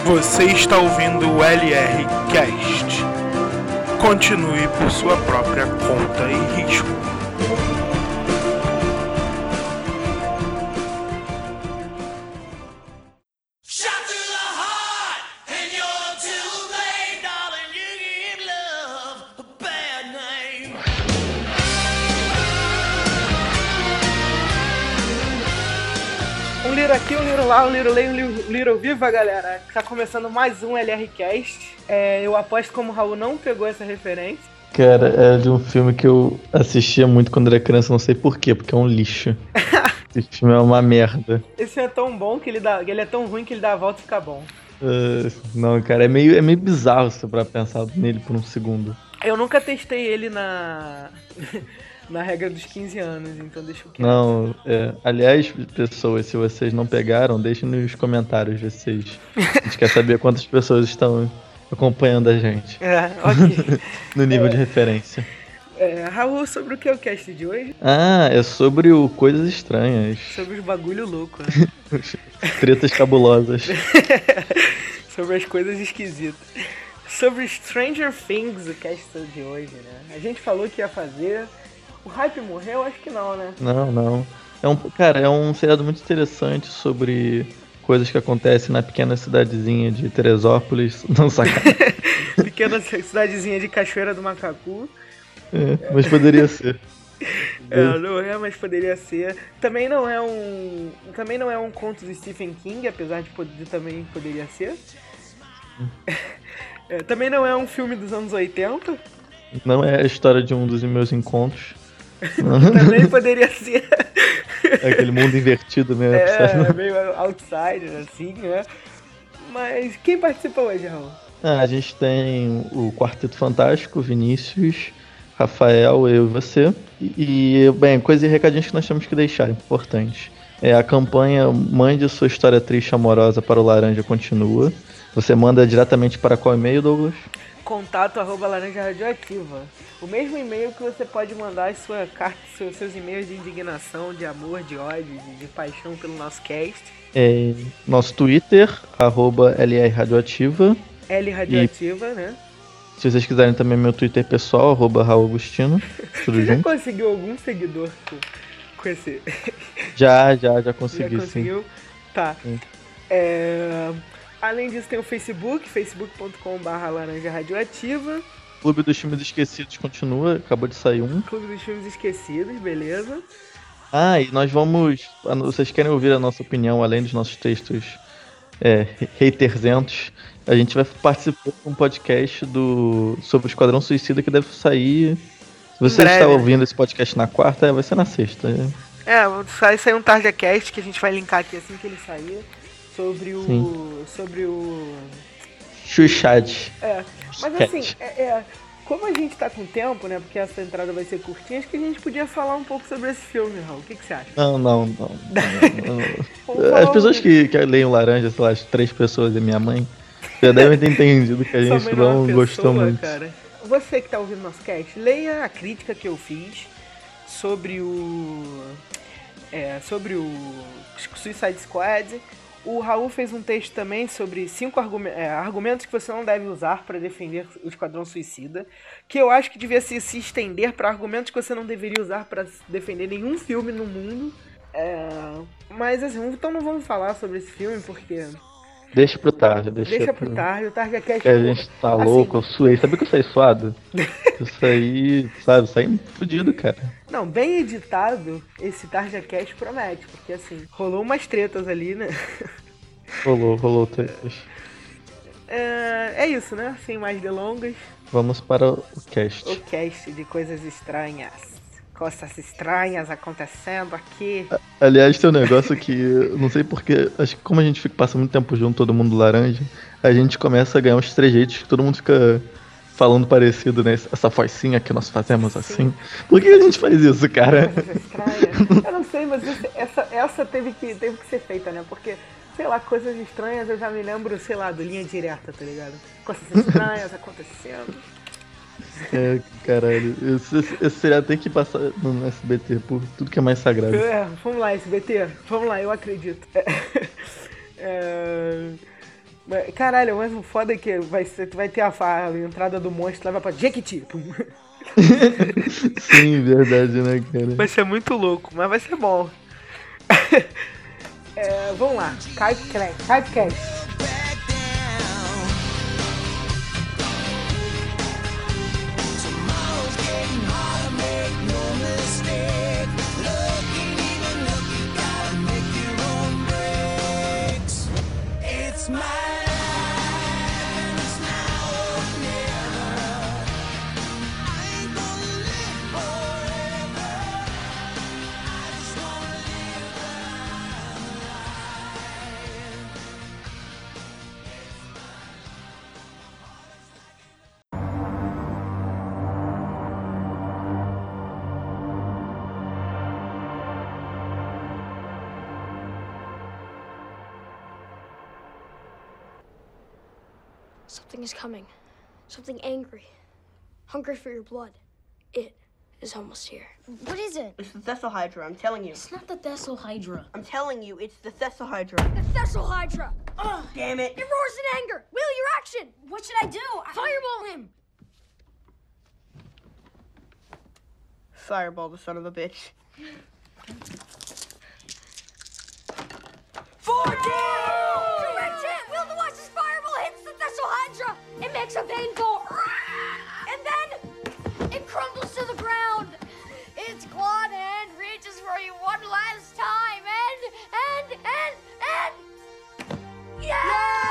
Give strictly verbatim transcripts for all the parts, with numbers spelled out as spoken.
Você está ouvindo o L R Cast. Continue por sua própria conta e risco. Um Liro aqui, um Liro lá, um Liro lei, um Liro viva, galera. Tá começando mais um L R Cast. É, eu aposto como o Raul não pegou essa referência. Cara, é de um filme que eu assistia muito quando era criança, não sei porquê, porque é um lixo. Esse filme é uma merda. Esse filme é tão bom que ele, dá, ele é tão ruim que ele dá a volta e fica bom. Uh, não, cara, é meio, é meio bizarro se pra pensar nele por um segundo. Eu nunca testei ele na... na regra dos quinze anos, então deixa eu quieto. Não, é, aliás, pessoas, se vocês não pegaram, deixem nos comentários vocês. A gente quer saber quantas pessoas estão acompanhando a gente. É, ok. No nível é, de referência. É, Raul, sobre o que é o cast de hoje? Ah, é sobre o Coisas Estranhas. Sobre os bagulho louco, né? Tretas cabulosas. Sobre as coisas esquisitas. Sobre Stranger Things, o cast de hoje, né? A gente falou que ia fazer... O hype morreu? Acho que não, né? Não, não. É um, cara, é um seriado muito interessante sobre coisas que acontecem na pequena cidadezinha de Teresópolis. Não, sacanagem. Pequena cidadezinha de Cachoeira do Macacu. É, mas poderia ser. É, não é, mas poderia ser. Também não é um. Também não é um conto do Stephen King, apesar de poder, também poderia ser. É, também não é um filme dos anos oitenta. Não é a história de um dos meus encontros. Também poderia ser. É aquele mundo invertido mesmo. É, sabe? meio outsider, assim, né? Mas quem participa hoje, Raul? Ah, a gente tem o Quarteto Fantástico, Vinícius, Rafael, eu e você. E, bem, coisas e recadinhos que nós temos que deixar, importantes. É, a campanha Mande Sua História Triste Amorosa para o Laranja continua. Você manda diretamente para qual e-mail, Douglas? Contato arroba laranja radioativa. O mesmo e-mail que você pode mandar as sua carta, seus, seus e-mails de indignação, de amor, de ódio, de, de paixão pelo nosso cast. É, nosso Twitter, arroba L R Radioativa. L Radioativa, e, né? Se vocês quiserem também meu Twitter pessoal, arroba Raul Agostino. Tudo Você já junto. conseguiu algum seguidor com, com esse? Já, já, já consegui, já conseguiu? sim. Tá. Sim. É... Além disso tem o Facebook, facebook ponto com barra laranja radioativa. Clube dos Filmes Esquecidos continua, acabou de sair um. Clube dos Filmes Esquecidos, beleza. Ah, e nós vamos... Vocês querem ouvir a nossa opinião, além dos nossos textos é, haterzentos? A gente vai participar de um podcast do, sobre o Esquadrão Suicida que deve sair... Se você está ouvindo esse podcast na quarta, vai ser na sexta. É, vai sair um TarjaCast que a gente vai linkar aqui assim que ele sair. Sobre o... Sim. Sobre o... Xuxad. É, mas assim, é, é, como a gente tá com tempo, né, porque essa entrada vai ser curtinha, acho que a gente podia falar um pouco sobre esse filme, Raul. O que, que você acha? Não, não, não. não, não. As pessoas que, que leem o Laranja, sei lá, as três pessoas e minha mãe, já devem ter entendido que a gente não, não gostou pessoa, muito. Cara. Você que tá ouvindo nosso cast, leia a crítica que eu fiz sobre o... É, sobre o Suicide Squad. O Raul fez um texto também sobre cinco argumentos, é, argumentos que você não deve usar para defender o Esquadrão Suicida, que eu acho que devia se, se estender para argumentos que você não deveria usar para defender nenhum filme no mundo. É, mas assim, então não vamos falar sobre esse filme porque... Deixa pro tarde. Deixa, deixa pro tarde, o tarde é que a gente tá assim, louco, eu suei. Sabia que eu saí suado? Eu saí, sabe, saí fudido, cara. Não, bem editado, esse TarjaCast promete, porque assim, rolou umas tretas ali, né? Rolou, rolou tretas. É, é isso, né? Sem mais delongas. Vamos para o cast. O cast de coisas estranhas. Coisas estranhas acontecendo aqui. Aliás, tem um negócio que, não sei porque, acho que como a gente fica, passa muito tempo junto, todo mundo laranja, a gente começa a ganhar uns trejeitos que todo mundo fica falando parecido, né? Essa foicinha que nós fazemos Sim. assim. Por que a gente faz isso, cara? Eu não sei, mas isso, essa, essa teve, que, teve que ser feita, né? Porque, sei lá, coisas estranhas eu já me lembro, sei lá, do Linha Direta, tá ligado? Coisas estranhas acontecendo. É, caralho, esse, esse seriado tem que passar no S B T por tudo que é mais sagrado. É, vamos lá, S B T, vamos lá, eu acredito. É, é, Caralho, mas o foda é que vai, ser, vai ter a, a entrada do monstro, leva pra Jequiti. Sim, verdade, né, cara? Vai ser muito louco, mas vai ser bom. É, vamos lá, Kypecast. Something is coming. Something angry. Hungry for your blood. It is almost here. What is it? It's the Thessalhydra, I'm telling you. It's not the Thessalhydra. I'm telling you, it's the Thessalhydra. The Thessalhydra! Ugh, damn it. It roars in anger! Will, your action! What should I do? I... Fireball him! Fireball the son of a bitch. Fourteen! Direct hit! Will the Watch's fireball hits the Thessalhydra! It makes a painful... And then it crumbles to the ground. Its clawed hand reaches for you one last time, and, and, and, and... Yeah!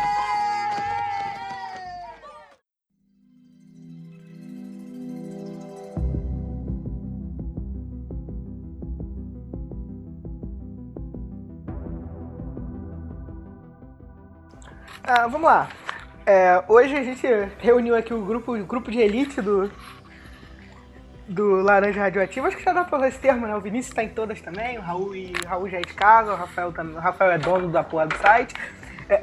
Ah, vamos lá. É, hoje a gente reuniu aqui o grupo, o grupo de elite do, do Laranja Radioativa. Acho que já dá pra usar esse termo, né? O Vinícius tá em todas também, o Raul, e, o Raul já é de casa, o Rafael, também, o Rafael é dono da porra do site. É,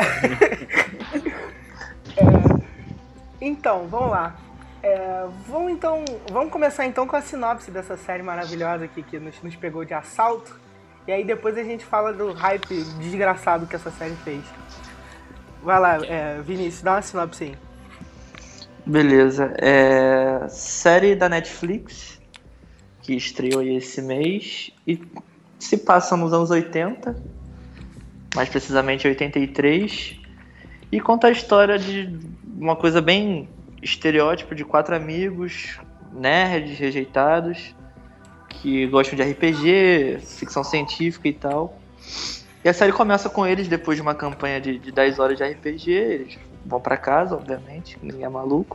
é, então, vamos lá. É, vamos, então, vamos começar então com a sinopse dessa série maravilhosa aqui que nos, nos pegou de assalto. E aí depois a gente fala do hype desgraçado que essa série fez. Vai lá, é, Vinícius, dá uma sinopse aí. Beleza. É... Série da Netflix, que estreou aí esse mês, e se passa nos anos oitenta, mais precisamente oitenta e três, e conta a história de uma coisa bem estereótipo de quatro amigos, nerds, rejeitados, que gostam de R P G, ficção científica e tal. E a série começa com eles depois de uma campanha de, de dez horas de R P G. Eles vão pra casa, obviamente, ninguém é maluco.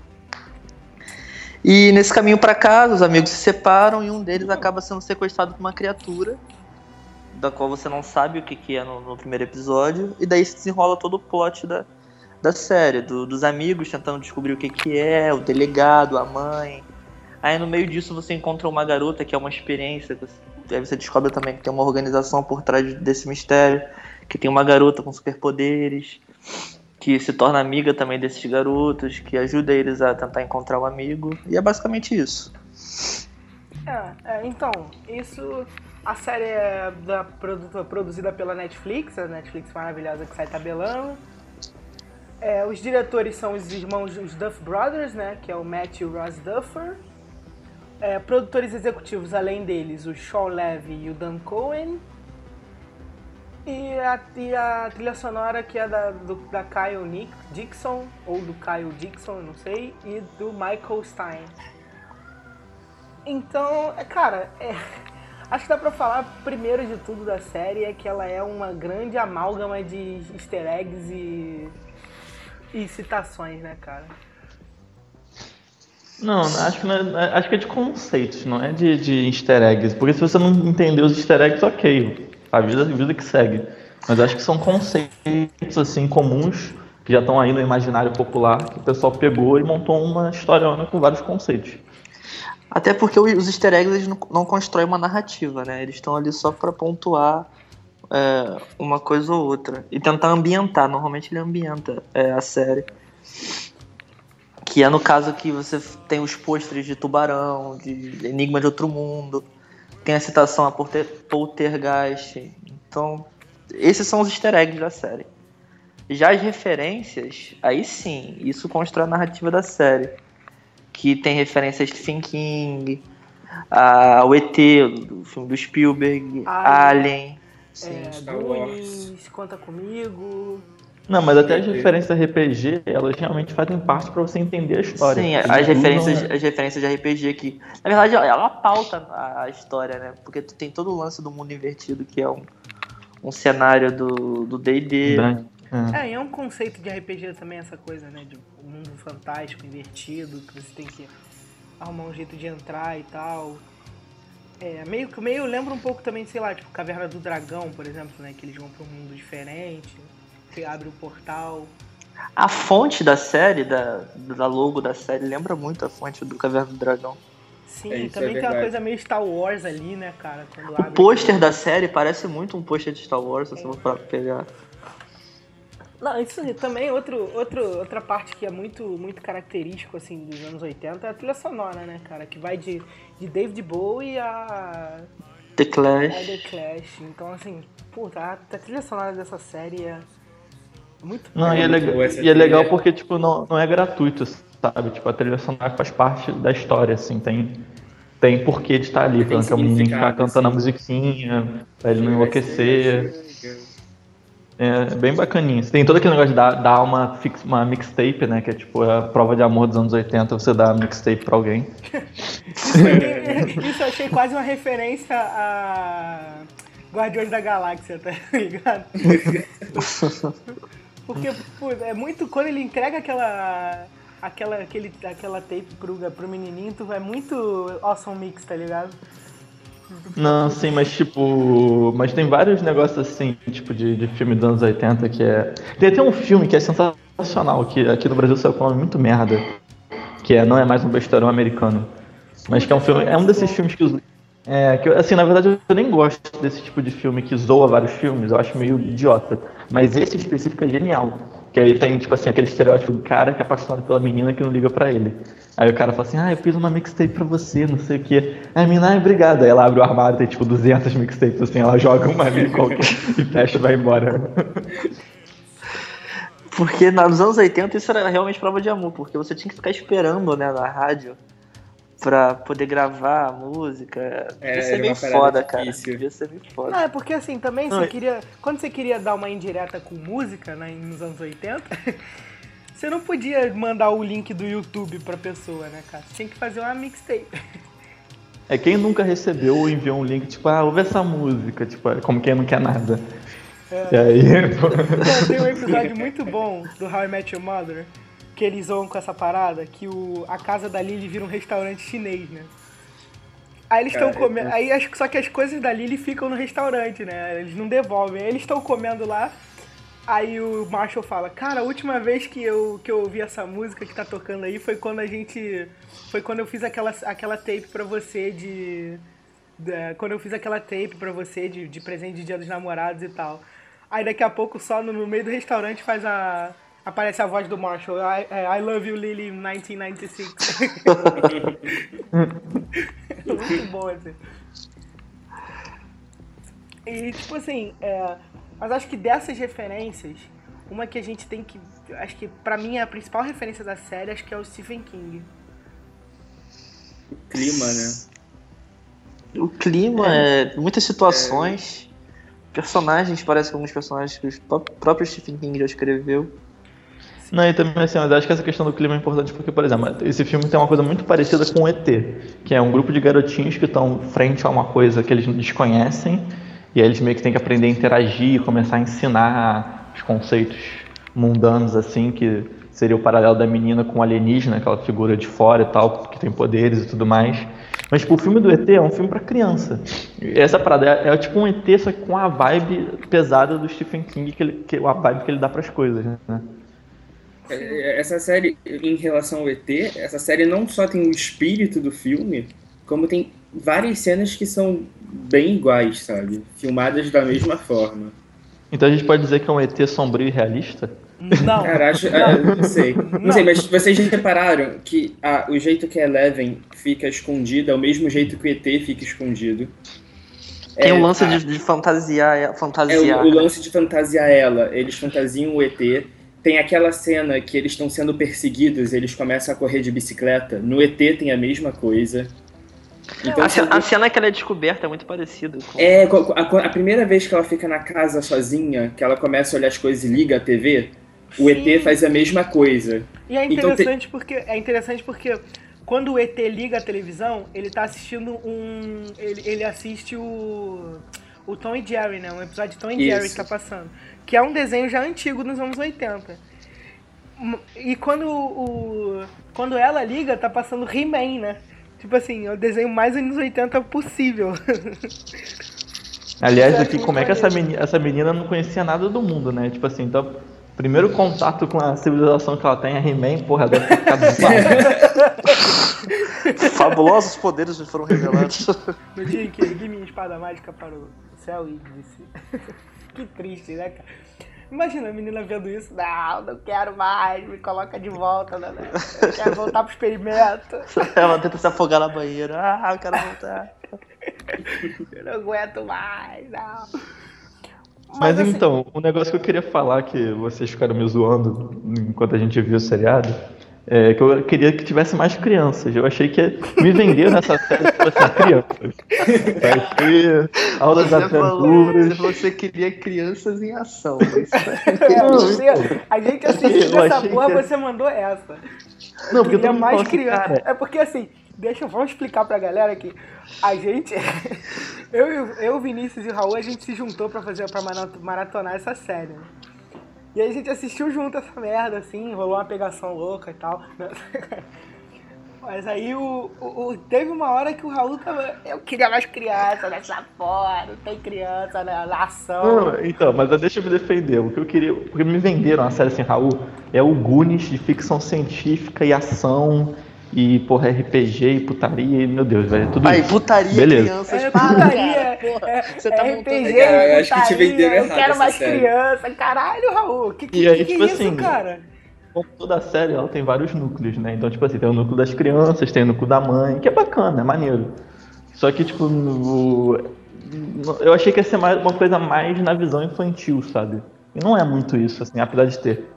E nesse caminho pra casa, os amigos se separam e um deles acaba sendo sequestrado por uma criatura, da qual você não sabe o que, que é no, no primeiro episódio. E daí se desenrola todo o plot da, da série, do, dos amigos tentando descobrir o que, que é, o delegado, a mãe. Aí no meio disso você encontra uma garota que é uma experiência. Aí você descobre também que tem uma organização por trás desse mistério, que tem uma garota com superpoderes, que se torna amiga também desses garotos, que ajuda eles a tentar encontrar um amigo. E é basicamente isso. É, é, então, isso... A série é da, produ, produzida pela Netflix, a Netflix maravilhosa que sai tabelando. É, os diretores são os irmãos, os Duff Brothers, né, que é o Matt e o Ross Duffer. É, produtores executivos, além deles, o Sean Levy e o Dan Cohen. E a, e a trilha sonora que é da, do, da Kyle Nick, Dixon, ou do Kyle Dixon, não sei, e do Michael Stein. Então, cara, é, acho que dá pra falar primeiro de tudo da série é que ela é uma grande amálgama de easter eggs e, e citações, né, cara? Não, acho que, não é, acho que é de conceitos, não é de, de easter eggs. Porque se você não entender os easter eggs, ok. A vida, a vida que segue. Mas acho que são conceitos assim, comuns, que já estão aí no imaginário popular, que o pessoal pegou e montou uma historiona com vários conceitos. Até porque os easter eggs eles não, não constroem uma narrativa, né? Eles estão ali só para pontuar é, uma coisa ou outra. E tentar ambientar. Normalmente ele ambienta é, a série. Que é no caso que você tem os pôsteres de Tubarão, de Enigma de Outro Mundo, tem a citação a Poltergeist. Então, esses são os easter eggs da série. Já as referências, aí sim, isso constrói a narrativa da série. Que tem referências a Stephen King, ao E T, do filme do Spielberg, Alien. Alien. Sim. É, Star Goonies, Conta Comigo. Não, mas até as referências R P G, elas realmente fazem parte pra você entender a história. Sim, Eles as referências, usam- as referências de R P G que, na verdade, ela pauta a, a história, né? Porque tu tem todo o lance do mundo invertido, que é um, um cenário do do D e D. né? É. É, e é um conceito de R P G também, essa coisa, né? De um mundo fantástico, invertido, que você tem que arrumar um jeito de entrar e tal. É, meio que meio lembra um pouco também, sei lá, tipo Caverna do Dragão, por exemplo, né? Que eles vão pra um mundo diferente, você abre o portal. A fonte da série, da, da logo da série, lembra muito a fonte do Caverna do Dragão. Sim, É, isso também é tem uma verdade. coisa meio Star Wars ali, né, cara? Quando O abre pôster da série parece muito um pôster de Star Wars, se você for pra pegar. Não, isso aí também, outro, outro, outra parte que é muito, muito característico, assim, dos anos oitenta é a trilha sonora, né, cara? Que vai de, de David Bowie a, The a Clash. The Clash. Então, assim, puta, a, a trilha sonora dessa série é muito Não, e é, muito legal, boa essa e é legal trilha. porque, tipo, não, não é gratuito, sabe? Tipo, a trilha sonora faz parte da história, assim, tem, tem porquê de estar ali. Tem Então, que é o menino ficar significado, cantando a assim. musiquinha, pra ele não enlouquecer. É bem bacaninha. Tem todo aquele negócio de dar, dar uma, fix, uma mixtape, né? Que é tipo a prova de amor dos anos oitenta, você dá mixtape pra alguém. Isso, aí- isso eu achei quase uma referência a Guardiões da Galáxia, tá ligado? Porque, pô, é muito. Quando ele entrega aquela. Aquela, aquele, aquela tape pro, pro menininho, tu é muito awesome mix, tá ligado? Não, sim, mas tipo. Mas tem vários negócios assim, tipo, de, de filme dos anos oitenta que é. Tem até um filme que é sensacional, que aqui no Brasil saiu com um nome muito merda. Que é Não É Mais um Besterol Americano. Mas que é um filme. É um desses filmes que os. É, que eu- assim, na verdade eu nem gosto desse tipo de filme que zoa vários filmes, eu acho meio idiota. Mas esse específico é genial. Que aí tem, tipo assim, aquele estereótipo do cara que é apaixonado pela menina que não liga pra ele. Aí o cara fala assim, ah, eu fiz uma mixtape pra você, não sei o quê. Aí a menina, ah, obrigado. Aí ela abre o armário, tem tipo duzentas mixtapes assim, ela joga uma ali qualquer e fecha e vai embora. Porque nos anos oitenta isso era realmente prova de amor, porque você tinha que ficar esperando, né, na rádio pra poder gravar a música. Devia É, ser era meio uma parada foda, cara. difícil. Devia ser meio foda. Ah, é porque assim, também Não, você é- queria. Quando você queria dar uma indireta com música, né, nos anos oitenta, você não podia mandar o link do YouTube pra pessoa, né, cara? Você tinha que fazer uma mixtape. É quem nunca recebeu ou enviou um link, tipo, ah, ouve essa música, tipo, é como quem não quer nada. E aí, pô, Pô, tem um episódio muito bom do How I Met Your Mother, que eles zoam com essa parada, que o, a casa da Lily vira um restaurante chinês, né? Aí eles estão Cara, comendo. Aí acho que só que as coisas da Lily ficam no restaurante, né? Eles não devolvem. Aí eles estão comendo lá. Aí o Marshall fala, cara, a última vez que eu, que eu ouvi essa música que tá tocando aí foi quando a gente. Foi quando eu fiz aquela, aquela tape pra você de. de- quando eu fiz aquela tape pra você de, de presente de Dia dos Namorados e tal. Aí daqui a pouco só no, no meio do restaurante faz a. Aparece a voz do Marshall. I, I love you, Lily, nineteen ninety-six. Muito bom, assim. E, tipo assim, é, mas acho que dessas referências, uma que a gente tem que... Acho que, pra mim, é a principal referência da série, acho que é o Stephen King. Clima, né? O clima, é, muitas situações, personagens, parece que alguns personagens que o pró- próprio Stephen King já escreveu. não, e também assim, mas acho que essa questão do clima é importante porque, por exemplo, esse filme tem uma coisa muito parecida com o E T, que é um grupo de garotinhos que estão frente a uma coisa que eles desconhecem, e aí eles meio que têm que aprender a interagir, começar a ensinar os conceitos mundanos, assim, que seria o paralelo da menina com o alienígena, aquela figura de fora e tal, que tem poderes e tudo mais. Mas, tipo, o filme do E T é um filme pra criança. E essa parada é, é tipo um E T, só que com a vibe pesada do Stephen King, que, ele, que a vibe que ele dá pras coisas, né? É, Essa série, em relação ao E T, essa série não só tem o espírito do filme, como tem várias cenas que são bem iguais, sabe? Filmadas da mesma forma. Então a gente pode dizer que é um E T sombrio e realista? Não. Cara, acho, é, não sei. Não sei, mas vocês repararam que a, o jeito que a Eleven fica escondida é o mesmo jeito que o E T fica escondido. Tem É, um lance a- de, de fantasiar, É fantasiar. o, o lance de fantasiar ela. Eles fantasiam o E T. Tem aquela cena que eles estão sendo perseguidos, eles começam a correr de bicicleta. No E T tem a mesma coisa. Então, A, você cena, a vê- cena que ela é descoberta é muito parecida com... é, co- a, a primeira vez que ela fica na casa sozinha, que ela começa a olhar as coisas e liga a T V, o E T Sim. faz a mesma coisa. E é Então, interessante porque é interessante porque quando o E T liga a televisão, ele tá assistindo um. Ele, ele assiste o. O Tom e Jerry, né? Um episódio de Tom e Jerry que Isso. tá passando. Que é um desenho já antigo nos anos oitenta. E quando o. Quando ela liga, tá passando He-Man, né? Tipo assim, é o desenho mais anos oitenta possível. Aliás, Eu aqui, acho como é muito que essa maneiro. menina, essa menina não conhecia nada do mundo, né? Tipo assim, então, primeiro contato com a civilização que ela tem é He-Man, porra, deve ter ficado Fabulosos poderes foram revelados. No dia em que ergui minha espada mágica para o céu e disse. Que triste, né, cara? Imagina a menina vendo isso. Não, não quero mais, me coloca de volta, né? Eu quero voltar pro experimento. Ela tenta se afogar na banheira. Ah, eu quero voltar. Eu não aguento mais, não. Mas assim, então, um negócio que eu queria falar, que vocês ficaram me zoando enquanto a gente viu o seriado, é que eu queria que tivesse mais crianças. Eu achei que me venderam nessa série tipo assim, crianças. Vai ter aulas de Você falou, aventuras. você falou que você queria crianças em ação. Isso é, Não, você, a gente assistiu eu essa achei porra, que- você mandou essa. Não, porque Queria todo mundo mais fala assim, criança. cara, É porque assim, deixa eu vamos explicar pra galera que a gente. eu, e o- eu, o Vinícius e o Raul, a gente se juntou pra fazer pra marato- maratonar essa série. Né? E aí a gente assistiu junto essa merda, assim, rolou uma pegação louca e tal. né? Mas aí o, o- o- teve uma hora que o Raul tava. Eu queria mais criança nessa porra, não tem criança na, na ação. Não, então, mas deixa eu me defender. O que eu queria. Porque me venderam a série assim, Raul, é o Goonies de ficção científica e ação, e porra, R P G e putaria, e meu Deus, velho, é tudo Aí, isso. putaria, Beleza. crianças. É para, putaria, cara, porra. é, Você tá é montando... R P G, Cara, eu acho que te putaria, venderam eu errado quero essa mais série. criança. Caralho, Raul, que que, E aí, que, tipo que é isso, assim, cara? Como toda série, ela tem vários núcleos, né? Então, tipo assim, tem o núcleo das crianças, tem o núcleo da mãe, que é bacana, é maneiro. Só que, tipo, no... eu achei que ia ser mais, uma coisa mais na visão infantil, sabe? E não é muito isso, assim, apesar de ter.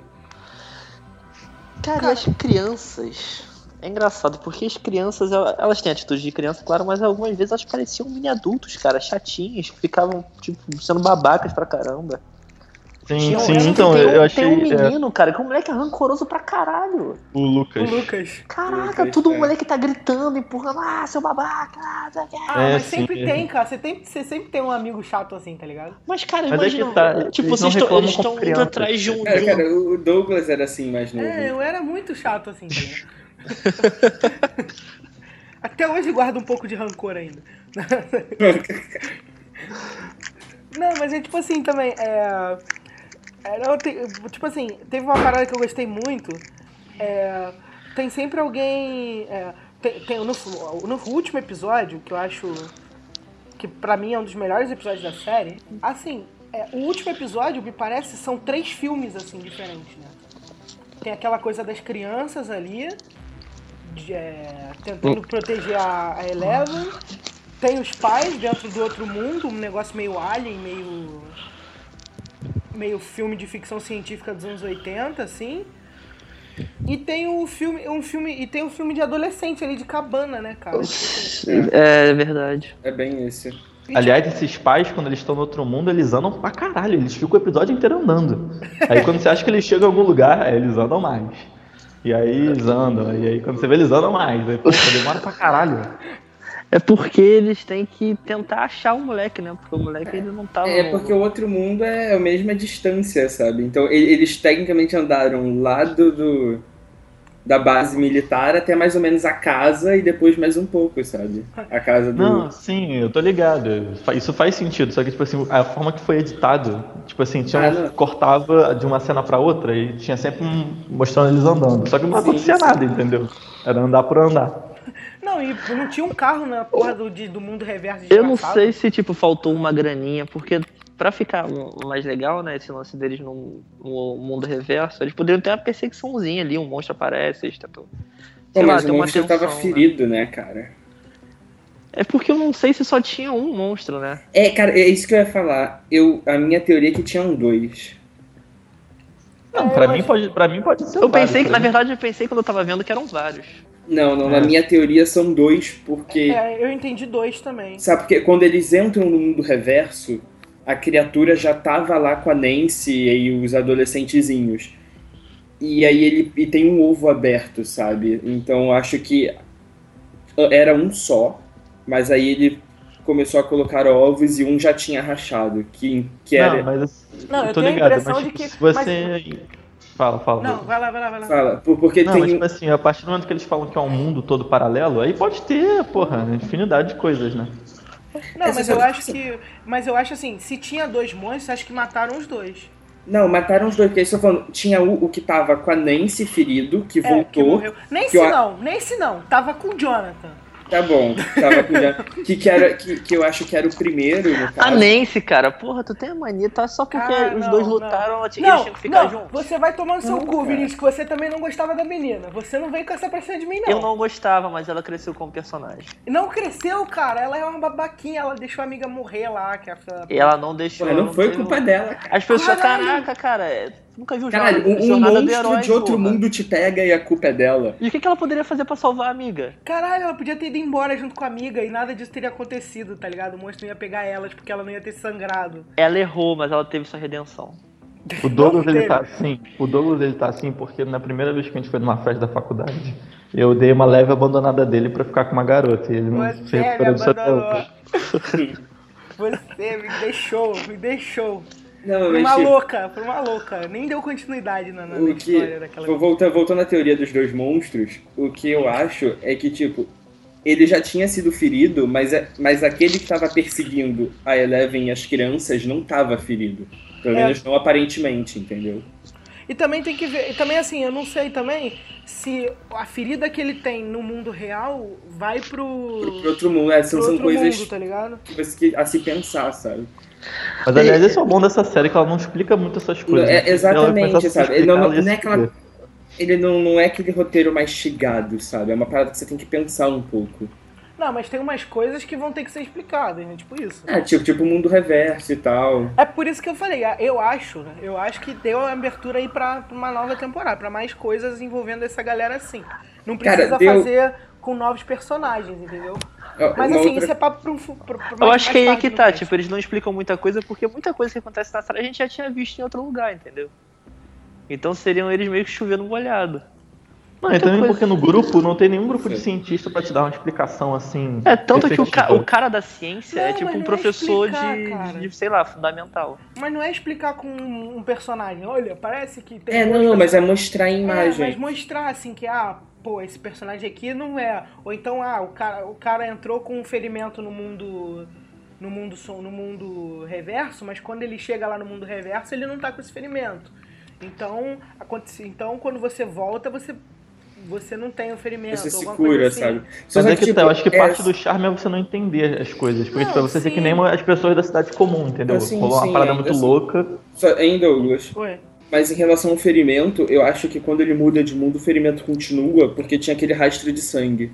Cara, e as crianças... É engraçado, porque as crianças, ela- elas têm atitude de criança, claro, mas algumas vezes elas pareciam mini adultos, cara, chatinhos, que ficavam, tipo, sendo babacas pra caramba. Sim, Tinha um- sim, tem então, um- eu achei Tem um é, menino, cara, que é um moleque rancoroso pra caralho. o Lucas. O Lucas. Caraca, Lucas, todo é. moleque tá gritando, empurrando, ah, seu babaca, ah, não sei o quê. Ah, É, mas sim, sempre é. tem, cara. Você, tem, você sempre tem um amigo chato assim, tá ligado? Mas, cara, Mas é que imagina, tá, tipo, eles não vocês tão- reclamam eles com estão indo criança. atrás de um... Cara, de um- cara, o Douglas era assim, mais novo. É, eu era muito chato assim, tá ligado? Até hoje guardo um pouco de rancor ainda. Não, mas é tipo assim também, é... é, não, tem- tipo assim, teve uma parada que eu gostei muito, é, tem sempre alguém, é, tem, tem- no, no último episódio, que eu acho que pra mim é um dos melhores episódios da série, assim, é, o último episódio, me parece, são três filmes, assim, diferentes, né? Tem aquela coisa das crianças ali, de, é, tentando proteger a, a Eleven. Tem os pais dentro do outro mundo, um negócio meio alien, meio meio filme de ficção científica dos anos oitenta, assim. E tem o filme, um filme, e tem um filme de adolescente ali de cabana, né, cara? É verdade. É bem esse. Aliás, esses pais, quando eles estão no outro mundo, eles andam pra caralho. Eles ficam o episódio inteiro andando. Aí quando você acha que eles chegam em algum lugar, aí eles andam mais. E aí eles andam. E aí quando você vê, eles andam mais. Aí pô, demora pra caralho. É porque eles têm que tentar achar o moleque, né? Porque o moleque ele não tava... É porque o outro mundo é a mesma distância, sabe? Então e- eles tecnicamente andaram lá do, do- da base militar até mais ou menos a casa e depois mais um pouco, sabe? A casa do... Não, sim, eu tô ligado. Fa- Isso faz sentido. Só que, tipo assim, a forma que foi editado, tipo assim, tinha Ah, um- não. cortava de uma cena pra outra e tinha sempre um, mostrando eles andando. Só que não Sim, acontecia sim. nada, entendeu? Era andar por andar. Não, e não tinha um carro na porra do, de- do mundo reverso de Eu não sei se, tipo, faltou uma graninha, porque pra ficar mais legal, né, esse lance deles no, no mundo reverso, eles poderiam ter uma perseguiçãozinha ali, um monstro aparece, eles tentam... Pô, Sei lá, mas tem o uma monstro tensão, tava né? ferido, né, cara? É porque eu não sei se só tinha um monstro, né? É, cara, é isso que eu ia falar. Eu, a minha teoria é que tinham dois. Não, pra, mim pode, pra mim pode ser Eu vários, pensei que, pra na mim. verdade, eu pensei quando eu tava vendo que eram vários. Não, não, É. na minha teoria são dois, porque... É, eu entendi dois também. Sabe, porque quando eles entram no mundo reverso, a criatura já tava lá com a Nancy e os adolescentezinhos. E aí ele e tem um ovo aberto, sabe? Então acho que era um só, mas aí ele começou a colocar ovos e um já tinha rachado, que, que era... Não, mas Não, eu tô tenho a ligado, impressão mas de tipo, que- se você... Fala, fala. Não, vai lá, vai lá, vai lá. Fala, por- porque Não, tem mas um... tipo assim, a partir do momento que eles falam que é um mundo todo paralelo, aí pode ter, porra, infinidade de coisas, né? Não, Essa mas eu coisa- acho que. Mas eu acho assim, se tinha dois monstros, acho que mataram os dois. Não, mataram os dois, porque eles estão falando, tinha o, o que tava com a Nancy ferido, que É, que voltou. morreu. Nem que se eu- não, nem se não. Tava com o Jonathan. Tá bom, tava cuidando. que, que, era, que, que eu acho que era o primeiro, no A caso. Nancy, cara, porra, tu tem a mania, tá? Só porque Cara, os não, dois não. lutaram, ela tinha, Não, eles tinham que ficar não, juntos. você vai tomar no seu Não, cu, cara. Vinícius, que você também não gostava da menina. Você não vem com essa pressão de mim, não. Eu não gostava, mas ela cresceu como personagem. Não cresceu, cara. Ela é uma babaquinha. Ela deixou a amiga morrer lá. Que a... E ela não deixou. Pô, ela não foi teve culpa um- dela, cara. As pessoas, Caralho. caraca, cara, é- tu nunca viu Caralho, jornada, um, um jornada do monstro herói, de outro porra. mundo te pega e a culpa é dela. E o que, que ela poderia fazer pra salvar a amiga? Caralho, ela podia ter ido embora junto com a amiga e nada disso teria acontecido, tá ligado? O monstro não ia pegar elas porque ela não ia ter sangrado. Ela errou, mas ela teve sua redenção. O Douglas, Não ele teve. tá assim. O Douglas, ele tá assim porque na primeira vez que a gente foi numa festa da faculdade, eu dei uma leve abandonada dele pra ficar com uma garota. E ele não se Você me recuperou disso até abandonou. hoje. Você me deixou, me deixou. Não, Por mas uma tipo, louca, por uma louca. Nem deu continuidade na, na, na o que, história daquela. voltando, voltando à teoria dos dois monstros, o que eu acho é que, tipo, ele já tinha sido ferido, mas, é- mas aquele que tava perseguindo a Eleven e as crianças não tava ferido. Pelo É. menos não aparentemente, entendeu? E também tem que ver, e também assim, eu não sei também se a ferida que ele tem no mundo real vai pro, Pro outro mundo, é, são, pro são outro coisas mundo, tá ligado? que você- a se pensar, sabe? Mas aliás, esse é o bom dessa série, que ela não explica muito essas coisas. É, né? Ela exatamente, começa a sabe? Ele explicar, não, ela ia não é se aquela, fuder. ele não, não é aquele roteiro mastigado, sabe? É uma parada que você tem que pensar um pouco. Não, mas tem umas coisas que vão ter que ser explicadas, né? Tipo isso. É, tipo, tipo mundo reverso e tal. É por isso que eu falei, eu acho, né? Eu acho que deu a abertura aí pra, pra uma nova temporada, pra mais coisas envolvendo essa galera assim. Não precisa Cara, deu- fazer com novos personagens, entendeu? Ó, Mas uma assim, outra- isso é papo pra um fu- pra- pra Eu mais- acho que mais aí é tarde que no tá, cast. tipo, eles não explicam muita coisa porque muita coisa que acontece na série a gente já tinha visto em outro lugar, entendeu? Então seriam eles meio que chovendo molhado. Não, e também coisa. porque no grupo não tem nenhum grupo de Sim. cientista pra te dar uma explicação assim. É, tanto que o, ca- efetiva. o cara da ciência Não, é tipo mas um não é professor explicar, de, cara. de, sei lá, fundamental. Mas não é explicar com um um personagem. Olha, parece que tem. É, dois não, não, mas é personagens. mostrar a É, imagem. mas mostrar assim que, ah, pô, esse personagem aqui não é. Ou então, ah, o cara, o cara entrou com um ferimento no mundo. No mundo, som- no mundo reverso, mas quando ele chega lá no mundo reverso, ele não tá com esse ferimento. Então, acontece, então quando você volta, você, você não tem o ferimento. Você se alguma cura, coisa assim. sabe? Só Mas é que, que tipo, tá, eu acho que é- parte do charme é você não entender as coisas. Porque Não, pra você ser sim. que nem as pessoas da cidade comum, entendeu? Ah, sim, Rolou sim, uma parada é, muito assim. louca. Só, hein, Douglas? Ué. Mas em relação ao ferimento, eu acho que quando ele muda de mundo, o ferimento continua, porque tinha aquele rastro de sangue.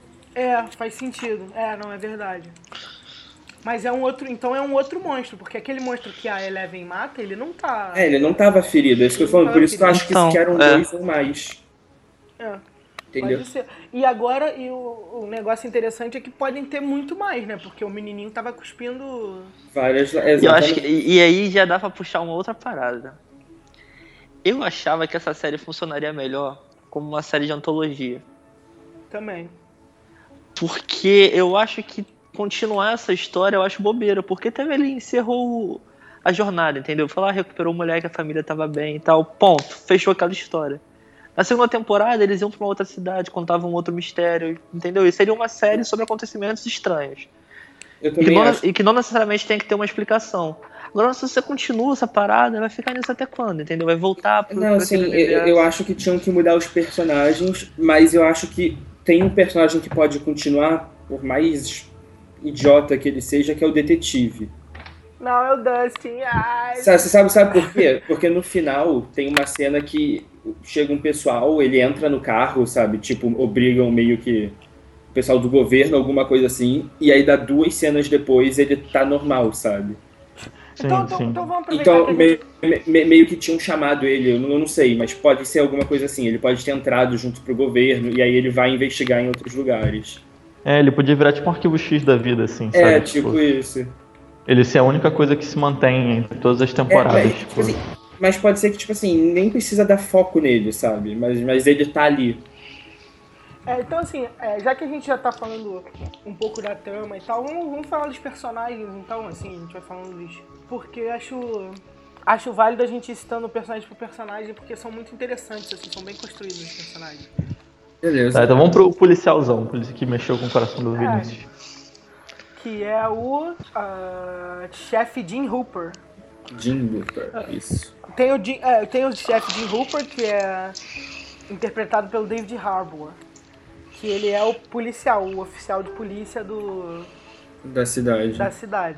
É, faz sentido. É, não, é verdade. Mas é um outro. Então é um outro monstro, porque aquele monstro que a Eleven mata, ele não tá. É, ele não tava ferido, é isso que eu tô falando. Por isso que eu acho que Então, se eram é. dois ou mais. É. Entendeu? Pode ser. E agora, e o, o negócio interessante é que podem ter muito mais, né? Porque o menininho tava cuspindo. Várias. E eu acho Exatamente. que, e e aí já dá pra puxar uma outra parada. Eu achava que essa série funcionaria melhor como uma série de antologia. Também. Porque eu acho que continuar essa história eu acho bobeira. Porque também ele encerrou a jornada, entendeu? Falou, ah, recuperou o moleque, a família tava bem e tal. Ponto. Fechou aquela história. Na segunda temporada eles iam pra uma outra cidade, contavam um outro mistério, entendeu? E seria uma série sobre acontecimentos estranhos. Eu E que, também não, acho. e que não necessariamente tem que ter uma explicação. Agora, se você continua essa parada, vai ficar nisso até quando, entendeu? Vai voltar pro... Não, pro assim, aquele eu, eu universo. acho que tinham que mudar os personagens, mas eu acho que tem um personagem que pode continuar, por mais idiota que ele seja, que é o detetive. Não, é o Dustin. Ai. Sabe- Você sabe, sabe por quê? Porque no final tem uma cena que chega um pessoal, ele entra no carro, sabe? Tipo, obrigam meio que pessoal do governo, alguma coisa assim, e aí dá duas cenas depois ele tá normal, sabe? Sim, Então, então, sim. então vamos aproveitar Então, que a me- gente... me- meio que tinham chamado ele, eu não, eu não sei, mas pode ser alguma coisa assim. Ele pode ter entrado junto pro governo e aí ele vai investigar em outros lugares. É, ele podia virar tipo um arquivo X da vida, assim, sabe? É, tipo isso. Ele ser a única coisa que se mantém entre todas as temporadas. É, mas, tipo... tipo assim, mas pode ser que, tipo assim, nem precisa dar foco nele, sabe? Mas, mas ele tá ali. É, então assim, é, já que a gente já tá falando um pouco da trama e tal, vamos, vamos falar dos personagens, então, assim, a gente vai falando dos... Porque eu acho, acho válido a gente ir citando personagem por personagem, porque são muito interessantes, assim, são bem construídos os personagens. Beleza. Tá, então vamos pro policialzão, o polícia que mexeu com o coração do É. Vinícius. Que é o ah, chefe Jim Hooper. Jim Luther, isso. Tem o, Jim- é, tem o chefe Jim Hooper, que é interpretado pelo David Harbour. Que ele é o policial, o oficial de polícia do, Da cidade. da cidade.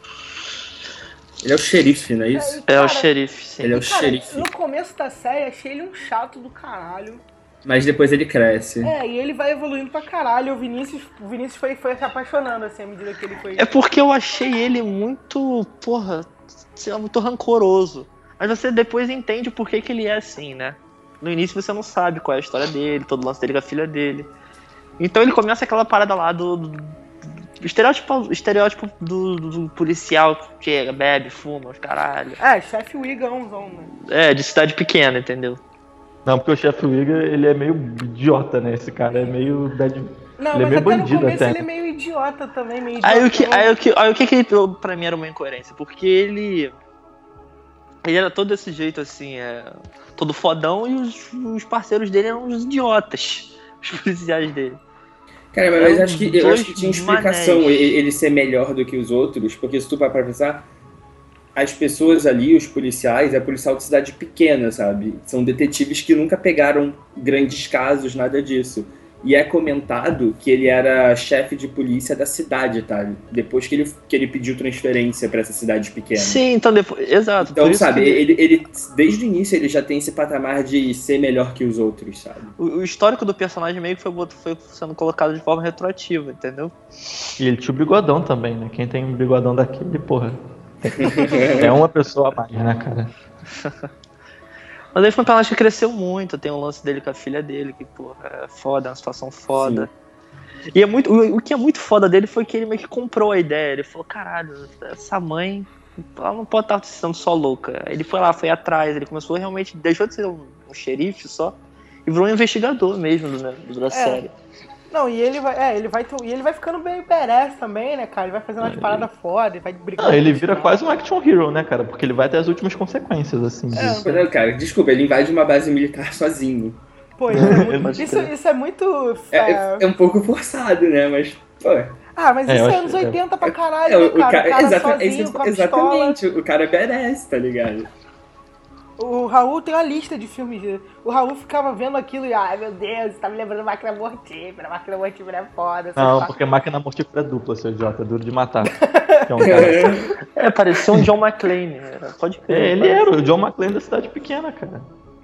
Ele é o xerife, não é isso? E, É cara, o xerife, sim. Ele é o cara, xerife. No começo da série, achei ele um chato do caralho. Mas depois ele cresce. É, e ele vai evoluindo pra caralho. O Vinícius, o Vinícius foi, foi se apaixonando, assim, à medida que ele foi... É porque eu achei ele muito, porra, sei lá, muito rancoroso. Mas você depois entende por que, que ele é assim, né? No início você não sabe qual é a história dele, todo o lance dele com a filha dele. Então ele começa aquela parada lá do... do, do estereótipo, estereótipo do, do, do policial que chega, bebe, fuma, os caralho. É, chefe Wigãozão, né? É, de cidade pequena, entendeu? Não, porque o chefe Wiga, ele é meio idiota, né? Esse cara é meio bad... Não, Ele é mas meio até no bandido começo até. ele é meio idiota também, meio Aí o que, idiotão. aí o que, aí o que que ele, pra mim era uma incoerência? Porque ele... Ele era todo desse jeito, assim, é, todo fodão, e os, os parceiros dele eram uns idiotas, os policiais dele. Cara, mas É eu um acho que, eu dois acho que tinha explicação manés. ele, ele ser melhor do que os outros, porque se tu parar pra pensar, as pessoas ali, os policiais, é policial de cidade pequena, sabe? São detetives que nunca pegaram grandes casos, nada disso. E é comentado que ele era chefe de polícia da cidade, tá? Depois que ele, que ele pediu transferência pra essa cidade pequena. Sim, então depois... Exato. por Então, isso sabe, que ele, ele, desde o início ele já tem esse patamar de ser melhor que os outros, sabe? O, o histórico do personagem meio que foi, bot- foi sendo colocado de forma retroativa, entendeu? E ele tinha o bigodão também, né? Quem tem um bigodão daquele, porra. É uma pessoa a mais, né, cara? Mas aí foi um personagem que cresceu muito, tem o lance dele com a filha dele, que, porra, é foda, é uma situação foda. E é muito, o, o que é muito foda dele foi que ele meio que comprou a ideia, ele falou, caralho, essa mãe, ela não pode estar sendo só louca. Aí ele foi lá, foi atrás, ele começou realmente, deixou de ser um, um xerife só, e virou um investigador mesmo do, né, da série. Não, e ele vai, é, ele vai, e ele vai ficando bem badass também, né, cara? Ele vai fazendo umas paradas foda, ele vai brigando. Não, ele com vira os quase um action hero, né, cara? Porque ele vai até as últimas consequências, assim. É. disso. Não, cara, desculpa, ele invade uma base militar sozinho. Pô, isso é muito, Pode isso, crer. isso é muito... É, é, é, é um pouco forçado, né? Mas, pô. Ah, mas É, isso eu é acho- anos é. oitenta pra caralho, É, né, o, cara? cara, O cara exata- sozinho, exa- com a pistola. exatamente, o cara merece, tá ligado? O Raul tem uma lista de filmes. de- O Raul ficava vendo aquilo e, ai meu Deus, tá me lembrando Máquina Mortífera. Máquina Mortífera é foda. essas Não, partes. porque máquina mortífera é dupla, seu idiota, é duro de matar. Que é um cara... É, parecia um John McClane, né? Pode crer. É, ele era o John McClane da cidade pequena, cara.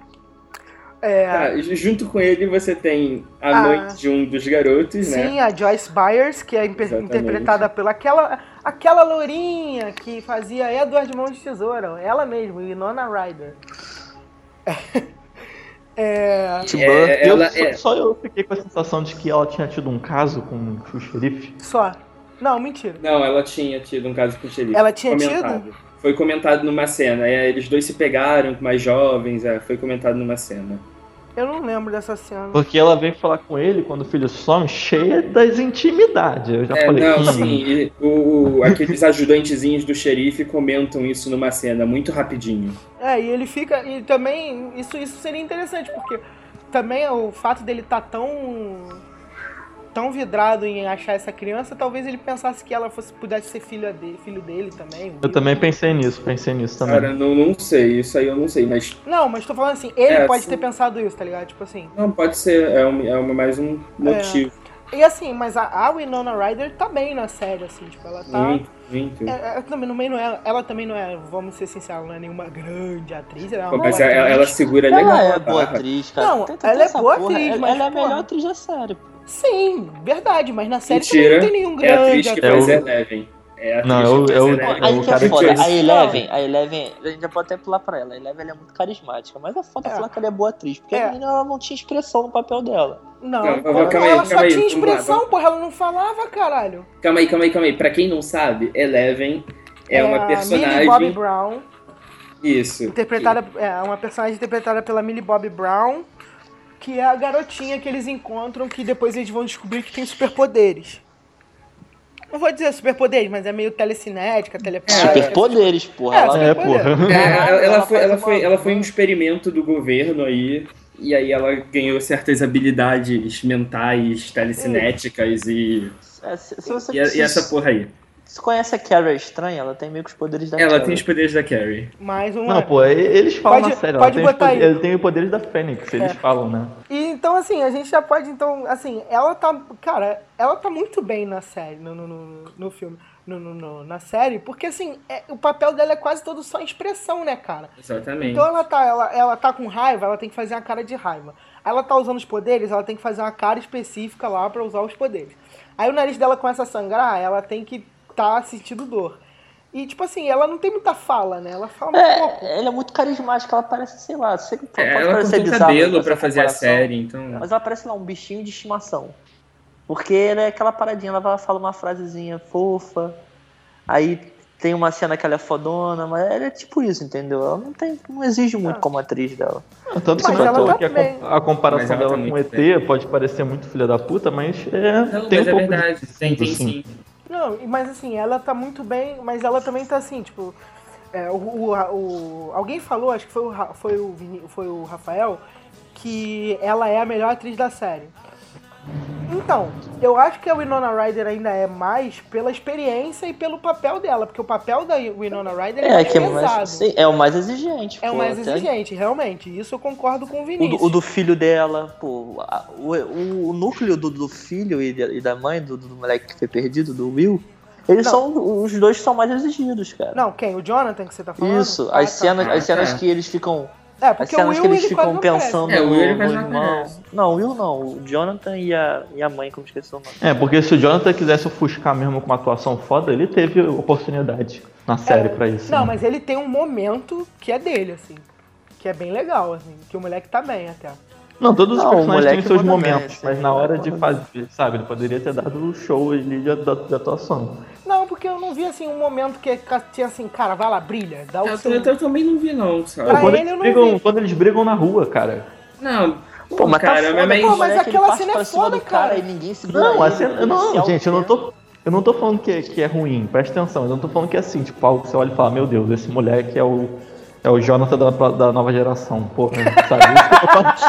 É, Tá, junto com ele você tem a Ah. mãe de um dos garotos, né? sim, a Joyce Byers, que é impe- Exatamente. interpretada pela aquela, aquela lourinha que fazia Edward Mão de Tesoura. Ela mesmo, Winona Ryder. É, É, Eu- ela só, é. só eu fiquei com a sensação de que ela tinha tido um caso com o xerife. só. Não, mentira. Não, ela tinha tido um caso com o xerife. Ela tinha Comentado. tido? Foi comentado numa cena. É, eles dois se pegaram, mais jovens, é, foi comentado numa cena. Eu não lembro dessa cena. Porque ela veio falar com ele quando o filho some, cheia das intimidades. Eu já É, falei, não, hum, sim, e o, aqueles ajudantezinhos do xerife comentam isso numa cena muito rapidinho. É, e ele fica. E também. Isso, isso seria interessante, porque também o fato dele estar tão. tão vidrado em achar essa criança, talvez ele pensasse que ela fosse, pudesse ser filha dele, filho dele também. eu também pensei nisso, pensei nisso também. Cara, não, não sei, isso aí eu não sei, mas Não, mas tô falando assim, ele É, pode sim. ter pensado isso, tá ligado? Tipo assim. não, pode ser, é, um, é uma- mais um motivo. E assim, mas a, a Winona Ryder tá bem na série, assim, tipo, ela tá. Muito, muito. É, é, também, no meio não é, ela também não é, vamos ser sinceros, ela não é nenhuma grande atriz, ela é Pô, uma mas boa ela, atriz. ela segura legal Ela é a boa barra. atriz, cara. Não, Tenta ela ter é essa boa porra. atriz, ela, mas, ela é a porra. melhor atriz da série. Sim, verdade, mas na série Mentira. também não tem nenhum É a grande atriz que ator. faz É o- Eleven. É a atriz Não, é o- que é faz o- Eleven. é Aí o que é cara foda. que- A Eleven, a Eleven, a gente já pode até pular pra ela. A Eleven ela é muito carismática, mas é foda É. falar que ela é boa atriz, porque É. a menina ela não tinha expressão no papel dela. Não, Não, como calma não? aí, Ela calma só aí, tinha vamos lá, expressão, vamos- porra, ela não falava, caralho. Calma aí, calma aí, calma aí. Pra quem não sabe, Eleven é, uma a personagem... Millie Bobby Brown, Isso. interpretada, é uma personagem interpretada pela Millie Bobby Brown, que é a garotinha que eles encontram, que depois eles vão descobrir que tem superpoderes. Não vou dizer superpoderes, mas é meio telecinética, telepática. Superpoderes, porra. É, Ela, É, superpoder. porra. É, ela, ela Ela foi, faz ela, uma- foi, ela foi um experimento do governo aí, e aí ela ganhou certas habilidades mentais, telecinéticas e, é, se, se você e, a- e essa se, porra aí. se conhece a Carrie Estranha, ela tem meio que os poderes da Ela Carrie. tem os poderes da Carrie. Mais uma... Não, pô, e- eles falam Pode- na série, pode ela tem, os botar aí. poderes, tem os poderes da Fênix, eles É. falam, né? E então, assim, a gente já pode, então, assim, ela tá, cara, ela tá muito bem na série, no, no, no, no filme, no, no, no- na série, porque, assim, é- o papel dela é quase todo só expressão, né, cara? Exatamente. Então ela tá, ela, ela tá com raiva, ela tem que fazer uma cara de raiva. Aí ela tá usando os poderes, ela tem que fazer uma cara específica lá pra usar os poderes. Aí o nariz dela começa a sangrar, ela tem que tá sentindo dor. E, tipo assim, ela não tem muita fala, né? Ela fala muito pouco. É, ela é muito carismática, ela parece, sei lá, sei, pode É, ela parecer cortou o bizarro cabelo essa pra fazer a comparação, série, então... Mas ela parece lá um bichinho de estimação. Porque ela é aquela paradinha, ela vai- fala uma frasezinha fofa, aí tem uma cena que ela é fodona, mas ela é tipo isso, entendeu? Ela não, tem, não exige muito Ah. como atriz dela. Tanto que Mas não é à ela toa tá que a, bem. com- a comparação Mas ela dela tá com o muito E T pode parecer muito filha da puta, mas é, Não, tem mas um é pouco verdade, de... tem, tem assim. sim. Não, mas assim, ela tá muito bem, mas ela também tá assim, tipo. é, o, o, o- alguém falou, acho que foi o, Ra- foi, o, Vini- foi o Rafael, que ela é a melhor atriz da série. Então, eu acho que a Winona Ryder ainda é mais pela experiência e pelo papel dela, porque o papel da Winona Ryder é, É, mais que é, pesado. mais, sim, é o mais exigente. É o pô, mais até- exigente, realmente. Isso eu concordo com o O Vinícius. do, o do filho dela, pô, a- o, o, o núcleo do, do filho e, da- e da mãe, do, do moleque que foi perdido, do Will, eles Não. são, os dois são mais exigidos, cara. Não, quem? O Jonathan que você tá falando? Isso, Ah, as tá. cenas, Ah, as cenas tá. que eles ficam. É, As porque o cenas Will que eles ele ficam quase não pensando É, o Will, ele no, quase no não irmão. aparece. Não, o Will não, o Jonathan e a, e a mãe, como esqueci o nome. É, porque se o Jonathan quisesse ofuscar mesmo com uma atuação foda, ele teve oportunidade na série pra isso. Não, né? mas ele tem um momento que é dele, assim. Que é bem legal, assim. Que o moleque tá bem até. Não, todos os Não, o personagens têm moleque seus manda bem, momentos, sim. mas na hora de fazer, sabe, ele poderia ter dado o show ali de, de, de atuação. Não, porque eu não vi, assim, um momento que tinha assim, cara, vai lá, brilha, dá o Eu, seu... eu, eu também não vi, não, sabe? Pra quando, ele eles eu não brigam, vi. quando eles brigam na rua, cara. Não, Pô, mas cara, tá foda, mas- Pô, mas o moleque, aquela ele passa cena é pra cima foda, do cara, cara. e ninguém segura Não, ele, a cena, o não, policial gente, eu não quer. tô. Eu não tô falando que, é- que é ruim, presta atenção, eu não tô falando que é assim, tipo, algo que você olha e fala, meu Deus, esse moleque é o. É o Jonathan da, da nova geração, porra, sabe? Isso que eu tô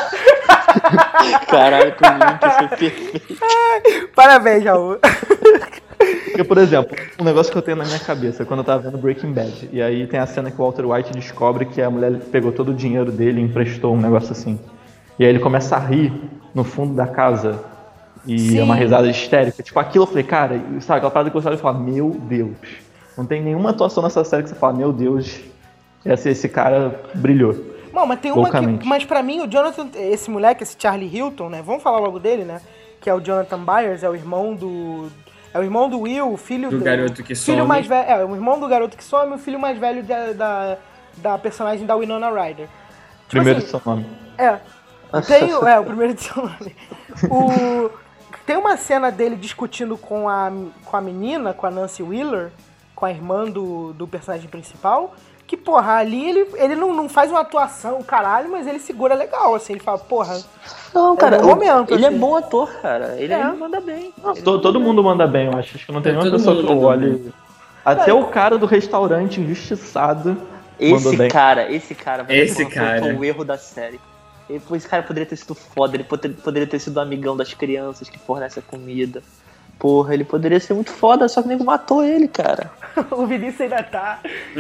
falando. Caralho, que o link foi perfeito. Parabéns, Raul. Porque, por exemplo, um negócio que eu tenho na minha cabeça, quando eu tava vendo Breaking Bad, e aí tem a cena que o Walter White descobre que a mulher pegou todo o dinheiro dele e emprestou um negócio assim. E aí ele começa a rir no fundo da casa, e Sim. é uma risada histérica. Tipo, aquilo eu falei, cara, sabe, aquela parada que você olha e fala, meu Deus. Não tem nenhuma atuação nessa série que você fala, meu Deus, esse, esse cara brilhou. Não, mas tem uma que... Loucamente. Mas pra mim, o Jonathan, esse moleque, esse Charlie Hilton, né? Vamos falar logo dele, né? Que é o Jonathan Byers, é o irmão do... É o irmão do Will, o filho Do garoto que filho some. mais velho, é, o irmão do garoto que some, o filho mais velho da, da, da personagem da Winona Ryder. Tipo Primeiro assim, seu nome. É. Tem, o- é, o primeiro de seu nome. O, tem uma cena dele discutindo com a, com a menina, com a Nancy Wheeler, com a irmã do, do personagem principal, que, porra, ali ele, ele não, não faz uma atuação, caralho, mas ele segura legal, assim, ele fala, porra, Não, cara, É um o- momento, ele assim. é bom ator, cara. Ele, É. ele manda bem. Ele To- Todo mundo manda bem, eu acho. Acho que não tem É, nenhuma todo pessoa mundo que eu manda olhe. Até o cara do restaurante injustiçado mandou Esse bem. cara, esse cara, vai Esse foi- cara. foi o erro da série. Ele, pô, esse cara poderia ter sido foda, ele poder- poderia ter sido amigão das crianças que fornece a comida. Porra, ele poderia ser muito foda, só que o nego matou ele, cara. o Vinícius ainda tá...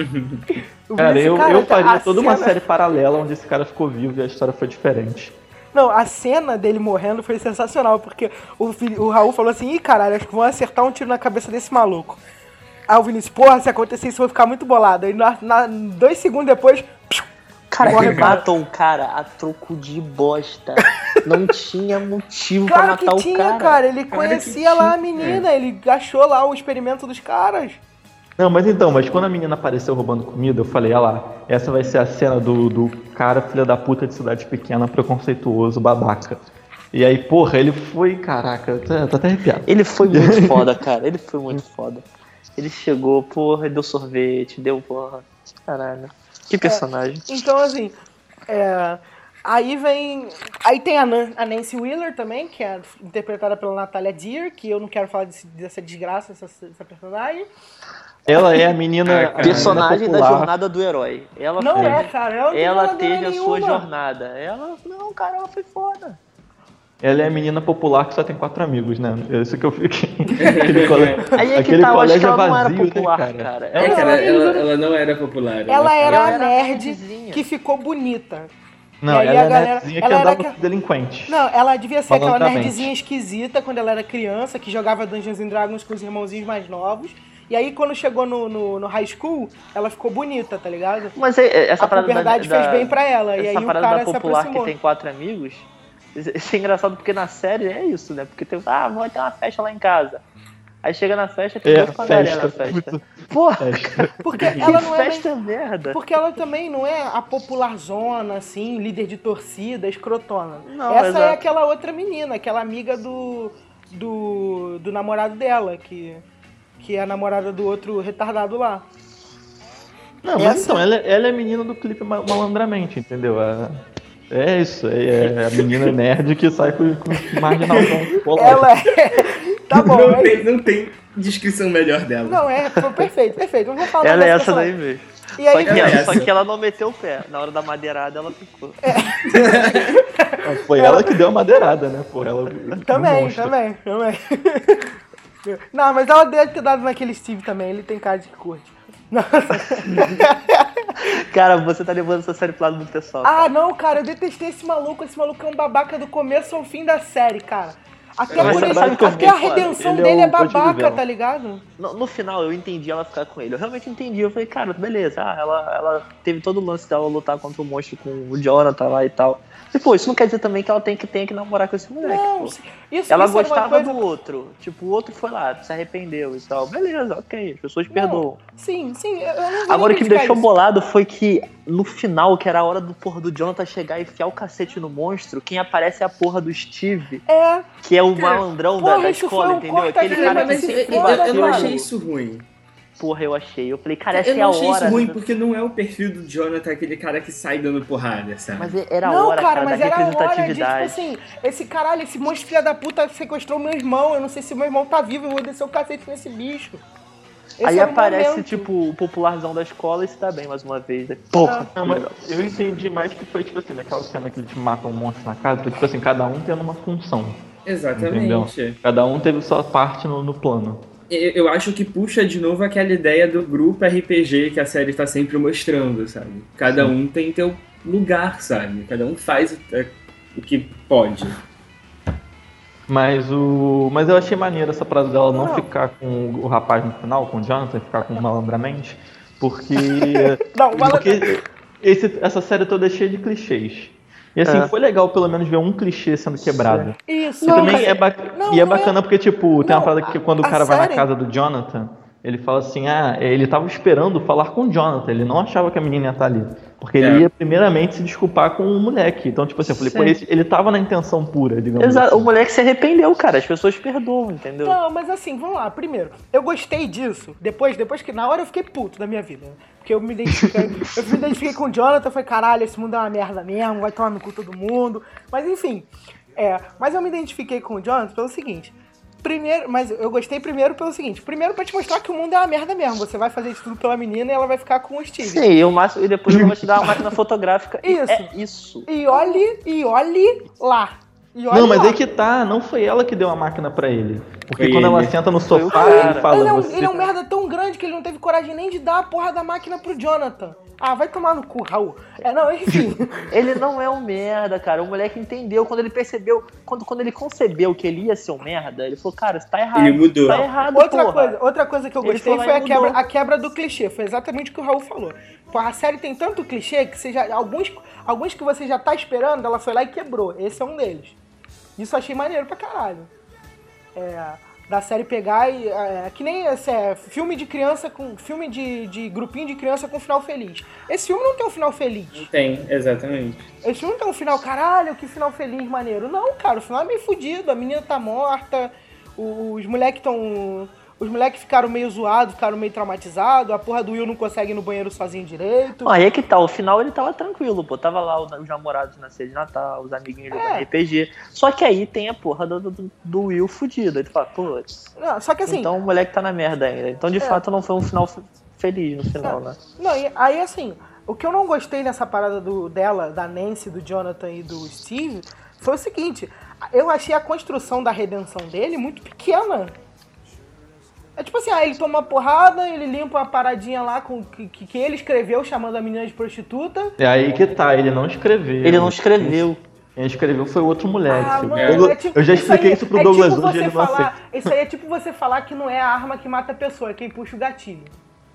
O Cara, Vinícius, eu, cara, eu faria a toda uma cena- série paralela onde esse cara ficou vivo e a história foi diferente. Não, a cena dele morrendo foi sensacional, porque o, Vini- o Raul falou assim, ih, caralho, acho que vão acertar um tiro na cabeça desse maluco. Aí o Vinícius, porra, se acontecer isso eu vou ficar muito bolado. Aí na, na- dois segundos depois, piu, Cara, Morre, ele cara. matou o cara a troco de bosta. Não tinha motivo Claro pra que matar tinha, o cara. cara. Ele Claro que conhecia lá a tinha. menina, ele achou lá o experimento dos caras. Não, mas então, mas quando a menina apareceu roubando comida, eu falei, olha lá, essa vai ser a cena do, do cara filha da puta de cidade pequena, preconceituoso, babaca. E aí, porra, ele foi, caraca, tô, tô até arrepiado. Ele foi muito foda, cara. Ele foi muito foda. Ele chegou, porra, deu sorvete, deu porra. Caralho. Que personagem. Então, assim, é, aí vem. Aí tem a, Nan- a Nancy Wheeler também, que é interpretada pela Natalia Dyer, que eu não quero falar desse- dessa desgraça, dessa, dessa personagem. Ela é a menina, Ah, a cara. menina Personagem da popular. jornada do herói. Ela Não fez- é, cara. Ela, não tem Ela nada teve a nenhuma. sua jornada. Ela. Não, cara, ela foi foda. Ela é a menina popular que só tem quatro amigos, né? É isso que eu fiquei. Aquele, cole... Aí é que Aquele tá, eu acho que colégio ela não era vazio, popular, né, cara? cara. É que ela, Ela- ela, ela não era popular. Ela era Ela a era nerd nerdzinha. que ficou bonita. Não, E aí ela a é galera- nerdzinha que ela era andava aquela- com delinquente. Não, ela devia ser aquela Malandramente. nerdzinha esquisita quando ela era criança, que jogava Dungeons and Dragons com os irmãozinhos mais novos. E aí, quando chegou no, no, no high school, ela ficou bonita, tá ligado? Mas é- é- essa A parada puberdade da, fez da- bem pra ela. E Essa aí o parada cara da se popular que aproximou. tem quatro amigos. Isso é engraçado porque na série é isso, né? Porque tem. Ah, vamos ter uma festa lá em casa. Aí chega na festa, tem É, dois pangaré na festa. festa. Puta, Porra, festa. Porque que ela não é bem... festa merda. Porque ela também não é a popularzona, assim, líder de torcida, escrotona. Não, Essa exato. é aquela outra menina, aquela amiga do, do, do namorado dela, que, que é a namorada do outro retardado lá. Não, mas Essa- então, ela, ela é a menina do clipe ma- malandramente, entendeu? É, é isso, é, é a menina nerd que sai com, com o marginalzão. colado. Ela é... Tá bom, não, é tem, isso. não tem descrição melhor dela. Não, é, foi perfeito, perfeito. Não vou falar Ela é dessa essa daí personagem. mesmo. E Só aí, que, ela é ela, essa. só que ela não meteu o pé. Na hora da madeirada ela ficou. Foi ela que deu a madeirada, né? Pô, ela um também, monstro. também, também. Não, mas ela deve ter dado naquele Steve também, ele tem cara de que curte. Cara, você tá levando essa série pro lado muito pessoal. Ah, não, cara, eu detestei esse maluco. Esse maluco é um babaca do começo ao fim da série, cara. Até, Mas por ele- sabe o que eu até a fiquei foda? redenção Ele é dele é o Code babaca, Livelo. tá ligado? No, no final eu entendi ela ficar com ele. Eu realmente entendi. Eu falei, cara, beleza. Ah, ela, ela teve todo o lance dela lutar contra o monstro com o Jonathan lá e tal. E pô, isso não quer dizer também que ela tem que, tem que namorar com esse moleque. Não, pô. isso, Ela isso era uma gostava coisa... do outro. Tipo, o outro foi lá, se arrependeu e tal. Beleza, ok. As pessoas Não, perdoam. Sim, sim, eu não vou Agora o nem que me criticar deixou isso. bolado foi que no final, que era a hora do porra do Jonathan chegar e enfiar o cacete no monstro, quem aparece é a porra do Steve, É, que é o malandrão da, Porra, da isso escola, foi um entendeu? corta Aquele clima, cara mas que esse eu, sempre eu- foda, eu não bateu. achei isso ruim. Porra, eu achei. Eu falei, cara, essa Eu é não a achei hora. isso ruim né? porque não é o perfil do Jonathan, aquele cara que sai dando porrada, sabe? Mas era a não, hora, cara, cara, mas da era a hora de, tipo representatividade. assim, esse caralho, esse monstro filha da puta sequestrou meu irmão, eu não sei se meu irmão tá vivo, eu vou descer o cacete nesse bicho. Esse Aí era o aparece, momento. tipo, o popularzão da escola e se dá bem mais uma vez. Né? Porra, Não, mas eu entendi mais que foi, tipo assim, naquela cena que eles matam um monstro na casa, foi, tipo assim, cada um tendo uma função. Entendeu? Exatamente. Cada um teve sua parte no, no plano. Eu, eu acho que puxa de novo aquela ideia do grupo R P G que a série tá sempre mostrando, sabe? Cada um tem teu lugar, sabe? Cada um faz o, é, o que pode. Mas o. Mas eu achei maneiro essa parada dela não, Não. ficar com o rapaz no final, com o Jonathan, ficar com malandramente. Porque. Não, o malandro- porque esse, essa série toda é cheia de clichês. E assim, É. foi legal pelo menos ver um clichê sendo quebrado. Isso, E também cara. é, ba- Não, e é não é- bacana porque, tipo, tem uma Não, parada que quando o a cara vai na série- casa do Jonathan, ele fala assim, ah, ele tava esperando falar com o Jonathan, ele não achava que a menina ia estar ali. Porque ele É. ia primeiramente se desculpar com o moleque. Então, tipo assim, eu falei, pô, Sim. esse- ele tava na intenção pura, digamos Exato, assim. o moleque se arrependeu, cara. As pessoas perdoam, entendeu? Não, mas assim, vamos lá. Primeiro, eu gostei disso. Depois, depois que na hora eu fiquei puto da minha vida. Né? Porque eu me identifiquei, eu me identifiquei com o Jonathan, falei, caralho, esse mundo é uma merda mesmo, vai tomar no cu todo mundo. Mas enfim, é. Mas eu me identifiquei com o Jonathan pelo seguinte. Primeiro, mas eu gostei primeiro pelo seguinte. Primeiro pra te mostrar que o mundo é uma merda mesmo. Você vai fazer isso tudo pela menina e ela vai ficar com o Steve. Sim, e, o máximo, e depois ela vai te dar uma máquina fotográfica. E Isso. É isso. E olhe, e olhe lá. E olhe Não, mas lá. aí que tá, não foi ela que deu a máquina pra ele. Porque Foi quando ela ele. senta no Foi o sofá, cara. ele fala, Ele é, um, você... ele é um merda tão grande que ele não teve coragem nem de dar a porra da máquina pro Jonathan. Ah, vai tomar no cu, Raul. É, não, enfim. Ele não é um merda, cara. O moleque entendeu quando ele percebeu, quando, quando ele concebeu que ele ia ser um merda, ele falou, cara, isso tá errado. Ele mudou. Tá errado, Outra porra. coisa, outra coisa que eu Ele gostei foi lá foi e a quebra, mudou. a quebra do clichê. Foi exatamente o que o Raul falou. Pô, a série tem tanto clichê que você já, alguns, alguns que você já tá esperando, ela foi lá e quebrou. Esse é um deles. Isso eu achei maneiro pra caralho. É, da série pegar e... É, que nem esse é, filme de criança com... Filme de, de grupinho de criança com final feliz. Esse filme não tem um final feliz. Tem, exatamente. Esse filme não tem um final, caralho, que final feliz, maneiro. Não, cara, o final é meio fudido. A menina tá morta, os moleques tão... Os moleques ficaram meio zoados, ficaram meio traumatizados. A porra do Will não consegue ir no banheiro sozinho direito. Aí é que tá, o final ele tava tranquilo, pô. Tava lá os, os namorados na ceia de Natal, os amiguinhos jogando É. R P G. Só que aí tem a porra do, do, do Will fudido. Aí tu fala, pô, Não, só que assim... então o moleque tá na merda ainda. Então de É. fato não foi um final f- feliz no final, né? Não, e aí assim, o que eu não gostei nessa parada do, dela, da Nancy, do Jonathan e do Steve, foi o seguinte, eu achei a construção da redenção dele muito pequena. É tipo assim, ah, ele toma uma porrada, ele limpa uma paradinha lá com que, que, que ele escreveu chamando a menina de prostituta. É aí que tá, ele não escreveu. Ele não escreveu. Quem escreveu foi o outro moleque. Ah, O mano, Douglas- é tipo- eu já expliquei aí- isso pro é Douglas tipo hoje, você ele não aceita. falar, Isso aí é tipo você falar que não é a arma que mata a pessoa, é quem puxa o gatilho.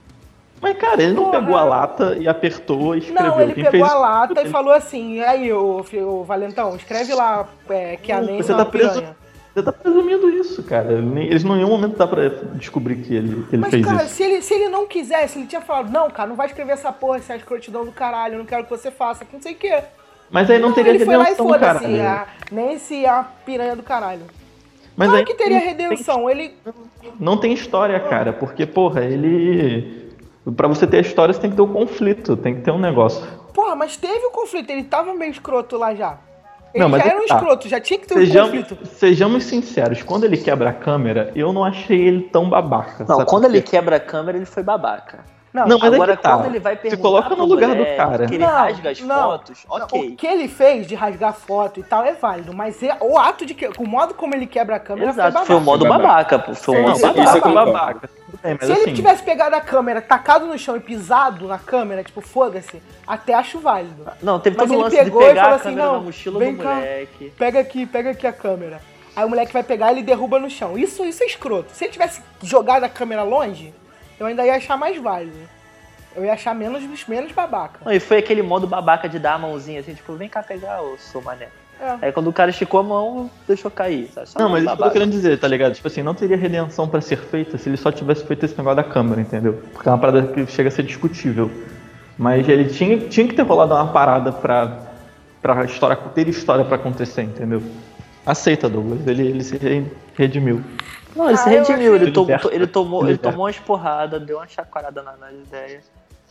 Mas, cara, ele não Porra. pegou a lata e apertou e escreveu. Não, ele Quem pegou fez a isso lata foi e ele. falou assim, e aí, ô, fi- ô Valentão, escreve lá é, que a Não, Nancy você é uma tá preso- piranha. Você tá presumindo isso, cara. Nem- Eles não em nenhum momento dá pra descobrir que ele, que ele Mas, fez cara, isso. se ele, se ele não quisesse, ele tinha falado, não, cara, não vai escrever essa porra, essa escrotidão do caralho, eu não quero que você faça, que não sei o quê. Mas aí não, teria ele foi lá e redenção, foda-se, cara. a Nancy é uma piranha do caralho. Mas Claro aí que teria não tem- redenção, ele... Não tem história, cara, porque, porra, ele... Pra você ter a história, você tem que ter um conflito, tem que ter um negócio. Porra, mas teve o conflito, ele tava meio escroto lá já. Ele Não, mas já é era um que tá. escroto, já tinha que ter um Sejamos, conflito. sejamos sinceros, quando ele quebra a câmera, eu não achei ele tão babaca. Não, sabe quando por quê? ele quebra a câmera, ele foi babaca. Não, Não, mas é Agora, que tá. quando ele vai Se perguntar coloca pro no lugar do moleque cara. que ele Não, rasga as não. fotos, O ok. que ele fez de rasgar foto e tal é válido, mas é- o ato de que, o modo como ele quebra a câmera Exato, foi foi o babaca. modo babaca, pô. Foi o Sim, modo sim, babaca. isso eu Babaca, concordo. babaca. Tudo bem, mas Se assim, ele tivesse pegado a câmera, tacado no chão e pisado na câmera, tipo, foda-se, até acho válido. Não, teve Mas todo o ele lance pegou de e pegar falou a assim, câmera não, na mochila vem do cá. moleque. Pega aqui, pega aqui a câmera. Aí o moleque vai pegar e ele derruba no chão. Isso, isso é escroto. Se ele tivesse jogado a câmera longe, eu ainda ia achar mais válido. Eu ia achar menos, menos babaca. Não, e foi aquele modo babaca de dar a mãozinha, assim, tipo, vem cá pegar, ô seu mané. É. Aí quando o cara esticou a mão, deixou cair, sabe? Só Não, modo mas isso que eu tô babaca. querendo dizer, tá ligado? Tipo assim, não teria redenção pra ser feita se ele só tivesse feito esse negócio da câmera, entendeu? Porque é uma parada que chega a ser discutível. Mas ele tinha, tinha que ter rolado uma parada pra, pra história, ter história pra acontecer, entendeu? Aceita, Douglas, ele, ele se re- redimiu. Não, ele se Ah, eu redimiu, achei- ele, to- Liberta. ele tomou, ele Liberta. tomou umas porradas, deu uma chacoalhada na, nas ideias.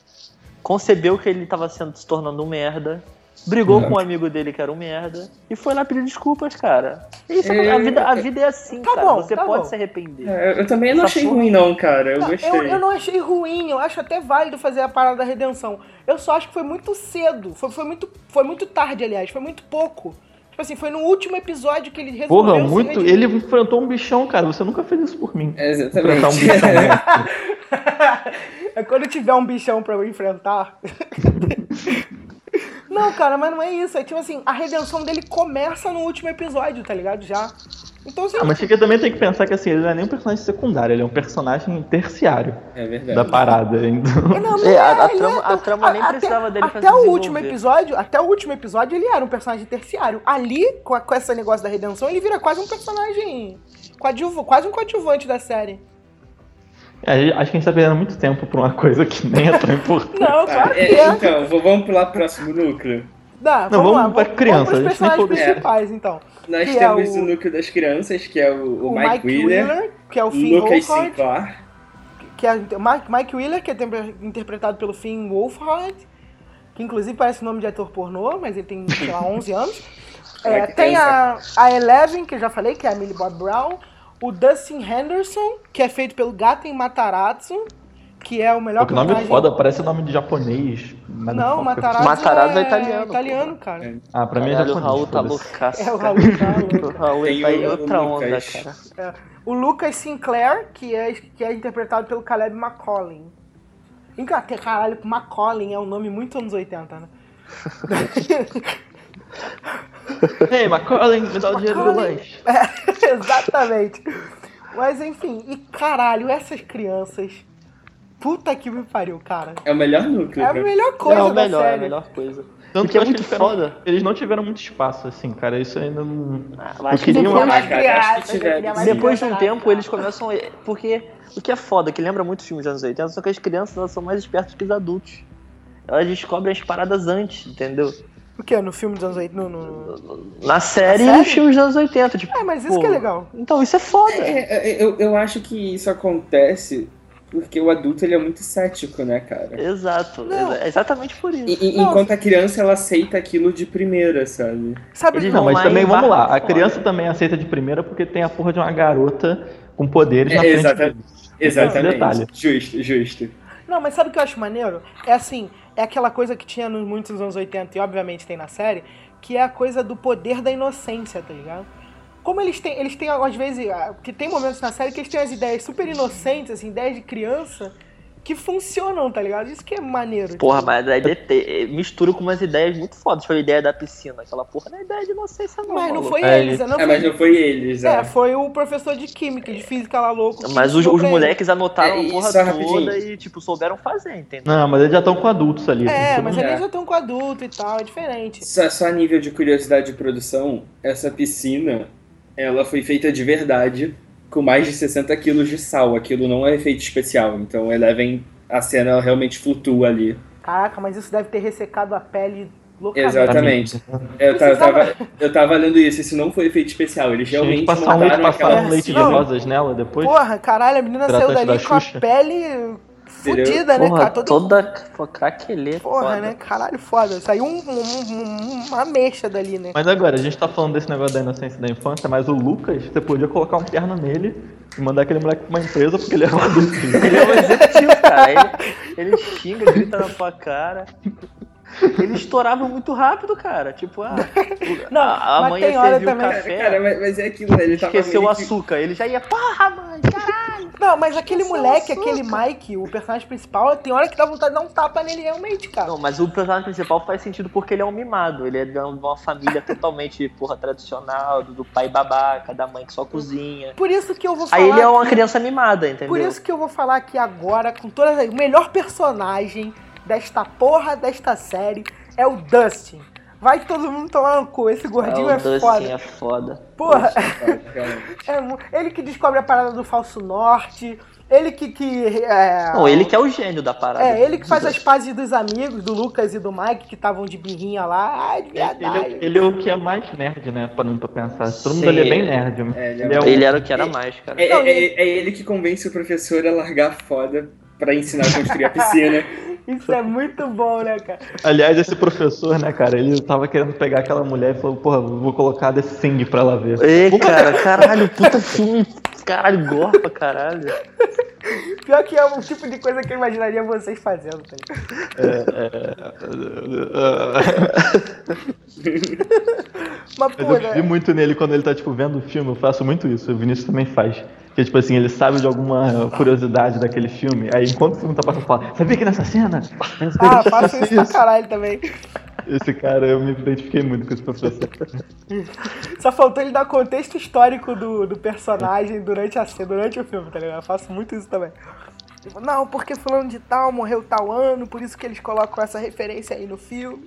Concebeu que ele tava sendo, se tornando um merda. Brigou com um amigo dele que era um merda. E foi lá pedir desculpas, cara. Isso, É, a, vida, a vida é assim, Tá cara. bom, Você tá pode bom. se arrepender. É, eu também não Essa achei porra- ruim, não, cara. Eu Não, gostei. eu, eu não achei ruim, eu acho até válido fazer a parada da redenção. Eu só acho que foi muito cedo. Foi, foi, muito, foi muito tarde, aliás, foi muito pouco. Tipo assim, foi no último episódio que ele resolveu Porra, se muito. redimir. Ele enfrentou um bichão, cara. Você nunca fez isso por mim. É, Enfrentar um exatamente. bichão. né? É quando tiver um bichão pra eu enfrentar. Não, cara, mas não é isso. É tipo assim, a redenção dele começa no último episódio, tá ligado? Já. Então, assim, Ah, mas você também tem que pensar que assim, ele não é nem um personagem secundário, ele é um personagem terciário É verdade. da parada. Então... não, não É, a- a ele trama- a não- trama nem até- precisava dele Até pra se o último desenvolver. episódio, até o último episódio, ele era um personagem terciário. Ali, com, a- com esse negócio da redenção, ele vira quase um personagem coadjuv- quase um coadjuvante da série. É, acho que a gente tá perdendo muito tempo por uma coisa que nem é tão importante. Não, Tá, claro que é, é. então, v- vamos pular pro próximo núcleo. Dá, Não, vamos, vamos lá, pra criança, Vamos a pros gente nem personagens falou- principais, então. Nós Que é temos o- o núcleo das crianças, que é o, o O Mike, Wheeler, que é o Finn Lucas Wolfhard, Sinclair, que é o Mike, Mike Wheeler, que é tem- interpretado pelo Finn Wolfhard, que inclusive parece nome de ator pornô, mas ele tem, sei lá, onze anos. É, É, que tem tem a, a Eleven, que eu já falei, que é a Millie Bob Brown. O Dustin Henderson, que é feito pelo Gaten Matarazzo, que é o melhor Pô, que nome personagem. foda, parece nome de japonês. mas Não, foca. Matarazzo, Matarazzo é é italiano, italiano, cara. Ah, pra mim é Caralho, o japonês. Raul tá foda-se. loucaço. É o cara. Raul tá louco. O Raul Tem tá em o outra onda, Lucas. cara. É. O Lucas Sinclair, que é, que é interpretado pelo Caleb McCollin. Engraçado, caralho, McCollin é um nome muito anos oitenta, né? Ei, Macaulay, me dá o dinheiro do Macaulay. lanche. É, exatamente. Mas enfim, e caralho, essas crianças. Puta que me pariu, cara. É o melhor núcleo, É a cara. melhor coisa é o da melhor, é a série. melhor coisa. Tanto Porque é que eu acho muito que eles foda. tiveram- Eles não tiveram muito espaço, assim, cara. Isso ainda não. Ah, Eu acho que queria depois- uma- Ah, cara, acho que crianças, tiver- eu queria mais Depois de um personagem, tempo, cara. eles começam. Porque o que é foda, que lembra muito filmes dos anos oitenta, só que as crianças elas são mais espertas que os adultos. Elas descobrem as paradas antes, entendeu? O que? No filme dos anos oitenta? No, no, no... Na série Na e nos série? filmes dos anos oitenta. Tipo, É, mas isso pô, que é legal. Então, isso é foda. É, é, eu, eu acho que isso acontece porque o adulto ele é muito cético, né, cara? Exato. Não. É exatamente por isso. E- e- Não. enquanto a criança ela aceita aquilo de primeira, sabe? Sabe, Eles Não, mas lá também, em vamos lá. Barra A fora. criança também aceita de primeira porque tem a porra de uma garota com poderes na É, frente exata- deles. Exatamente. Detalhe. Justo, justo. Não, mas sabe o que eu acho maneiro? É assim, é aquela coisa que tinha nos muitos anos oitenta e obviamente tem na série, que é a coisa do poder da inocência, tá ligado? Como eles têm, eles têm às vezes, ah, que tem momentos na série que eles têm as ideias super inocentes, assim, ideias de criança, que funcionam, tá ligado? Isso que é maneiro. Porra, tipo. mas aí dete- mistura com umas ideias muito fodas. Foi a ideia da piscina. Aquela porra não é ideia de inocência, não. Mas não maluco. foi É, eles, não É, foi... mas não foi eles, É, é. foi o professor de química, de física lá louco. que Mas os, ensinou os pra moleques anotaram É, a e porra só toda rapidinho. e, tipo, souberam fazer, entendeu? Não, mas eles já estão com adultos ali. ele. É, assim, mas não- eles já estão com adulto e tal, é diferente. Só, só a nível de curiosidade de produção, essa piscina, ela foi feita de verdade, com mais de sessenta quilos de sal. Aquilo não é efeito especial, então Eleven, a cena ela realmente flutua ali. Caraca, mas isso deve ter ressecado a pele loucamente. Exatamente. Eu, ta- eu tava, eu tava lendo isso, isso não foi efeito especial, eles Tinha que realmente passar um leite, montaram passar aquela um leite de Não. rosas nela depois. Porra, caralho, a menina saiu Hidratante dali da com a Xuxa. pele fudida, né, Porra, cara? Toda... toda pô, craquelê. Porra, foda. né? Caralho, foda. Saiu um, um- um- uma mecha dali, né? Mas agora, a gente tá falando desse negócio da inocência da infância, mas o Lucas, você podia colocar um terno nele e mandar aquele moleque pra uma empresa porque ele era um adulto. Ele é um executivo, cara. Ele, ele xinga, grita na tua cara. Ele estourava muito rápido, cara. Tipo, ah, o- Não, a, a mas mãe tem ia hora servir o também- café, Cara, mas, mas é aquilo, né? Ele tava esqueceu o meio que- açúcar. Ele já ia, porra, mãe, caralho. Não, mas aquele Nossa, moleque, açúcar. aquele Mike, o personagem principal, tem hora que dá vontade de dar um tapa nele realmente, cara. Não, mas o personagem principal faz sentido porque ele é um mimado. Ele é de uma família totalmente, porra, tradicional, do, do pai babaca, da mãe que só cozinha. Por isso que eu vou falar. Aí ele é uma que- criança mimada, entendeu? Por isso que eu vou falar aqui agora, com todas as... O melhor personagem desta porra desta série é o Dustin. Vai todo mundo tomar no cu, esse gordinho Ah, é, o Dustin foda. é foda. Porra, Realmente. é mu- ele que descobre a parada do falso norte, ele que... que é, Não, ele que é o gênio da parada. É, ele que faz as pazes dos amigos, do Lucas e do Mike, que estavam de birrinha lá. Ai, de Ele, verdade. ele é o que é mais nerd, né? Parando pra pensar. Todo mundo Sim. ali é bem nerd. É, ele é ele é o... Ele era o que era mais, cara. É, Não, é- é- é ele que convence o professor a largar a foda pra ensinar a construir a piscina. Isso é muito bom, né, cara? Aliás, esse professor, né, cara, ele tava querendo pegar aquela mulher e falou, porra, vou colocar The Thing pra ela ver. Ei, cara, caralho, puta filme. Caralho, gore pra caralho. Pior que é um tipo de coisa que eu imaginaria vocês fazendo, tá ligado? Mas, pô, Mas eu vi né? muito nele quando ele tá, tipo, vendo o filme, eu faço muito isso, o Vinícius também faz. Que, tipo assim, ele sabe de alguma curiosidade daquele filme, aí enquanto o filme tá passando, fala, sabia que nessa cena? Ah, faço isso pra caralho também. Esse cara, eu me identifiquei muito com esse professor. Só faltou ele dar contexto histórico do, do personagem durante, a, durante o filme, tá ligado? Eu faço muito isso também. Tipo, não, porque fulano de tal morreu tal ano, por isso que eles colocam essa referência aí no filme.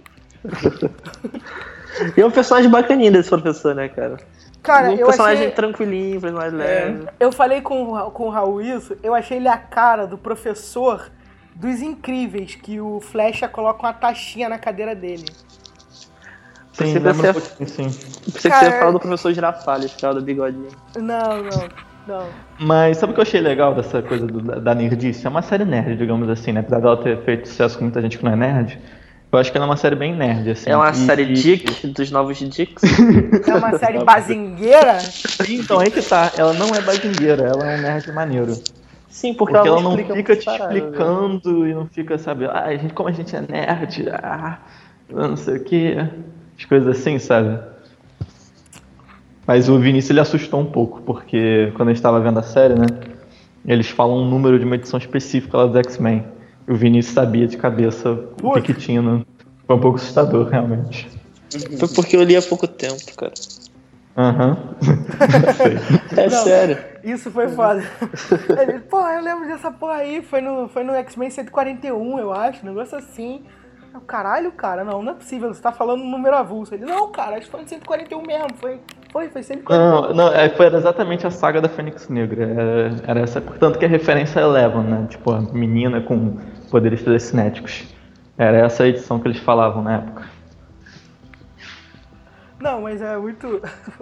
E é um personagem bacaninho desse professor, né, cara? Cara, um eu personagem achei... tranquilinho, mais leve. Eu falei com, o Ra- com o Raul isso, eu achei ele a cara do professor dos Incríveis, que o Flecha coloca uma taxinha na cadeira dele. Sim, Você lembra um percebe- pouquinho, sim. Pensei que você Cara, ia falar do professor Girafales, cara, do bigodinho. Não, não, não. Mas sabe o que eu achei legal dessa coisa do- da, da nerdice? É uma série nerd, digamos assim, né? Apesar dela ter feito sucesso com muita gente que não é nerd, eu acho que ela é uma série bem nerd, assim. É uma E- série e- Dick, dos novos Dicks. É uma série bazingueira? Então, aí que tá. Ela não é bazingueira, ela é um nerd maneiro. Sim, porque, Porque ela ela não, não explica fica muitas te paradas, né? explicando e não fica, sabe, ah, a gente, como a gente é nerd, ah, eu não sei o que, as coisas assim, sabe? Mas o Vinícius ele assustou um pouco, porque quando a gente tava vendo a série, né, eles falam um número de uma edição específica lá dos X-Men. E o Vinícius sabia de cabeça o que, que tinha, né? Foi um pouco assustador, realmente. Foi porque eu li há pouco tempo, cara. Aham. É Não. sério. Isso foi foda. Ele, pô, eu lembro dessa porra aí, foi no, foi no X-Men cento e quarenta e um, eu acho, um negócio assim. Eu, caralho, cara, não, não é possível, você tá falando um número avulso. Ele, não, cara, acho que foi no cento e quarenta e um mesmo, foi, foi, foi cento e quarenta e um. Não, não, é, foi exatamente a saga da Fênix Negra. Era, era essa, portanto que a referência é Eleven, né? Tipo, a menina com poderes telecinéticos. Era essa a edição que eles falavam na época. Não, mas é muito...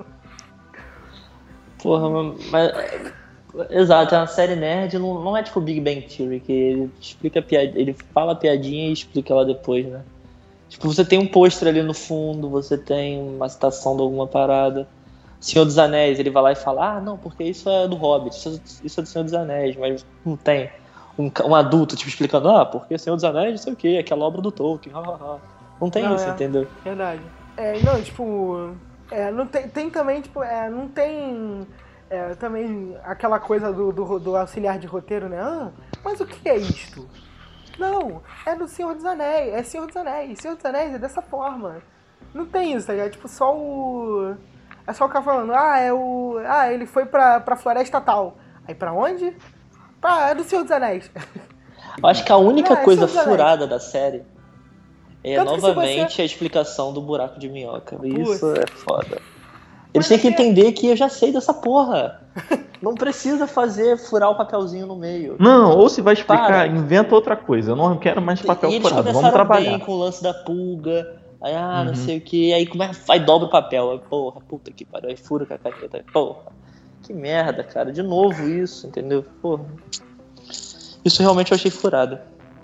Porra, mas... Exato, é uma série nerd, não, não é tipo Big Bang Theory, que ele explica piada, ele fala a piadinha e explica ela depois, né? Tipo, você tem um pôster ali no fundo, você tem uma citação de alguma parada. Senhor dos Anéis, ele vai lá e fala, ah, não, porque isso é do Hobbit, isso é, isso é do Senhor dos Anéis, mas não tem um, um adulto, tipo, explicando, ah, porque Senhor dos Anéis, não sei o que, aquela obra do Tolkien, não tem Não, isso, é. entendeu? Verdade. É, não, tipo... É, não tem, tem também, tipo, é, não tem... É, também aquela coisa do, do, do auxiliar de roteiro, né? Ah, mas o que é isto? Não, é do Senhor dos Anéis, é Senhor dos Anéis, Senhor dos Anéis é dessa forma. Não tem isso, tá ligado? É tipo só o... É só o cara falando, ah, é o... Ah, ele foi pra, pra floresta tal. Aí pra onde? Ah, é do Senhor dos Anéis. Eu acho que a única Ah, é coisa Senhor dos Anéis. furada da série é Tanto que se novamente você- a explicação do buraco de minhoca. Isso Putz. é foda. Eles Mas têm que é que- entender que eu já sei dessa porra. Não precisa fazer furar o papelzinho no meio. Não, ou se vai explicar, Para. inventa outra coisa. Eu não quero mais papel e eles furado, vamos começaram trabalhar. bem com o lance da pulga. Aí, ah, não Uhum. sei o que. Aí começa, aí dobra o papel. Aí, porra, puta que pariu. Aí fura com a caneta. Aí, porra, que merda, cara. De novo isso, entendeu? Porra. Isso realmente eu achei furado.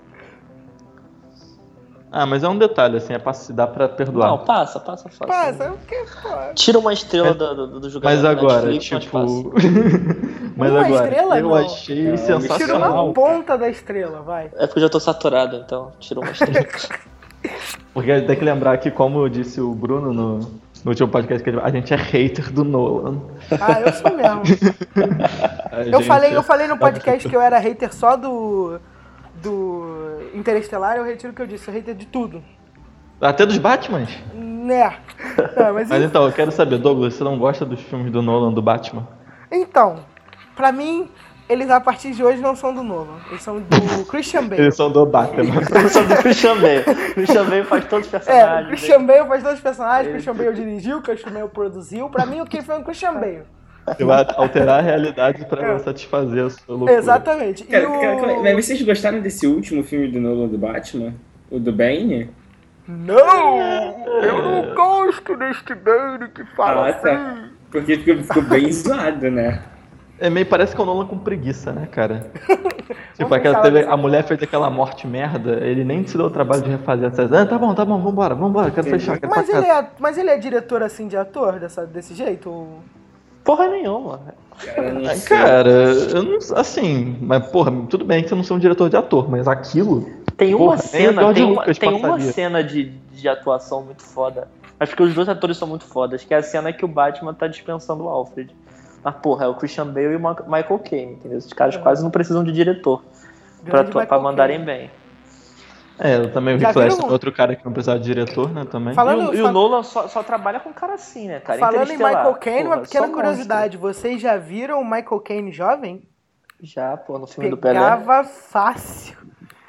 Ah, mas é um detalhe, assim, é pra, dá pra perdoar. Não, passa, passa fácil. Passa, o que, pô? Tira uma estrela Mas- do, do, do jogador Mas da agora, Netflix, mas tipo. passa. mas Uma agora, estrela, eu não. achei Não, Tira sensacional. uma ponta da estrela, vai. É porque eu já tô saturado, então tira uma estrela. Porque tem que lembrar que, como disse o Bruno no, no último podcast, que ele- a gente é hater do Nolan. Ah, eu sou mesmo. A Eu gente falei, é- eu falei no podcast que eu era hater só do. do Interestelar, eu retiro o que eu disse, eu hater de tudo. Até dos Batmans. Né? É, mas Mas então, eu quero saber, Douglas, você não gosta dos filmes do Nolan, do Batman? então, pra mim, eles a partir de hoje não são do Nolan. Eles são do Christian Bale. Eles são do Batman. Eu sou do Christian Bale. Christian Bale faz todos os É, o personagens. Christian Bale faz todos os personagens, o Ele- Christian Bale dirigiu, o Christian Bale produziu. Pra mim, o que foi o Christian Bale. Você vai alterar a realidade pra É. satisfazer a sua loucura. Exatamente. E Cara, o... cara, cara, mas vocês gostaram desse último filme do Nolan do Batman? O do Bane? Não! Eu não gosto deste Bane que fala Ah, assim. tá. Porque ficou, ficou bem zoado, né? É meio, parece que é o Nolan com preguiça, né, cara? tipo, Vamos aquela, falar teve, dessa a mulher fez aquela morte merda, ele nem se deu o trabalho de refazer essas. Ah, tá bom, tá bom, vambora, vambora, quero Entendi. fechar, quero Mas pra ele, casa. é, mas ele é diretor assim de ator dessa, desse jeito? Ou... Porra nenhuma. Cara, não Ah, sei. Cara, eu não. Assim, mas porra, tudo bem que você não sou um diretor de ator, mas aquilo. Tem uma Porra, nem o cena, George tem uma, Lucas tem uma passaria. cena de, de atuação muito foda. Acho que os dois atores são muito fodas, que é a cena que o Batman tá dispensando o Alfred. Mas, porra, é o Christian Bale e o Ma- Michael Caine, entendeu? Esses caras quase não precisam de diretor pra, Grande atu- pra Michael mandarem Caine. bem. É, eu também o Já Rick Flash, viram? outro cara que não precisava de diretor, né, também. Fala- E Falando- o, e o fal- Nolan só, só trabalha com cara assim, né, cara? Falando em Interestelar, Michael Caine, porra, uma pequena só curiosidade. Vocês já viram o Michael Caine jovem? monstro. Já, pô, no filme do Pelé. Pegava fácil.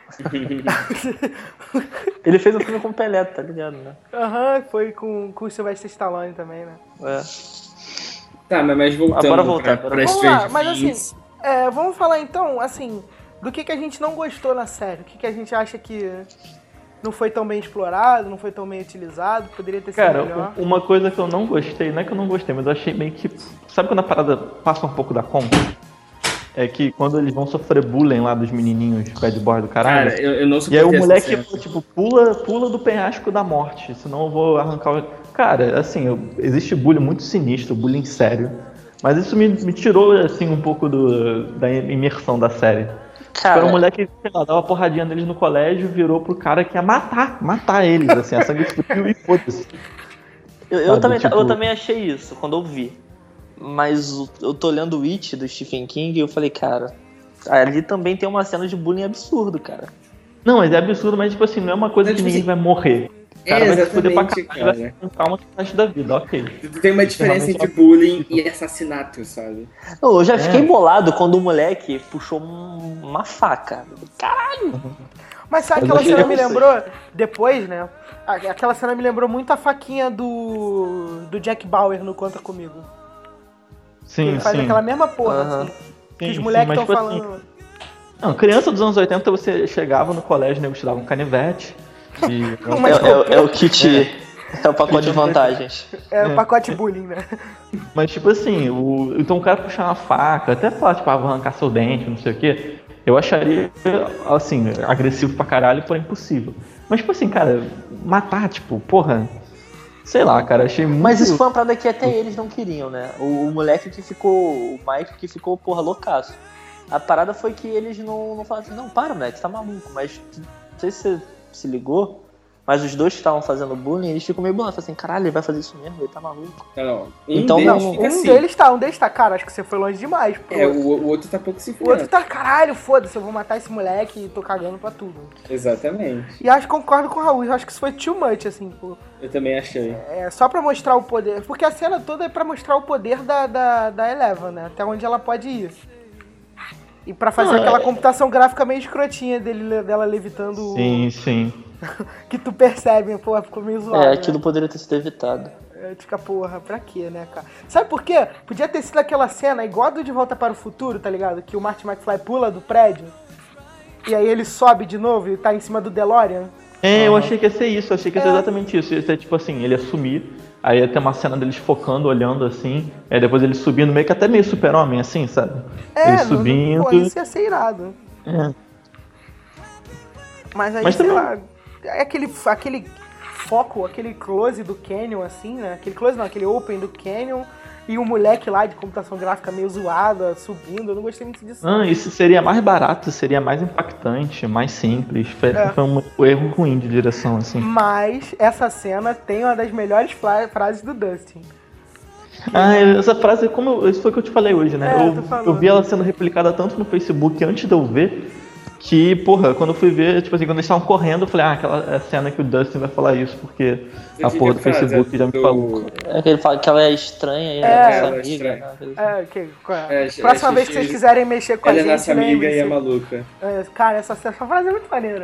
Ele fez um filme com o Pelé, tá ligado, né? Aham, foi com, com o Sylvester Stallone também, né? É. Tá, mas, mas voltando Ah, bora voltar, pra, bora pra Vamos lá, Stranger mas assim, Things. é, vamos falar então, assim, do que, que a gente não gostou na série. O que, que a gente acha que não foi tão bem explorado, não foi tão bem utilizado, poderia ter sido Cara, melhor. u- uma coisa que eu não gostei, não é que eu não gostei, mas eu achei meio que. Sabe quando a parada passa um pouco da conta? É que quando eles vão sofrer bullying lá dos menininhos bad boy do caralho. Cara, eu, eu não E aí suportei o essa moleque, cena. tipo, pula, pula do penhasco da morte, senão eu vou arrancar o... Cara, assim, eu- existe bullying muito sinistro, bullying sério. Mas isso me, me tirou, assim, um pouco do, da imersão da série. Cara, Era um moleque que, sei lá, dava porradinha neles no colégio, virou pro cara que ia matar, matar eles, assim, a sangue frio e foda-se. eu, eu, sabe, também, tipo- eu também achei isso quando eu vi. Mas o- eu tô lendo o It do Stephen King e eu falei, cara, ali também tem uma cena de bullying absurdo, cara. Não, mas é absurdo, mas tipo assim, não é uma coisa Não, que tipo ninguém assim, vai morrer. O é, cara vai se fuder pra exatamente, caralho, vai cara. ficar com trauma pro resto da vida, ok. Tem uma diferença Realmente entre bullying e assassinato, sabe? Não, eu já É. fiquei bolado quando o moleque puxou um- uma faca. Caralho! Mas sabe Mas aquela eu cena queria me você. lembrou, depois, né? a- Aquela cena me lembrou muito a faquinha do, do Jack Bauer no Conta Comigo. Que Sim, ele faz sim. aquela mesma porra, Aham. assim. Que Sim, os sim, moleques mas, estão tipo assim, falando. Não, criança dos anos oitenta, você chegava no colégio, nego te dava um canivete. E... Uma É, é o- é o escopeta. kit. É. o pacote de vantagens. É o pacote bullying, né? Mas tipo assim, o... então o cara puxar uma faca, até falar, tipo, ah, vou arrancar seu dente, não sei o quê, eu acharia, assim, agressivo pra caralho, porém impossível. Mas tipo assim, cara, matar, tipo, porra, sei lá, cara, achei muito... Mas isso foi uma parada que até eles não queriam, né? O, o moleque que ficou, o Mike que ficou, porra, loucaço. A parada foi que eles não, não falaram assim, não, para, moleque, você tá maluco. Mas, não sei se você se ligou, mas os dois que estavam fazendo bullying, eles ficam meio bolados, assim, caralho, ele vai fazer isso mesmo, ele tá maluco. Não, não. Um Então, deles não, fica Um assim. deles tá, um deles tá. Cara, acho que você foi longe demais. Pô. É, o, o outro tá pouco se O outro fudendo. tá, caralho, foda-se, eu vou matar esse moleque e tô cagando pra tudo. Exatamente. E acho que concordo com o Raul, eu acho que isso foi too much, assim, pô. Eu também achei. É só pra mostrar o poder. Porque a cena toda é pra mostrar o poder da, da, da Eleven, né? Até onde ela pode ir. E pra fazer Não, aquela é- computação gráfica meio escrotinha dele, dela levitando. Sim, sim. Que tu percebe, pô, ficou meio zoado. É, né? aquilo poderia ter sido evitado. É, fica, porra, pra quê, né, cara? Sabe por quê? Podia ter sido aquela cena igual a do De Volta para o Futuro, tá ligado? Que o Marty McFly pula do prédio. E aí ele sobe de novo e tá em cima do DeLorean. É, eu achei que ia ser isso, eu achei que ia ser É. exatamente isso. Ia ser tipo assim, ele ia sumir, aí ia ter uma cena deles focando, olhando assim, aí depois ele subindo, meio que até meio super-homem, assim, sabe? É, ele não- subindo. Pô, isso ia ser irado. É. Mas aí, Mas sei também- lá, é aquele, aquele foco, aquele close do Canyon, assim, né? Aquele close não, aquele open do Canyon. E o moleque lá de computação gráfica meio zoada, subindo. Eu não gostei muito disso. Ah, isso seria mais barato, seria mais impactante, mais simples. Foi, É. foi um, um erro ruim de direção, assim. Mas essa cena tem uma das melhores fra- frases do Dustin. Ah, essa frase, como eu- isso foi o que eu te falei hoje, né? É, eu, tu falou. eu vi ela sendo replicada tanto no Facebook antes de eu ver, que, porra, quando eu fui ver, tipo assim, quando eles estavam correndo, eu falei, ah, aquela é a cena que o Dustin vai falar isso, porque a vi porra a do frase, Facebook já me do- falou. É que ele fala que ela é estranha e É, ela é nossa ela é amiga. estranha. Né? É, que, qual é? É, Próxima é, vez que gente, vocês quiserem mexer com Ela a é gente, nossa amiga e é lembre-se. maluca. É, cara, essa, essa frase é muito maneira.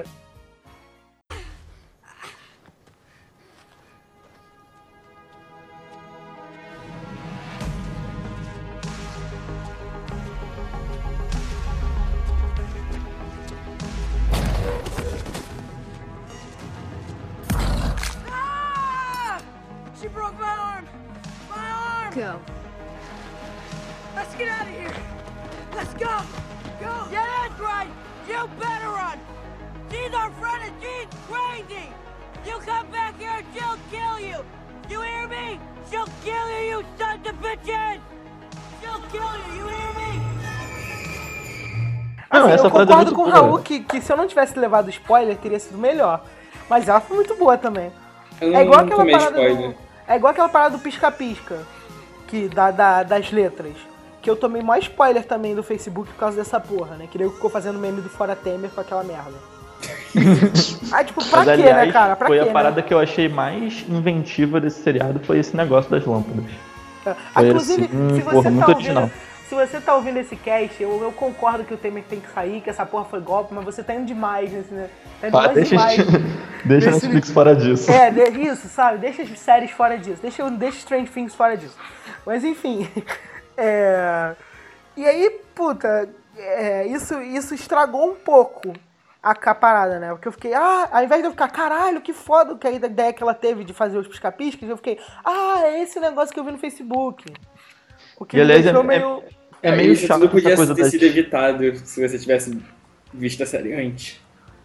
Ah! She broke my arm! My arm! Go. Let's get out of here! Let's go! Go! Yeah, that's right! You better run! She's our friend and she's crazy! You come back here and she'll kill you! You hear me? She'll kill you, you sons of bitches! She'll kill you, you hear me? Não, Assim, essa eu frase é concordo muito com o boa. Raul que, que se eu não tivesse levado spoiler, teria sido melhor. Mas ela foi muito boa também. Eu não É igual aquela tomei parada spoiler. do, É igual aquela parada do pisca-pisca. Que, da, da- das letras. Que eu tomei maior spoiler também do Facebook por causa dessa porra, né? Que ele ficou fazendo meme do Fora Temer com aquela merda. Ah, tipo, pra Mas, quê, aliás, né, cara? Pra foi quê, a parada né? que eu achei mais inventiva desse seriado, foi esse negócio das lâmpadas. Ah, Foi inclusive, assim, se porra, você muito tá original. ouvindo, se você tá ouvindo esse cast, eu, eu concordo que o Temer tem que sair, que essa porra foi golpe, mas você tá indo demais nesse, né? Tá indo Ah, longe deixa demais. deixa a Nesse- Netflix fora disso. É, de- isso, sabe? Deixa as séries fora disso. Deixa, deixa Strange Things fora disso. Mas enfim. É... E aí, puta, é, isso, isso estragou um pouco a, a parada, né? Porque eu fiquei, ah, ao invés de eu ficar, caralho, que foda, que a ideia que ela teve de fazer os pisca-piscas, eu fiquei, ah, é esse negócio que eu vi no Facebook. O que E, me aliás, deixou é- meio... É meio Isso chato tudo essa podia coisa ter das... sido evitado se você tivesse visto a série antes.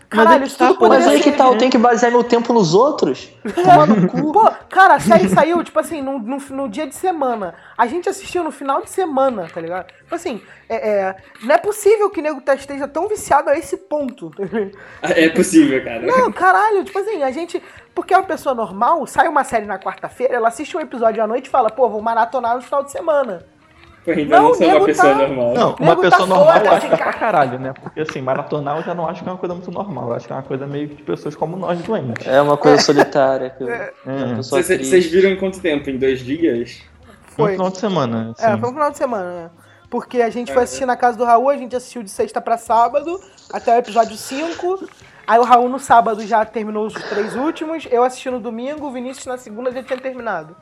Caralho, é isso tudo Pô, mas poderia aí que ser... tal? Tem que basear meu tempo nos outros? Tomar no cu. Pô, cara, a série saiu, tipo assim, no, no, no dia de semana. A gente assistiu no final de semana, tá ligado? Tipo assim, é, é, não é possível que o nego esteja tão viciado a esse ponto. É possível, cara. Não, caralho, tipo assim, a gente... Porque é uma pessoa normal, sai uma série na quarta-feira, ela assiste um episódio à noite e fala, pô, vou maratonar no final de semana. Pô, então eu não sou uma nego pessoa tá- normal. Não, uma Nego tá pessoa normal foda, eu acho que é cara. pra caralho, né? Porque assim, maratonar eu já não acho que é uma coisa muito normal. Eu acho que é uma coisa meio de pessoas como nós doentes. É uma coisa solitária. Que eu, É. uma pessoa Vocês triste. vocês viram em quanto tempo? Em dois dias? Foi um Foi. final de semana. É, Sim. foi um final de semana, né? Porque a gente foi assistir na casa do Raul, a gente assistiu de sexta pra sábado, até o episódio cinco. Aí o Raul no sábado já terminou os três últimos, eu assisti no domingo, o Vinícius na segunda já tinha terminado.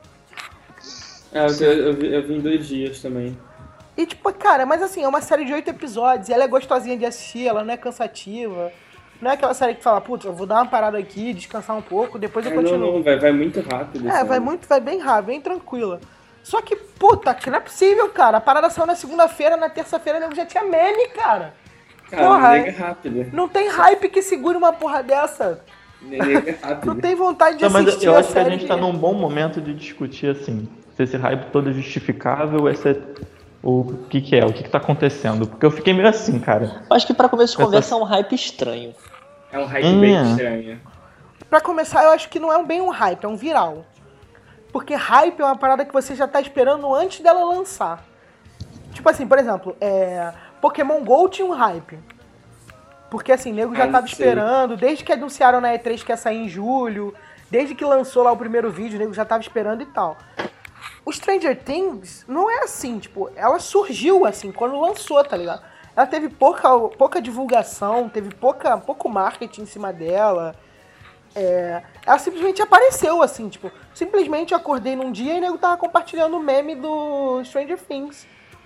É, eu, eu, vi, eu vi em dois dias também. E tipo, cara, mas assim, é uma série de oito episódios, e ela é gostosinha de assistir, ela não é cansativa. Não é aquela série que fala, putz, eu vou dar uma parada aqui, descansar um pouco, depois eu É, não, continuo. não, vai, vai muito rápido. É, sabe? vai muito, vai bem rápido, bem tranquila. Só que, puta, que não é possível, cara. A parada saiu na segunda-feira, na terça-feira eu já tinha meme, cara. Cara, Porra, nega rápido. Não tem hype que segure uma porra dessa. Nega rápido. Não tem vontade de Não, mas assistir eu a acho que a série. gente tá num bom momento de discutir assim, se esse hype todo é justificável, ou esse é o que que é, o que que tá acontecendo. Porque eu fiquei meio assim, cara. Acho que pra começo de conversa é um hype estranho. É um hype Hum. bem estranho. Pra começar, eu acho que não é bem um hype, é um viral. Porque hype é uma parada que você já tá esperando antes dela lançar. Tipo assim, por exemplo, é... Pokémon GO tinha um hype. Porque assim, o nego já Ah, tava sei. esperando, desde que anunciaram na E três que ia sair em julho, desde que lançou lá o primeiro vídeo, o nego já tava esperando e tal. O Stranger Things não é assim, tipo, ela surgiu assim, quando lançou, tá ligado? Ela teve pouca, pouca divulgação, teve pouca, pouco marketing em cima dela. É, ela simplesmente apareceu, assim, tipo, simplesmente eu acordei num dia e o nego tava compartilhando o meme do Stranger Things.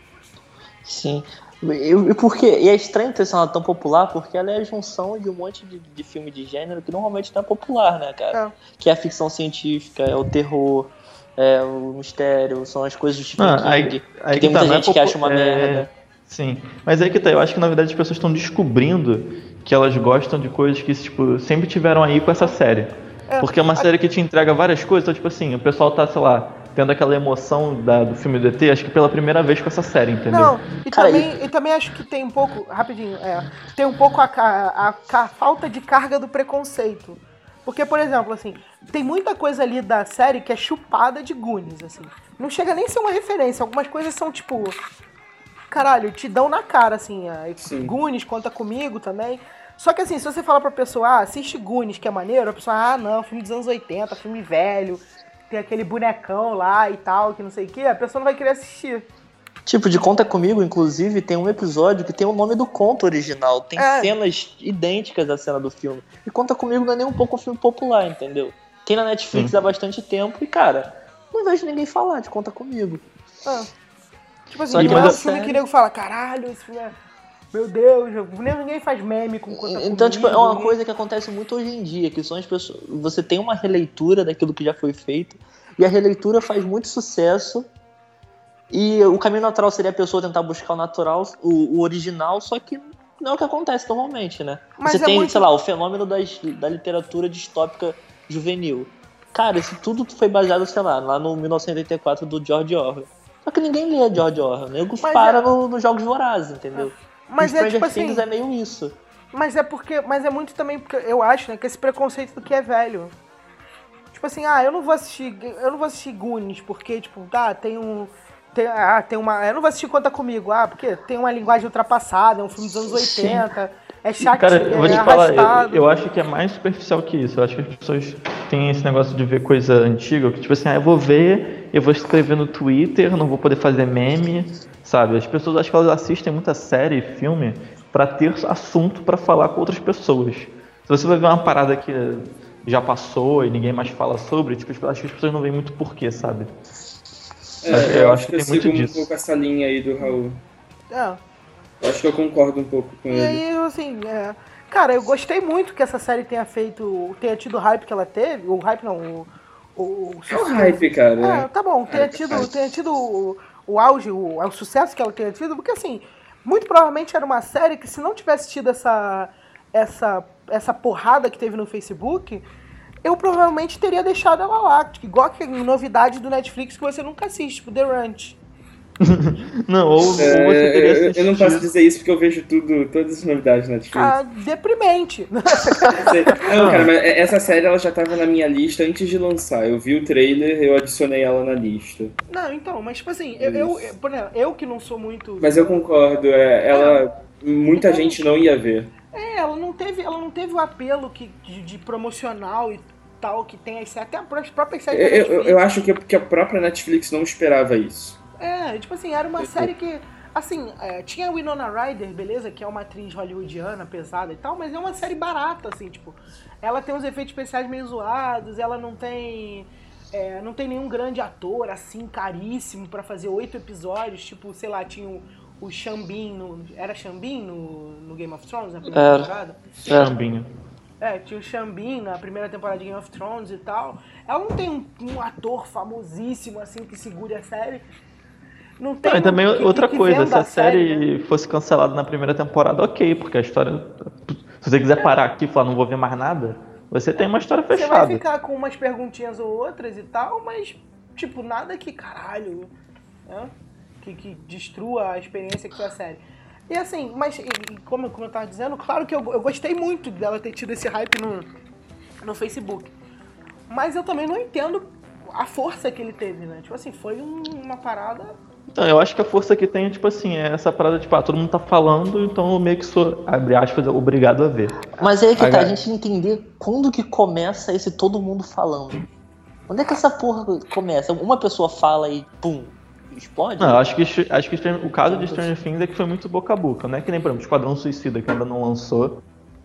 Sim. E, e por quê? E é estranho ter sido ela tão popular porque ela é a junção de um monte de, de filme de gênero que normalmente não é popular, né, cara? É. Que é a ficção científica, é o terror, é o mistério, são as coisas do Stephen Ah, King. aí, que aí tem que tá, muita não é gente que popu- acha uma é, merda. Sim, mas aí que tá, eu acho que na verdade as pessoas estão descobrindo que elas gostam de coisas que tipo, sempre tiveram aí com essa série. É. Porque é uma série que te entrega várias coisas, então tipo assim, o pessoal tá, sei lá, tendo aquela emoção da- do filme do E T, acho que pela primeira vez com essa série, entendeu? Não, e, Cara, também, e também acho que tem um pouco, rapidinho, é, tem um pouco a, ca- a, ca- falta de carga do preconceito. Porque, por exemplo, assim, tem muita coisa ali da série que é chupada de Goonies, assim. Não chega nem a ser uma referência, algumas coisas são tipo... Caralho, te dão na cara, assim, a Sim. Goonies conta comigo também. Só que assim, se você falar pra pessoa, ah, assiste Goonies, que é maneiro, a pessoa, ah, não, filme dos anos oitenta, filme velho, tem aquele bonecão lá e tal, que não sei o que, a pessoa não vai querer assistir. Tipo, de Conta Comigo, inclusive, tem um episódio que tem o nome do conto original. Tem É. cenas idênticas à cena do filme. E Conta Comigo não é nem um pouco um filme popular, entendeu? Tem na Netflix Sim. há bastante tempo e, cara, não vejo ninguém falar de Conta Comigo. Ah. Tipo assim, Só que não é um mas a filme série- que o nego fala, caralho, esse filme é... Meu Deus, nem ninguém faz meme com conta Então, tipo, é comigo, uma ninguém- coisa que acontece muito hoje em dia, que são as pessoas... Você tem uma releitura daquilo que já foi feito, e a releitura faz muito sucesso, e o caminho natural seria a pessoa tentar buscar o natural, o, o original, só que não é o que acontece normalmente, né? Mas Você é tem, muito- sei lá, o fenômeno das, da literatura distópica juvenil. Cara, isso tudo foi baseado, sei lá, lá no mil novecentos e oitenta e quatro do George Orwell. Só que ninguém lê George Orwell, o nego Mas para é- no- nos Jogos Vorazes, entendeu? Mas o é Stranger tipo assim, Things é meio isso. mas é porque, mas é muito também porque eu acho, né, que esse preconceito do que é velho. Tipo assim, ah, eu não vou assistir, eu não vou assistir Goonies porque tipo, tá, tem um tem, ah, tem uma, eu não vou assistir Conta Comigo, ah, porque tem uma linguagem ultrapassada, é um filme dos anos oitenta, é chato, Cara, eu vou é te falar, arrastado. eu, eu acho que é mais superficial que isso. Eu acho que as pessoas têm esse negócio de ver coisa antiga, que tipo assim, ah, eu vou ver, eu vou escrever no Twitter, não vou poder fazer meme, sabe? As pessoas acham que elas assistem muita série e filme pra ter assunto pra falar com outras pessoas. Se você vai ver uma parada que já passou e ninguém mais fala sobre, tipo, acho que as pessoas não veem muito porquê, sabe? É, Eu acho que eu tem muito sigo um disso. pouco essa linha aí do Raul. É. Eu acho que eu concordo um pouco com E ele. aí, assim, é... Cara, eu gostei muito que essa série tenha feito, tenha tido o hype que ela teve, o hype não, o... o, o É um hype, cara. É, tá bom, tenha É, tido, hype. tenha tido o, o auge, o, o sucesso que ela tenha tido, porque assim, muito provavelmente era uma série que se não tivesse tido essa, essa, essa porrada que teve no Facebook, eu provavelmente teria deixado ela lá. Igual que novidade do Netflix que você nunca assiste, tipo The Ranch. Não, ou, ou você É, teria eu, assistido. eu não posso dizer isso porque eu vejo tudo, todas as novidades na Netflix. Ah, deprimente. Sei- Não, cara, mas essa série ela já tava na minha lista antes de lançar. Eu vi o trailer, eu adicionei ela na lista. Não, então, mas tipo assim, eu, eu, eu, por exemplo, eu que não sou muito... Mas eu concordo, é, ela. Muita gente não ia ver. É, ela não teve, ela não teve o apelo que, de, de promocional e tal que tem as séries, até as próprias séries Eu, da eu, Netflix. eu acho que, que a própria Netflix não esperava isso. É, tipo assim, era uma série que, assim, é, tinha a Winona Ryder, beleza, que é uma atriz hollywoodiana, pesada e tal, mas é uma série barata, assim, tipo, ela tem uns efeitos especiais meio zoados, ela não tem, é, não tem nenhum grande ator, assim, caríssimo pra fazer oito episódios, tipo, sei lá, tinha o, o Xambin, no, era Xambin no, no Game of Thrones, na primeira Era. temporada? Chambinho. É, tinha o Xambin na primeira temporada de Game of Thrones e tal. Ela não tem um, um ator famosíssimo, assim, que segure a série. Não tem Não, e também um que- outra que coisa, se venda a série né? fosse cancelada na primeira temporada, ok, porque a história. Se você quiser parar aqui e falar, não vou ver mais nada, você tem uma história Você vai fechada. ficar com umas perguntinhas ou outras e tal, mas, tipo, nada que, caralho, né? Que, que destrua a experiência que foi a série. E assim, mas, e- e como, como eu tava dizendo, claro que eu, eu gostei muito dela ter tido esse hype no, no Facebook. Mas eu também não entendo a força que ele teve, né? Tipo assim, foi um- uma parada... Então, eu acho que a força que tem é, tipo assim, é essa parada, tipo, ah, todo mundo tá falando, então eu meio que sou, abre aspas, obrigado a ver. Mas aí é que tá, a Agora- gente entender quando que começa esse todo mundo falando. Onde é que essa porra começa? Uma pessoa fala e pum, explode? Não, eu acho que, acho que o caso de Stranger Things é que foi muito boca a boca, não é que nem, por exemplo, Esquadrão Suicida, que ainda não lançou,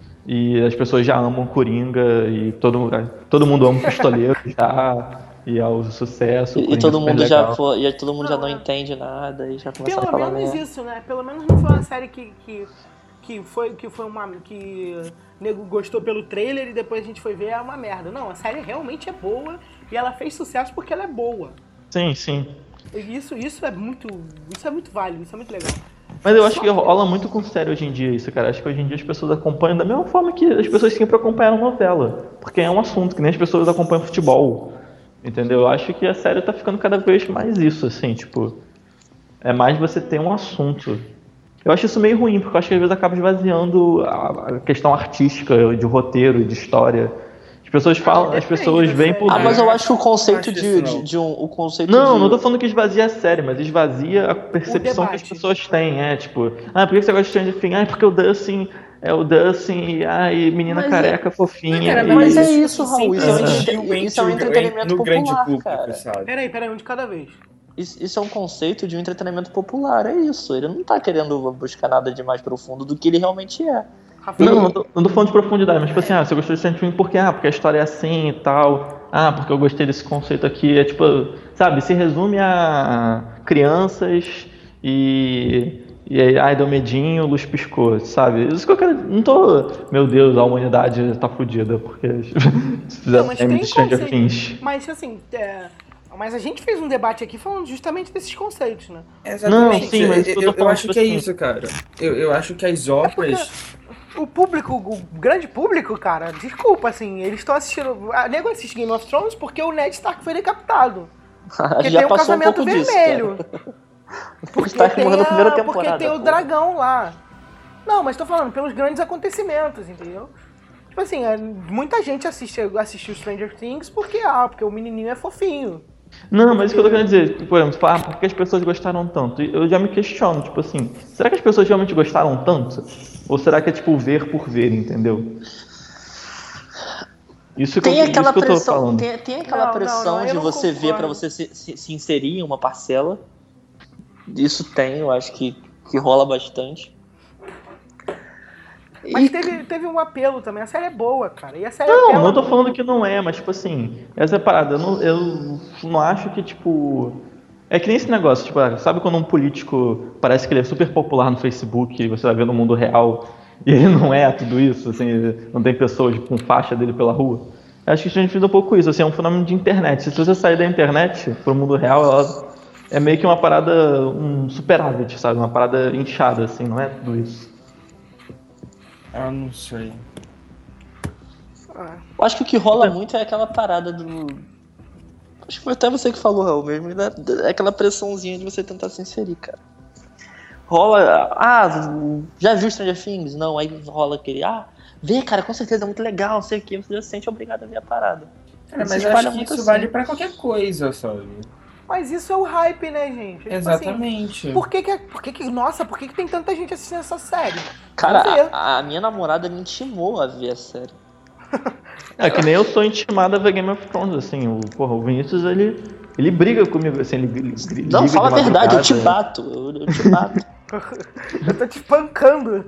e as pessoas já amam Coringa, e todo, todo mundo ama o Pistoleiro já, e é o sucesso. E, e Coringa todo super mundo já, legal. foi, e todo mundo já Não, não é. entende nada e já começa a Pelo falar menos merda. isso, né? Pelo menos não foi uma série que, que, que foi, que foi uma... que o nego gostou pelo trailer e depois a gente foi ver, é uma merda. Não, a série realmente é boa e ela fez sucesso porque ela é boa. Sim, sim. E Isso, isso é muito... Isso é muito válido, isso é muito legal. Mas eu acho que rola muito com sério hoje em dia isso, cara. Acho que hoje em dia as pessoas acompanham da mesma forma que as pessoas sempre acompanharam novela. Porque é um assunto que nem as pessoas acompanham futebol. Entendeu? Eu acho que a série tá ficando cada vez mais isso, assim, tipo... É mais você ter um assunto. Eu acho isso meio ruim, porque eu acho que às vezes acaba esvaziando a a questão artística, de roteiro, de história. As pessoas falam, as pessoas vêm por... Ah, mas eu acho que o conceito Acho de, isso de, não. de um... O conceito Não, de... não tô falando que esvazia a série, mas esvazia a percepção que as debate. pessoas têm, é, tipo... Ah, por que você gosta de Stranger Things? Ah, é porque o Dustin é o Dustin, e ai, menina Mas careca, fofinha. Cara, e- Mas é isso isso, Raul, isso é um sempre entre- existiu isso é um entre o- entretenimento no grande popular, público, cara. sabe? Peraí, peraí, um de cada vez. Isso, isso é um conceito de um entretenimento popular, é isso. Ele não tá querendo buscar nada de mais profundo do que ele realmente é. Rafael, Não, não tô, não tô falando de profundidade, mas tipo assim, ah, você gostou de Stranger Things porque, ah, porque a história é assim e tal. Ah, porque eu gostei desse conceito aqui. É tipo, sabe, se resume a crianças e... E aí, ai, deu medinho, luz piscou, sabe? Isso que eu quero... Não tô... Meu Deus, a humanidade tá fodida, porque... se fizer Não, mas M tem de Stranger conceito. Things. Mas assim, é, mas a gente fez um debate aqui falando justamente desses conceitos, né? Exatamente. Não, sim, mas eu, eu tô eu, falando, acho tipo que é assim- isso, cara. Eu, eu acho que as obras. O público, o grande público, cara, desculpa, assim, eles estão assistindo. A nego assiste Game of Thrones porque o Ned Stark foi decapitado. Porque Já tem o passou um casamento pouco disso, vermelho. cara. O Porque Stark tem, morreu na primeira a- temporada. porque tem o pô. dragão lá. Não, mas tô falando pelos grandes acontecimentos, entendeu? Tipo assim, é, muita gente assiste, assistiu Stranger Things porque, ah, porque o menininho é fofinho. Não, mas isso que eu tô querendo dizer, por exemplo, ah, por que as pessoas gostaram tanto? E eu já me questiono, tipo assim, será que as pessoas realmente gostaram tanto? Ou será que é tipo ver por ver, entendeu? Isso que, Tem eu, aquela isso que eu tô pressão, falando. tem, tem aquela Não, não, pressão não, eu de não você ver concordo. pra você se, se- se inserir em uma parcela. Isso tem, eu acho que, que rola bastante. Mas E- teve, teve um apelo também. A série é boa, cara. E a série Não, apela não tô muito. falando que não é, mas tipo assim, essa é a parada, eu não, eu não acho que tipo... É que nem esse negócio, tipo, ah, sabe quando um político parece que ele é super popular no Facebook e você vai ver no mundo real e ele não é tudo isso, assim, não tem pessoas com faixa dele pela rua? Eu acho que a gente fez um pouco isso, assim, é um fenômeno de internet. Se você sair da internet pro mundo real, ela é meio que uma parada, um superávit, sabe? Uma parada inchada, assim, não é tudo isso. Ah, não sei. Ah, Eu acho que o que rola muito é aquela parada do. Acho que foi até você que falou, Raul, mesmo. Né? É aquela pressãozinha de você tentar se inserir, cara. Rola. Ah, já viu Stranger Things? Não, aí rola aquele. Ah, vê, cara, com certeza é muito legal, não sei o que. Você já se sente obrigado a ver a parada. Cara, Isso mas eu espalha acho que muito isso assim. vale pra qualquer coisa, sabe? mas isso é o hype, né, gente? Tipo Exatamente. assim, por que que, por que que, nossa, por que que tem tanta gente assistindo essa série? Vamos ver. Cara, a, a minha namorada me intimou a ver a série. É que nem eu sou intimado a ver Game of Thrones, assim, o, porra, o Vinícius, ele, ele briga comigo, assim, ele, ele, ele Não, liga fala de a verdade, eu te madrugada. bato. Eu, eu te bato. Eu tô te espancando.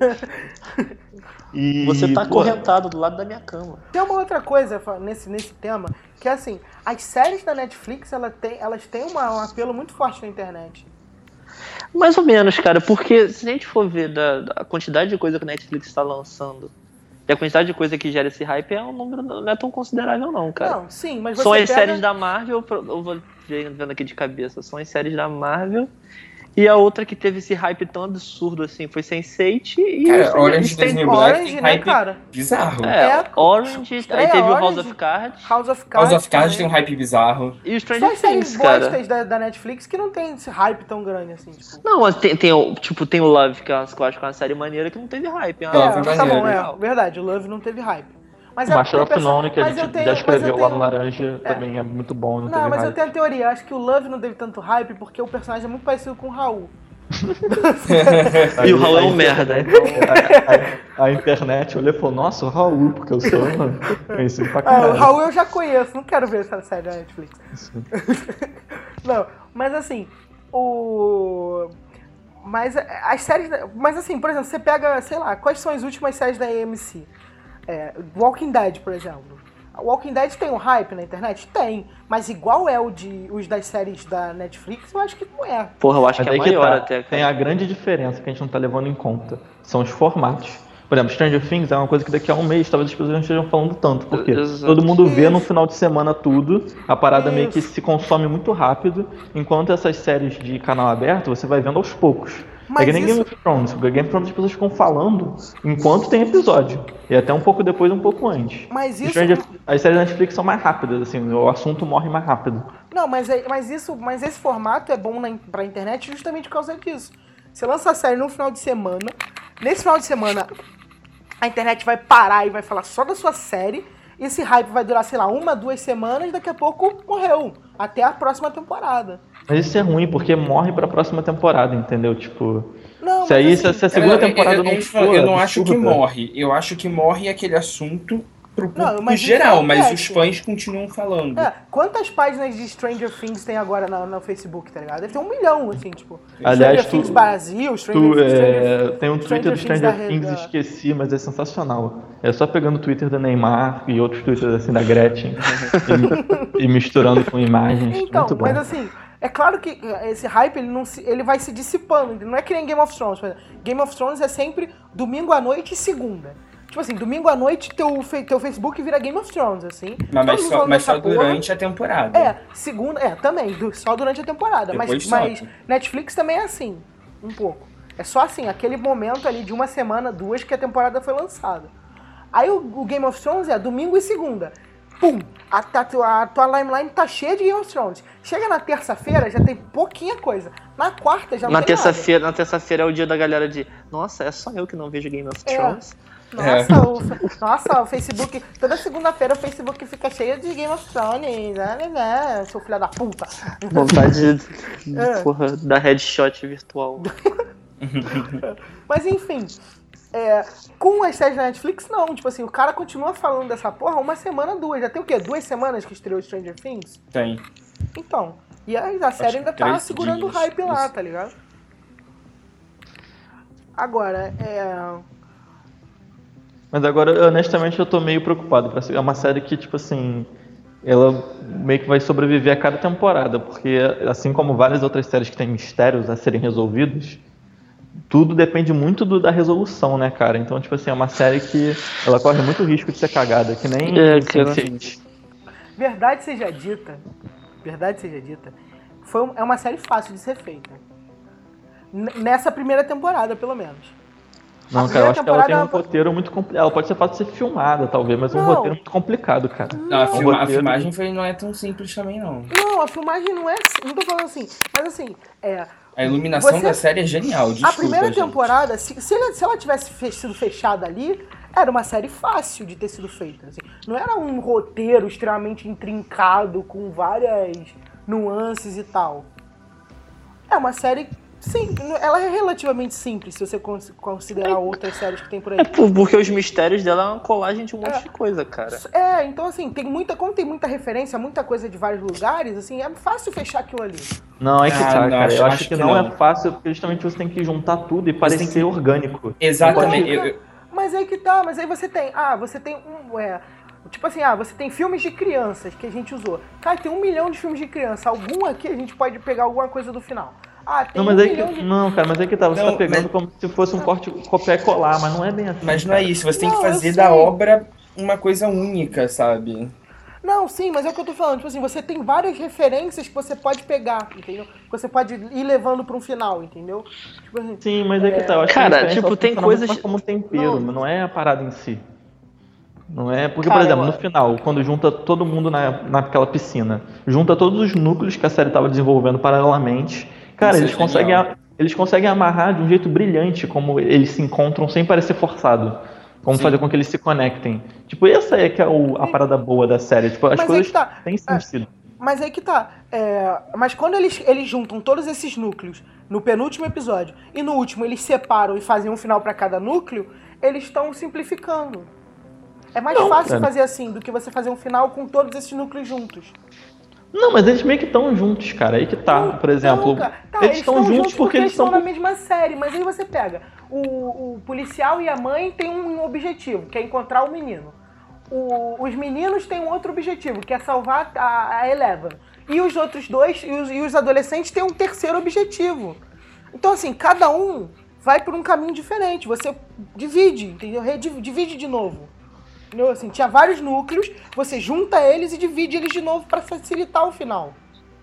E, Você tá pô, acorrentado do lado da minha cama. Tem uma outra coisa nesse, nesse tema, que é assim, as séries da Netflix, ela tem, elas têm uma, um apelo muito forte na internet. Mais ou menos, cara, porque se a gente for ver da, da quantidade de coisa que a Netflix está lançando e a quantidade de coisa que gera esse hype, é um número não é tão considerável não, cara. Não, sim, mas você São as pega... séries da Marvel, eu vou vendo aqui de cabeça, são as séries da Marvel. E a outra que teve esse hype tão absurdo assim foi sense eight e Cara, Orange is the Stranger- New Black Orange, tem né, hype cara? bizarro. É, É, Orange, estreia aí teve o House Orange, of Cards House of House Cards of Cards tem também. um hype bizarro. e o Só Stranger as séries Things, cara. bostas da, da Netflix que não tem esse hype tão grande assim, tipo. Não, mas tem, tem, o- tipo, tem o Love, que eu acho que eu acho que é uma série maneira que não teve hype. É uma Love É, é tá bom, maneiro. é, verdade, o Love não teve hype. Mas o Master porque of eu None, penso- que a mas eu gente tenho- já mas eu escreveu lá tenho- no Laranja, também é muito bom, não, Não, teve mas eu hype. tenho a teoria, acho que o Love não teve tanto hype porque o personagem é muito parecido com o Raul. E o Raul é um a merda. internet- A, a- a internet olhou e falou, nossa, o Raul, porque eu sou conhecido pra Ah, caralho. o Raul eu já conheço, não quero ver essa série da Netflix. Não, mas assim, o... Mas as séries... da- Mas assim, por exemplo, você pega, sei lá, quais são as últimas séries da A M C? É, Walking Dead, por exemplo. A Walking Dead tem um hype na internet? Tem. Mas igual é o de, os das séries da Netflix, eu acho que não é. Porra, eu acho Mas que é aí que maior tá, até, tem cara. a grande diferença que a gente não tá levando em conta. São os formatos. Por exemplo, Stranger Things é uma coisa que daqui a um mês talvez as pessoas não estejam falando tanto, porque Exato. todo mundo vê Isso. no final de semana tudo, a parada meio que Isso. se consome muito rápido, enquanto essas séries de canal aberto você vai vendo aos poucos. Mas é que nem isso- Game of Thrones. Game of Thrones as pessoas ficam falando enquanto tem episódio. E até um pouco depois, um pouco antes. Mas E isso- Stranger- As séries da Netflix são mais rápidas, assim, o assunto morre mais rápido. Não, mas, é- mas, isso, mas esse formato é bom na, pra internet justamente por causa disso. Você lança a série no final de semana, nesse final de semana a internet vai parar e vai falar só da sua série, e esse hype vai durar, sei lá, uma, duas semanas, e daqui a pouco morreu, até a próxima temporada. Mas isso é ruim, porque morre pra próxima temporada, entendeu? Tipo, Não, se mas aí assim- se a- se a segunda Eu- eu- temporada eu, não eu, for eu não acho que absurda, morre. Eu acho que morre aquele assunto pro público mas isso geral, mas acontece. os fãs continuam falando. É, quantas páginas de Stranger Things tem agora na- no Facebook, tá ligado? Deve ter um milhão, assim, tipo. Aliás, Stranger Things tu- Brasil, Stranger Tu, Things... é, Stranger- tem um Twitter do Things Stranger da- Things, da- esqueci, mas é sensacional. É só pegando o Twitter da Neymar e outros Twitters assim da Gretchen e, e misturando com imagens. Então, Muito bom. mas assim, é claro que esse hype ele, não se, ele vai se dissipando. Não é que nem Game of Thrones. Por exemplo. Game of Thrones é sempre domingo à noite e segunda. Tipo assim, domingo à noite teu, fe- teu Facebook vira Game of Thrones, assim. Mas, Todo mas mundo só, falando mas dessa só porra. durante a temporada. É, segunda, é, também, du- só durante a temporada. Mas, Depois mas sobe. Netflix também é assim, um pouco. É só assim, aquele momento ali de uma semana, duas, que a temporada foi lançada. Aí o, o Game of Thrones é domingo e segunda. Pum! A, a, tua- a tua timeline tá cheia de Game of Thrones. Chega na terça-feira, já tem pouquinha coisa. Na quarta já não Na tem nada. terça-feira, na terça-feira é o dia da galera de nossa, é só eu que não vejo Game of É. Thrones. Nossa, É. o, nossa, o Facebook. Toda segunda-feira o Facebook fica cheio de Game of Thrones. Né, né, né, seu filho da puta. Vontade de, É. porra, da headshot virtual. Mas enfim, é, com as séries da Netflix, não. Tipo assim, o cara continua falando dessa porra uma semana, duas. Já tem o quê? Duas semanas que estreou Stranger Things? Tem. Então. E a, a série que ainda tá três segurando o dias, hype lá, isso. tá ligado? Agora, é. Mas agora, honestamente, eu tô meio preocupado. pra ser- É uma série que, tipo assim, ela meio que vai sobreviver a cada temporada, porque assim como várias outras séries que têm mistérios a serem resolvidos, tudo depende muito do- da resolução, né, cara? Então, tipo assim, é uma série que ela corre muito risco de ser cagada, que nem É, sense cara. eight. Verdade seja dita, verdade seja dita, foi, um- é uma série fácil de ser feita. N- nessa primeira temporada, pelo menos. Não, A cara, eu acho que ela tem primeira um temporada- roteiro muito complicado. Ela pode ser fácil de ser filmada, talvez, mas é um Não. roteiro muito complicado, cara. Não, a, Um filma- a roteiro- filmagem foi, não é tão simples também, não. Não, a filmagem não é assim, não tô falando assim, mas assim, é... A iluminação Você- da série é genial, desculpa, A primeira gente. temporada, se, se, ela, se ela tivesse fe- sido fechada ali, era uma série fácil de ter sido feita. Assim. Não era um roteiro extremamente intrincado, com várias nuances e tal. É uma série, sim, ela é relativamente simples, se você cons- considerar outras séries que tem por aí. É por- porque os mistérios dela é uma colagem de um monte É. de coisa, cara. É, então assim, tem muita, como tem muita referência, muita coisa de vários lugares, assim, é fácil fechar aquilo ali. Não, é que Ah, tá, não, cara. acho- Eu acho, acho que, que não, não. é fácil, porque justamente você tem que juntar tudo e parecer tem que- orgânico. Exatamente. Mas, Eu- eu- mas aí que tá, mas aí você tem, ah, você tem um, é, tipo assim, ah, você tem filmes de crianças que a gente usou. Cara, tem um milhão de filmes de criança, algum aqui a gente pode pegar alguma coisa do final. Ah, tem Não, mas um aí milhão que, de... não, cara, mas aí que tá, você Não, tá pegando mas- como se fosse um corte, copiar e colar, mas não é bem assim. Mas não é cara. isso, você tem Não, que eu fazer sei. da obra uma coisa única, sabe? Não, sim, mas é o que eu tô falando, tipo assim, você tem várias referências que você pode pegar, entendeu? Que você pode ir levando pra um final, entendeu? Tipo assim, Sim, mas é que tá. Eu acho Cara, que a referência, tipo, ela tem funciona coisas- muito mais como um tempero, Não. mas não é a parada em si. Não é. Porque, Cara, por exemplo, eu- no final, quando junta todo mundo na, naquela piscina, junta todos os núcleos que a série tava desenvolvendo paralelamente, cara, Isso é eles conseguem, genial. a- eles conseguem amarrar de um jeito brilhante como eles se encontram sem parecer forçado. Como Sim. fazer com que eles se conectem. Tipo, essa é que é o- a parada boa da série. Tipo, as Mas aí coisas que tá. têm sentido. Mas aí que tá. É, mas quando eles, eles juntam todos esses núcleos no penúltimo episódio e no último eles separam e fazem um final pra cada núcleo, eles estão simplificando. É mais Não, fácil cara. fazer assim do que você fazer um final com todos esses núcleos juntos. Não, mas eles meio que estão juntos, cara. Aí que tá. Não, Por exemplo, não, cara. Tá, eles estão juntos porque eles estão estão. na mesma série. Mas aí você pega o, o policial e a mãe tem um objetivo, que é encontrar o menino. O- os meninos têm um outro objetivo, que é salvar a, a Eleven. E os outros dois, e os, e os adolescentes têm um terceiro objetivo. Então, assim, cada um vai por um caminho diferente. Você divide, entendeu? Rediv- Divide de novo. Entendeu? Assim, tinha vários núcleos, você junta eles e divide eles de novo para facilitar o final.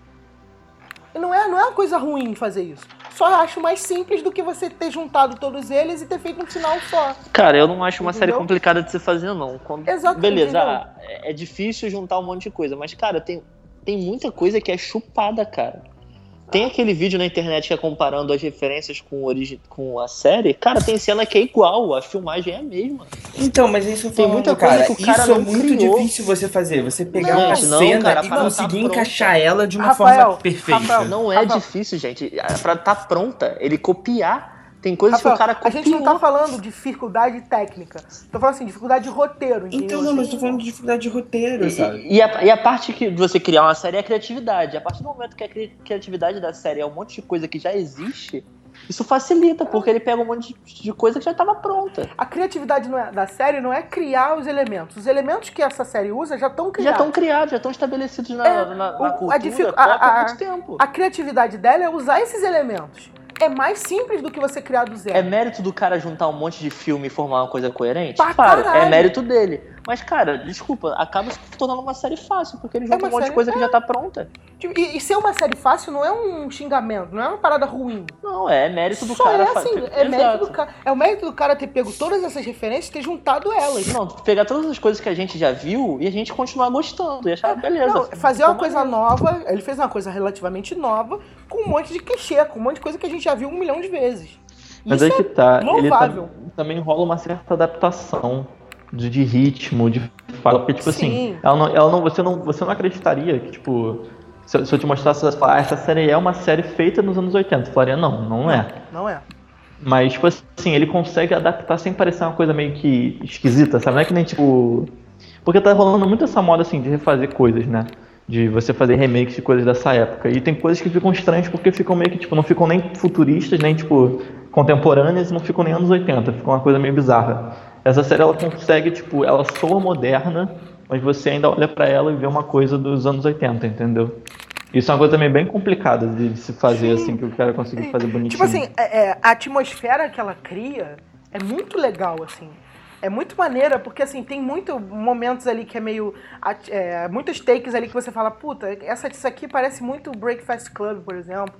E não é, não é uma coisa ruim fazer isso. Só acho mais simples do que você ter juntado todos eles e ter feito um final só. Cara, eu não acho uma série Entendeu? complicada de se fazer, não. Quando... Exato, Beleza, entendeu? ah, é é difícil juntar um monte de coisa, mas, cara, tem, tem muita coisa que é chupada, cara. Tem aquele vídeo na internet que é comparando as referências com, origi... com a série. Cara, tem cena que é igual, a filmagem é a mesma. Então, mas isso eu Tem falando, muita coisa cara, que o cara isso é não muito criou. difícil você fazer. Você pegar Não, uma gente, não, cena cara, a e parada conseguir tá pronta. encaixar ela de uma Rafael, forma perfeita. Rafael, Não é Rafael. difícil, gente. Pra tá pronta, ele copiar. Tem coisas Rafael, que o cara a copiou. gente não tá falando de dificuldade técnica. Tô falando assim, dificuldade de roteiro, entendeu? Então, não, mas Assim, tô falando de dificuldade de roteiro, sabe? E, e, a, e a parte que de você criar uma série é a criatividade. A partir do momento que a cri- criatividade da série é um monte de coisa que já existe, isso facilita, porque ele pega um monte de, de coisa que já estava pronta. A criatividade não é- da série não é criar os elementos. Os elementos que essa série usa já estão Já criados. estão criados, já estão estabelecidos na, É, na, na o- a cultura dificu- pop a- há a- muito tempo. A criatividade dela é usar esses elementos. É mais simples do que você criar do zero. É mérito do cara juntar um monte de filme e formar uma coisa coerente? Pra Claro, caralho. é mérito dele. Mas, cara, desculpa, acaba se tornando uma série fácil, porque ele junta uma um monte série- de coisa que é. já tá pronta. Tipo, E, e ser uma série fácil não é um xingamento, não é uma parada ruim. Não, é mérito do Só cara. é fa- assim, Exato. é mérito do cara. É o mérito do cara ter pego todas essas referências e ter juntado elas. Não, pegar todas as coisas que a gente já viu e a gente continuar gostando. E achar, beleza. Não, fazer uma ficou coisa maneiro. nova, ele fez uma coisa relativamente nova, com um monte de clichê, com um monte de coisa que a gente já viu um milhão de vezes. Mas Isso aí que tá, é ele louvável. tam- também rola uma certa adaptação de, de ritmo, de fala, porque tipo Sim. assim, ela não, ela não, você, não, você não acreditaria que tipo, se, eu- se eu te mostrasse, você falar, ah, essa série é uma série feita nos anos oitenta, eu falaria, não, não é. Não é. Mas tipo assim, ele consegue adaptar sem parecer uma coisa meio que esquisita, sabe? Não é que nem tipo... Porque tá rolando muito essa moda assim de refazer coisas, né? De você fazer remakes de coisas dessa época. E tem coisas que ficam estranhas porque ficam meio que, tipo, não ficam nem futuristas, nem, tipo, contemporâneas, não ficam nem anos oitenta. Fica uma coisa meio bizarra. Essa série, ela consegue, tipo, ela soa moderna, mas você ainda olha pra ela e vê uma coisa dos anos oitenta, entendeu? Isso é uma coisa também bem complicada de, de se fazer, Sim. assim, que o cara conseguir fazer bonitinho. Tipo assim, é- é, a atmosfera que ela cria é muito legal, assim. É muito maneira, porque assim, tem muitos momentos ali que é meio... at- É, muitos takes ali que você fala, puta, essa, isso aqui parece muito Breakfast Club, por exemplo.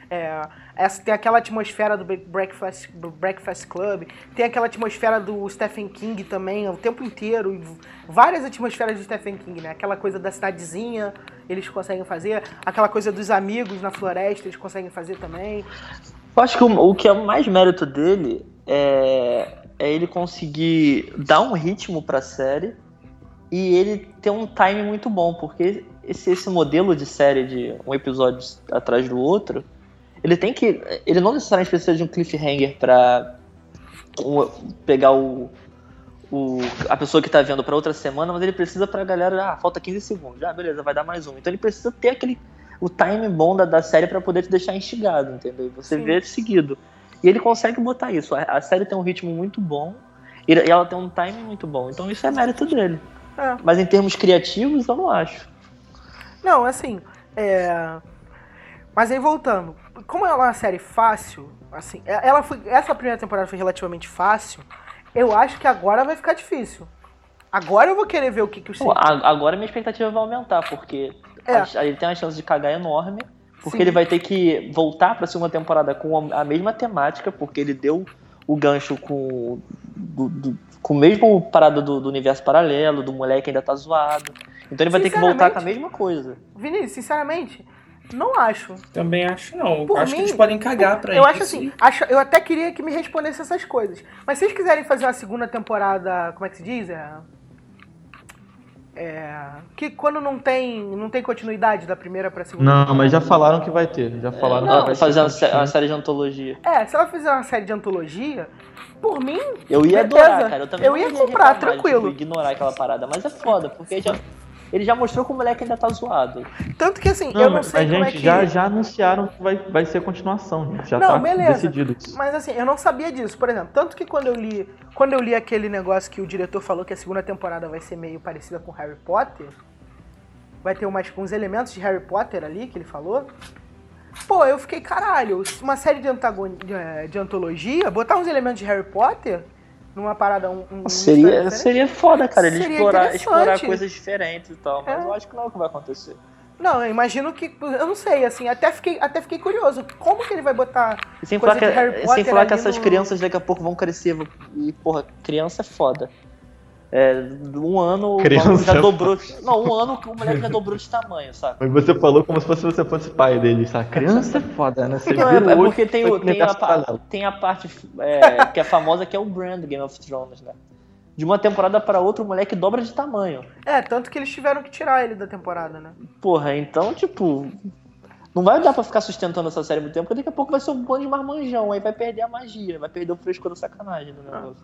É, essa, tem aquela atmosfera do Breakfast, Breakfast Club, tem aquela atmosfera do Stephen King também, o tempo inteiro, e várias atmosferas do Stephen King, né? Aquela coisa da cidadezinha, eles conseguem fazer, aquela coisa dos amigos na floresta, eles conseguem fazer também. Eu acho que o, o que é mais mérito dele é, é ele conseguir dar um ritmo pra série e ele ter um time muito bom, porque esse, esse modelo de série de um episódio atrás do outro, ele tem que. Ele não necessariamente precisa de um cliffhanger pra um, pegar o, o, a pessoa que tá vendo pra outra semana, mas ele precisa pra galera, ah, falta quinze segundos, ah, beleza, vai dar mais um. Então ele precisa ter aquele, o time bom da, da série pra poder te deixar instigado, entendeu? E você Sim. vê seguido. E ele consegue botar isso. A, a série tem um ritmo muito bom e ela tem um time muito bom. Então isso é mérito dele. É. Mas em termos criativos, eu não acho. Não, assim, é... Mas aí voltando, como ela é uma série fácil, assim, ela foi, essa primeira temporada foi relativamente fácil, eu acho que agora vai ficar difícil. Agora eu vou querer ver o que que o Pô, agora minha expectativa vai aumentar, porque É. a- ele tem uma chance de cagar enorme, porque Sim. ele vai ter que voltar pra segunda temporada com a a mesma temática, porque ele deu o gancho com, do, do- com o mesmo parada do, do universo paralelo, do moleque que ainda tá zoado. Então ele vai ter que voltar com a mesma coisa. Vinícius, sinceramente, não acho. Também acho não. Por acho mim, que eles podem cagar pra eu isso. acho assim, acho, eu até queria que me respondesse essas coisas. Mas se vocês quiserem fazer uma segunda temporada, como é que se diz? É, é, que quando não tem, não tem continuidade da primeira pra segunda. Não, mas já falaram que vai ter. Já falaram Não, que vai fazer ter. uma, sé- uma série de antologia. É, se ela fizer uma série de antologia, por mim, Eu ia beleza. adorar, cara. Eu também Eu não ia iria comprar, reclamar de, tranquilo. tipo, ignorar aquela parada. Mas é foda, porque já, ele já mostrou que o moleque ainda tá zoado. Tanto que assim, Não, eu não mas, sei mas, como gente, é que... já, já anunciaram que vai, vai ser continuação, gente. Já Não, tá beleza. decidido isso. Mas assim, eu não sabia disso, por exemplo. Tanto que quando eu li, quando eu li aquele negócio que o diretor falou que a segunda temporada vai ser meio parecida com Harry Potter, vai ter umas, uns elementos de Harry Potter ali que ele falou. Pô, eu fiquei, caralho, uma série de, antagoni, de, eh, de antologia, botar uns elementos de Harry Potter numa parada, um, um Seria, seria foda, cara, ele Seria explorar, interessante. explorar coisas diferentes e tal. Mas É. eu acho que não é o que vai acontecer. Não, eu imagino que, eu não sei, assim, até fiquei, até fiquei curioso. Como que ele vai botar E sem coisa falar, que, de Harry Potter sem falar que ali essas no- crianças daqui a pouco vão crescer. E, porra, criança é foda. É, um ano o Criança maluco já é dobrou. Não, um ano que o moleque já dobrou de tamanho, sabe? Mas você falou como se fosse você fosse pai dele, sabe? Criança é foda, né? Você Não, vira é, é o olho, porque tem, foi o- pro tem, a, universo pa- paralelo. tem a parte é, que é famosa, que é o brand do Game of Thrones, né? De uma temporada pra outra, o moleque dobra de tamanho. É, tanto que eles tiveram que tirar ele da temporada, né? Porra, então, tipo, não vai dar pra ficar sustentando essa série muito tempo, porque daqui a pouco vai ser um bando de marmanjão, aí vai perder a magia, vai perder o frescor da sacanagem do negócio.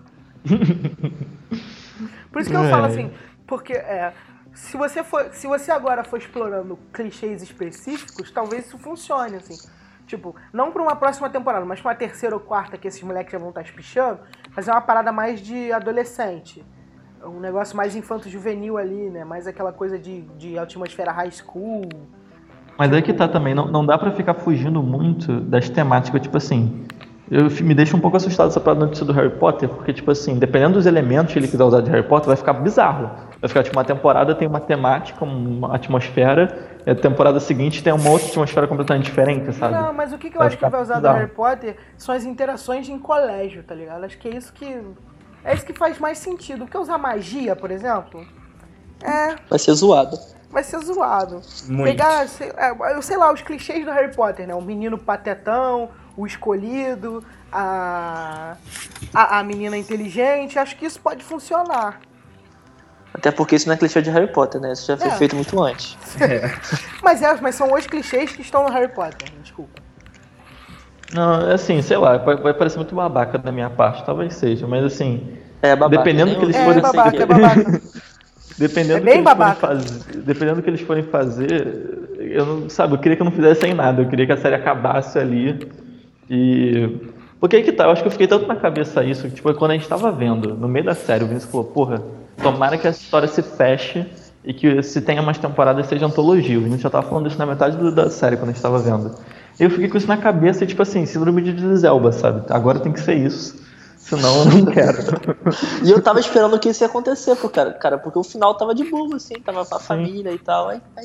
Por isso que eu É. falo assim, porque é, se você for, se você agora for explorando clichês específicos, talvez isso funcione, assim. Tipo, não pra uma próxima temporada, mas pra uma terceira ou quarta que esses moleques já vão estar espichando, fazer uma parada mais de adolescente. Um negócio mais infanto-juvenil ali, né? Mais aquela coisa de, de atmosfera high school. Mas aí que tá também, não, não dá pra ficar fugindo muito das temáticas, tipo assim. Eu fi- me deixa um pouco assustado essa parada notícia do Harry Potter, porque, tipo assim, dependendo dos elementos que ele quiser usar de Harry Potter, vai ficar bizarro. Vai ficar, tipo, uma temporada tem uma temática, uma atmosfera, e a temporada seguinte tem uma outra atmosfera completamente diferente, sabe? Não, mas o que, que eu Vai acho que ficar vai usar do bizarro. Harry Potter são as interações em colégio, tá ligado? Acho que é isso que. É isso que faz mais sentido. Porque usar magia, por exemplo, é. Vai ser zoado. Vai ser zoado. Muito. Pegar, sei, é, eu sei lá, os clichês do Harry Potter, né? O menino patetão, o escolhido, a, a, a menina inteligente. Acho que isso pode funcionar. Até porque isso não é clichê de Harry Potter, né? Isso já foi É. feito muito antes. Mas, é, mas são os clichês que estão no Harry Potter, desculpa. Não, assim, sei lá, vai, vai parecer muito babaca da minha parte, talvez seja, mas assim, É babaca. Dependendo nem que eles eu- É forem babaca, seguir. é babaca. dependendo É do bem que eles babaca. forem fazer, dependendo do que eles forem fazer, eu não, sabe, eu queria que eu não fizessem nada, eu queria que a série acabasse ali e... Porque aí que tá, eu acho que eu fiquei tanto na cabeça isso, que tipo, quando a gente tava vendo, no meio da série, o Vinícius falou, porra, tomara que essa história se feche e que se tenha mais temporadas seja antologia. O Vinícius já tava falando isso na metade do- da série, quando a gente tava vendo. Eu fiquei com isso na cabeça e tipo assim, síndrome de Zelba, sabe? Agora tem que ser isso, senão eu não quero. E eu tava esperando que isso ia acontecer, pô, cara, cara, porque o final tava de boa, assim, tava com a família e tal. Aí, aí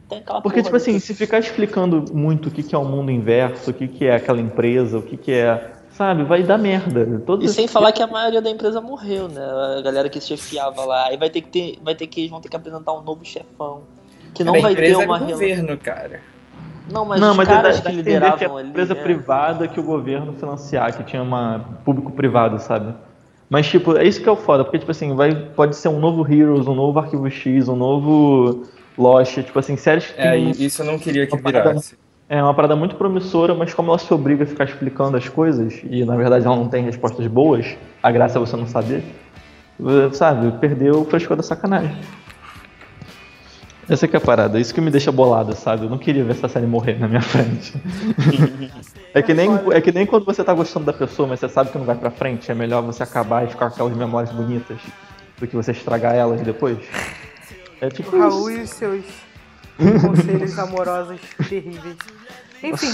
tem aquela Porque, porra tipo assim, do- se ficar explicando muito o que, que é o mundo inverso, o que, que é aquela empresa, o que, que é. Sabe, vai dar merda. Todos E sem esses- falar que a maioria da empresa morreu, né? A galera que chefiava lá. Aí vai ter que ter. Vai ter que. Eles vão ter que apresentar um novo chefão. Que não Cara, a vai ter empresa uma era o relação. governo, cara. Não, mas Não, os mas caras dá- dá que a entender que é lideravam uma ali. empresa né? privada que o governo financiar, que tinha uma público-privado, sabe? Mas, tipo, é isso que é o foda, porque, tipo assim, vai, pode ser um novo Heroes, um novo Arquivo X, um novo Lost, tipo assim, séries que É, tem e isso eu não queria que uma parada- virasse. é uma parada muito promissora, mas como ela se obriga a ficar explicando as coisas, e na verdade ela não tem respostas boas, a graça é você não saber, sabe, perdeu o frescor da sacanagem. Essa que é a parada, isso que me deixa bolado, sabe? Eu não queria ver essa série morrer na minha frente. é, que nem, é que nem quando você tá gostando da pessoa, mas você sabe que não vai pra frente, é melhor você acabar e ficar com aquelas memórias bonitas do que você estragar elas depois. É tipo O Raul isso. e os seus conselhos amorosos terríveis. Enfim.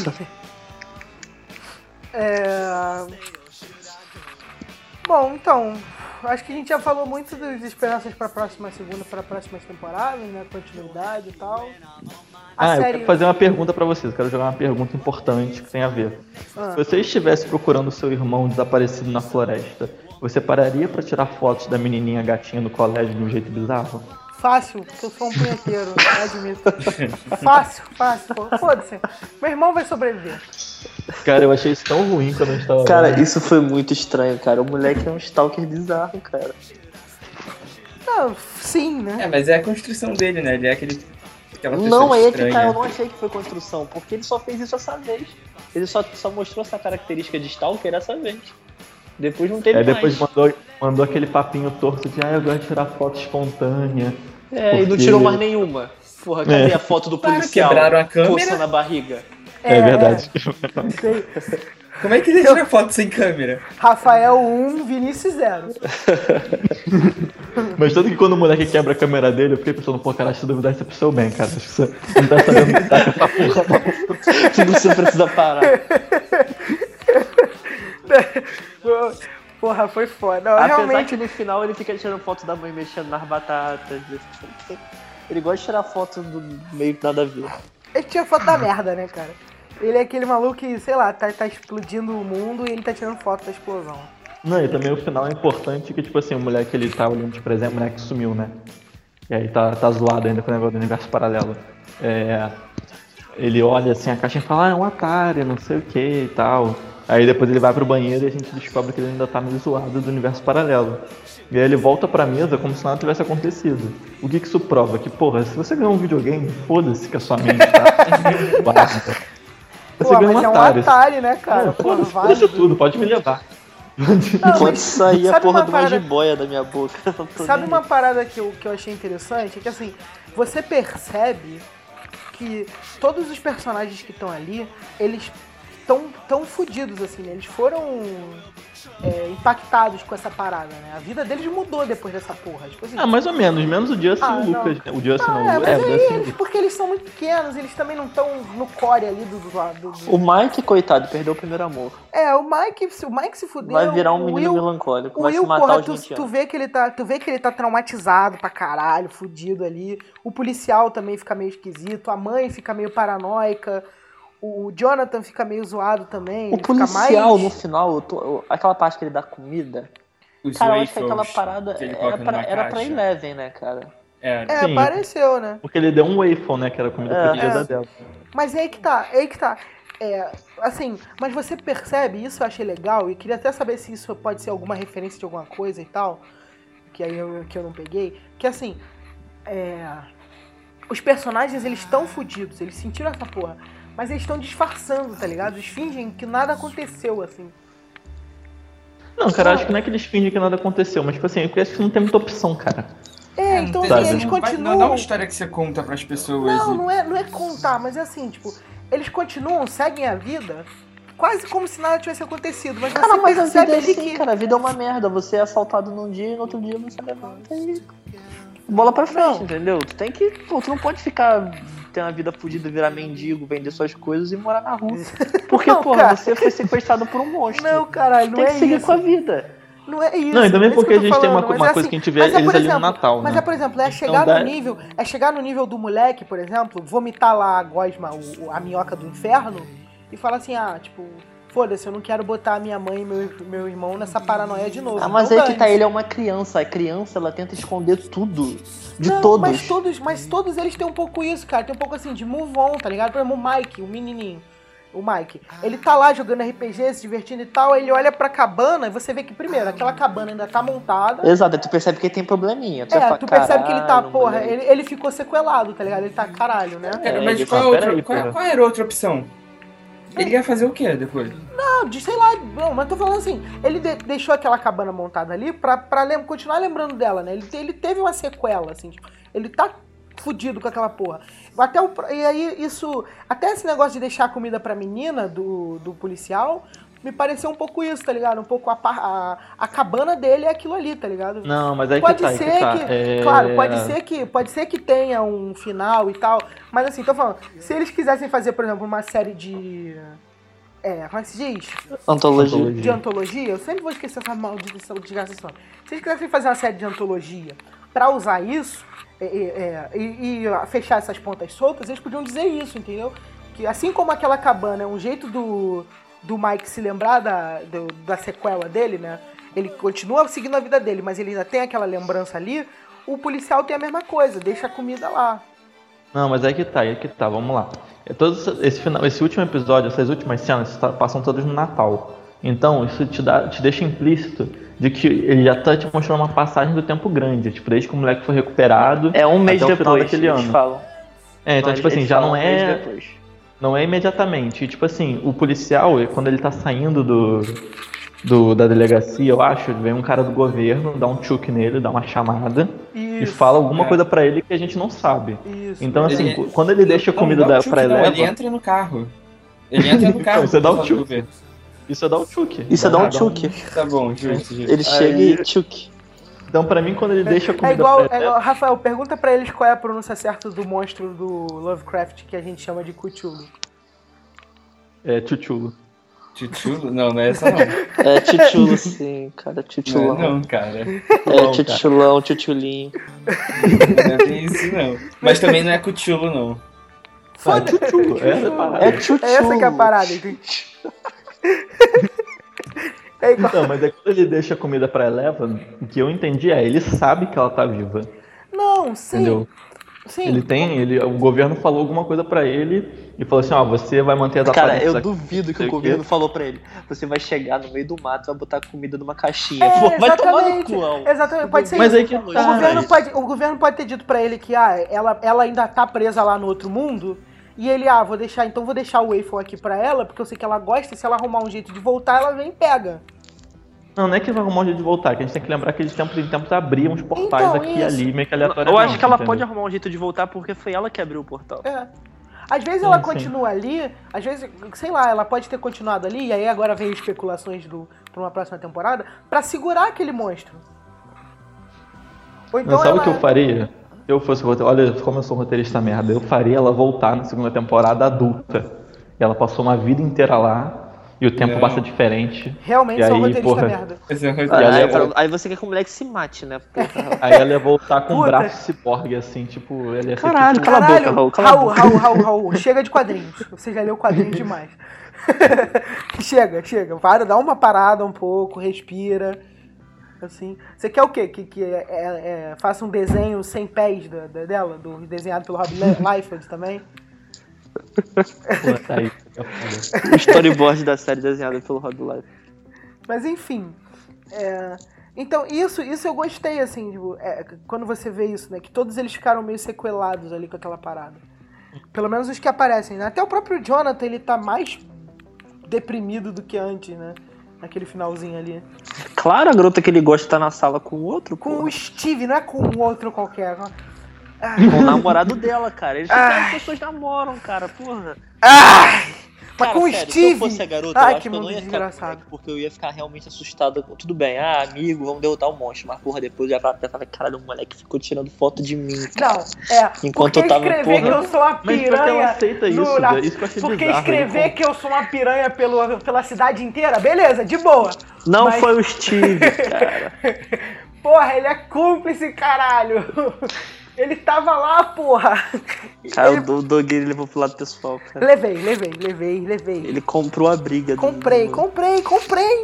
É... Bom, então, acho que a gente já falou muito das esperanças para a próxima segunda, para próximas temporadas, né? Continuidade e tal. A Ah, eu série... quero fazer uma pergunta pra vocês. Eu quero jogar uma pergunta importante que tem a ver. Ah. Se você estivesse procurando seu irmão desaparecido na floresta, você pararia pra tirar fotos da menininha gatinha no colégio de um jeito bizarro? Fácil, porque eu sou um punheteiro, eu admito. Fácil, fácil, pô. Foda-se. Meu irmão vai sobreviver. Cara, eu achei isso tão ruim quando a gente tava Cara, vendo. isso foi muito estranho, cara. O moleque é um stalker bizarro, cara. Não, sim, né? É, mas é a construção dele, né? Ele é aquele. Aquela pessoa Não, aí é que estranha. tá, eu não achei que foi construção, porque ele só fez isso essa vez. Ele só, só mostrou essa característica de stalker essa vez. Depois não teve Aí mais. depois mandou, mandou aquele papinho torto de ah, eu gosto de tirar foto espontânea. É, e não porque- tirou mais nenhuma. Porra, cadê É. a foto do Claro, policial quebraram a câmera. coçando a barriga? É, verdade. Sei. Como é que ele tira foto sem câmera? Rafael um, Vinícius zero. Mas tanto que quando o moleque quebra a câmera dele, eu fiquei pensando, pô, cara, acho que duvidar isso é pro seu bem, cara. Acho que você não tá sabendo lidar com essa porra, não. Que você precisa parar. Porra, foi foda. Não, Apesar realmente. que no final ele fica tirando foto da mãe mexendo nas batatas. Ele gosta de tirar foto do meio nada a ver. Ele tira foto da merda, né, cara? Ele é aquele maluco que, sei lá, tá, tá explodindo o mundo e ele tá tirando foto da explosão. Não, e também o final é importante que, tipo assim, o moleque ele tá olhando de presente, o moleque sumiu, né? E aí tá, tá zoado ainda com o negócio do universo paralelo. É, ele olha assim a caixinha e fala, ah, é um Atari, não sei o que e tal. Aí depois ele vai pro banheiro e a gente descobre que ele ainda tá meio zoado do universo paralelo. E aí ele volta pra mesa como se nada tivesse acontecido. O que que isso prova? Que, porra, se você ganhar um videogame, foda-se que a sua mente tá... guarda. Você Pô, ganha mas um é um Atari. Atari, né, cara? Não, Pô, foda-se, válido. foda-se tudo, pode me levar. Não, Pode mas sair a sabe porra uma de uma parada- jiboia da minha boca. Não tô Sabe nem uma parada que eu, que eu achei interessante? É que assim, você percebe que todos os personagens que estão ali, eles estão tão fodidos, assim, né? Eles foram é, impactados com essa parada, né? A vida deles mudou depois dessa porra. Tipo assim, Ah, mais ou menos, menos o Justin Ah, e o não. Lucas. né? O Justin ah, não, é, o mas é, aí o Justin e o eles, Lucas. porque eles são muito pequenos, eles também não estão no core ali do... do, do- do- O Mike, coitado, perdeu o primeiro amor. É, o Mike, se o Mike se fudeu... Vai virar um o menino Will, melancólico. O Vai se Will, matar porra, aos tu, vinte tu anos. vê que ele tá, tu vê que ele tá traumatizado pra caralho, fudido ali. O policial também fica meio esquisito, a mãe fica meio paranoica, o Jonathan fica meio zoado também. O ele policial, fica mais... no final, eu tô- eu- aquela parte que ele dá comida. Os Cara, eu acho que aquela waffles parada que ele era coloca pra, numa era pra caixa. Eleven, né, cara? É, É, Sim. apareceu, né? Porque ele deu um waffle, né? Que era a comida É. preferida É. dela. Mas é aí que tá, é aí que tá. É, assim, mas você percebe, isso eu achei legal, e queria até saber se isso pode ser alguma referência de alguma coisa e tal, que aí eu, que eu não peguei, que assim, é, os personagens, eles estão fodidos, eles sentiram essa porra, mas eles estão disfarçando, tá ligado? Eles fingem que nada aconteceu, assim. Não, cara, acho que não é que eles fingem que nada aconteceu, mas tipo assim, eu acho que não tem muita opção, cara. É, então não tem- assim, eles não vai- continuam... Não dá uma história que você conta pras pessoas. Não, e- não é, não é contar, mas é assim, tipo, eles continuam, seguem a vida, quase como se nada tivesse acontecido, mas você Cara, mas a vida percebe é ali assim, que... cara. A vida é uma merda. Você é assaltado num dia e no outro dia você levanta e... bola pra frente, Não. entendeu? Tu tem que... Pô, tu não pode ficar... ter uma vida fodida, virar mendigo, vender suas coisas e morar na rua. Porque, Não, porra, cara. você foi sequestrado por um monstro. Não, caralho, não tem que é seguir isso. com a vida. Não é isso. Não, e também é isso porque que eu a tô gente tem uma, falando, mas uma é coisa assim, que a gente vê mas é, eles por ali exemplo, no Natal, Mas né? é, por exemplo, é Então chegar dá- no nível. É chegar no nível do moleque, por exemplo, vomitar lá a gosma, o- a minhoca do inferno, e falar assim, ah, tipo, foda-se, eu não quero botar a minha mãe e meu, meu irmão nessa paranoia de novo. Ah, mas então aí que tá, dane-se. ele é uma criança. A criança, ela tenta esconder tudo de Não, todos. Mas todos, mas todos eles têm um pouco isso, cara. Tem um pouco assim de move on, tá ligado? Por exemplo, o Mike, o menininho. O Mike, ele tá lá jogando R P G, se divertindo e tal, aí ele olha pra cabana e você vê que, primeiro, aquela cabana ainda tá montada. Exato, aí tu percebe que ele tem probleminha. Tu vai É, falar, tu percebe que ele tá, "Caralho, porra, moleque." ele, ele ficou sequelado, tá ligado? Ele tá caralho, né? Cara, É, mas ele qual, fala, a outra, "Peraí, qual, porra." qual era a outra opção? Ele ia fazer o quê depois? Não, de, sei lá, não, mas tô falando assim, ele de- deixou aquela cabana montada ali pra, pra lem- continuar lembrando dela, né? Ele, te- ele teve uma sequela, assim, tipo, ele tá fudido com aquela porra. Até o, e aí, isso, até esse negócio de deixar a comida pra menina do, do policial, me pareceu um pouco isso, tá ligado? Um pouco a, par- a, a cabana dele é aquilo ali, tá ligado? Não, mas aí Pode que tá, aí ser que tá. que, É... claro, pode ser que, pode ser que tenha um final e tal, mas assim, tô falando, se eles quisessem fazer, por exemplo, uma série de, é, como é que se diz? Antologia. De antologia, eu sempre vou esquecer essa maldita desgraça desse nome. Se eles quisessem fazer uma série de antologia pra usar isso, é, é, é, e, e fechar essas pontas soltas, eles podiam dizer isso, entendeu? Que assim como aquela cabana é um jeito do, do Mike se lembrar da, do- da sequela dele, né? Ele continua seguindo a vida dele, mas ele ainda tem aquela lembrança ali, o policial tem a mesma coisa, deixa a comida lá. Não, mas aí que tá, aí que tá, vamos lá. É todo esse, final, esse último episódio, essas últimas cenas tá- passam todas no Natal. Então, isso te, dá, te deixa implícito de que ele já tá te mostrando uma passagem do tempo grande, tipo, desde que o moleque foi recuperado É um mês até o final depois, daquele eles ano. falam. É, então, Não, tipo eles assim, já falam não um mês é, depois. não é imediatamente. E, tipo assim, o policial, quando ele tá saindo do, do, da delegacia, eu acho, vem um cara do governo, dá um tchuk nele, dá uma chamada e Isso, fala alguma é. coisa pra ele que a gente não sabe. isso. Então, assim, Ele- quando ele deixa a Não, comida dá o da, tchuk, pra não, Eleva, ele entra no carro. Ele entra no carro. Não, você dá o do tchuk. governo. isso é dar o tchuk. Isso é dar um Dá tchuk. Tá bom, justo, justo. Ele chega e tchuk. Então, pra mim, quando ele deixa a comida É igual, pra é igual, Rafael, pergunta pra eles qual é a pronúncia certa do monstro do Lovecraft que a gente chama de Cthulhu. é tchutchulo. Tchutchulo? Não, não é essa não. É tchutchulo, sim, cara, Não, tchutchulão. é não, cara. É tchutchulão, tchutchulinho. Não é bem isso, não. Mas também não é cuchulo, não. Ah, tchutchulo, essa é a parada. É tchutchulo. É essa que é a parada, gente. É igual. Então, mas é quando ele deixa a comida pra Eleva, o que eu entendi é, ele sabe que ela tá viva, Não, sim. entendeu? Sim. Ele tem, ele, o governo falou alguma coisa pra ele e falou assim, ó, você vai manter as Cara, aparências eu aqui. duvido que sei o o quê. governo falou pra ele. Você vai chegar no meio do mato e vai botar comida numa caixinha. É, Pô, vai tomar no exatamente. cu, Al. Exatamente, pode ser Mas isso. aí que o, tá, governo mas- pode, o governo pode ter dito pra ele que ah, ela, ela ainda tá presa lá no outro mundo. E ele, ah, vou deixar, então vou deixar o waffle aqui pra ela, porque eu sei que ela gosta, e se ela arrumar um jeito de voltar, ela vem e pega. Não, não é que vai arrumar um jeito de voltar, que a gente tem que lembrar que de tempos em tempos abriam uns portais Então, aqui e isso. ali, meio que aleatoriamente. Eu acho que ela entendeu? pode arrumar um jeito de voltar porque foi ela que abriu o portal. É. Às vezes Sim, ela sim. continua ali, às vezes, sei lá, ela pode ter continuado ali, e aí agora vem especulações do, pra uma próxima temporada, pra segurar aquele monstro. Ou então Não, sabe ela... o que eu faria? Se eu fosse roteirista, olha como eu sou roteirista merda, eu faria ela voltar na segunda temporada adulta. E ela passou uma vida inteira lá, e o tempo Não. passa diferente. Realmente E sou um aí, roteirista porra, merda. Esse é um Ah, roteiro. ela aí, é pra- bom. aí você quer que o moleque se mate, né? Porra. Aí ela ia voltar com um Puta. braço ciborgue, assim, tipo, ele ia ser Caralho, tipo... cala a Caralho, boca, Raul, cala a Raul, boca. Raul, Raul, Raul, chega de quadrinhos. Você já leu quadrinhos demais. chega, chega. Para, dá uma parada um pouco, respira. Assim. Você quer o quê? Que, que é, é, é, faça um desenho sem pés da, da- dela, do, desenhado pelo Rob Liefeld também? Pô, tá aí, fica foda. O storyboard da série desenhada pelo Rob Life. Mas enfim. é, Então, isso, isso eu gostei, assim, tipo, é, quando você vê isso, né? Que todos eles ficaram meio sequelados ali com aquela parada. Pelo menos os que aparecem, né? Até o próprio Jonathan, ele tá mais deprimido do que antes, né? Naquele finalzinho ali. Claro, a garota que ele gosta tá na sala com o outro, Com porra. o Steve, não é com um outro qualquer. Com o namorado dela, cara. Eles as pessoas namoram, cara, porra. Ai! Mas Cara, com o sério, Steve. se eu fosse a garota, Ai, eu que acho que eu não mundo ia ficar com o desgraçado. moleque, porque eu ia ficar realmente assustada. Tudo bem, ah, amigo, vamos derrotar o monstro. Mas, porra, depois eu já pensava, caralho, o moleque ficou tirando foto de mim, cara. Não, é. Enquanto porque eu tava, escrever porra. que eu sou uma Mas por que ela piranha. aceita isso? no- na- Isso que eu achei Porque bizarro, escrever ele que eu sou uma piranha pelo, pela cidade inteira, beleza, de boa. Não Mas- foi o Steve, cara. Porra, ele é cúmplice, caralho. Ele tava lá, porra. Cara, Ele- o Doug ele levou pro lado pessoal, cara. Levei, levei, levei, levei. Ele comprou a briga. do- Comprei, do- comprei, comprei.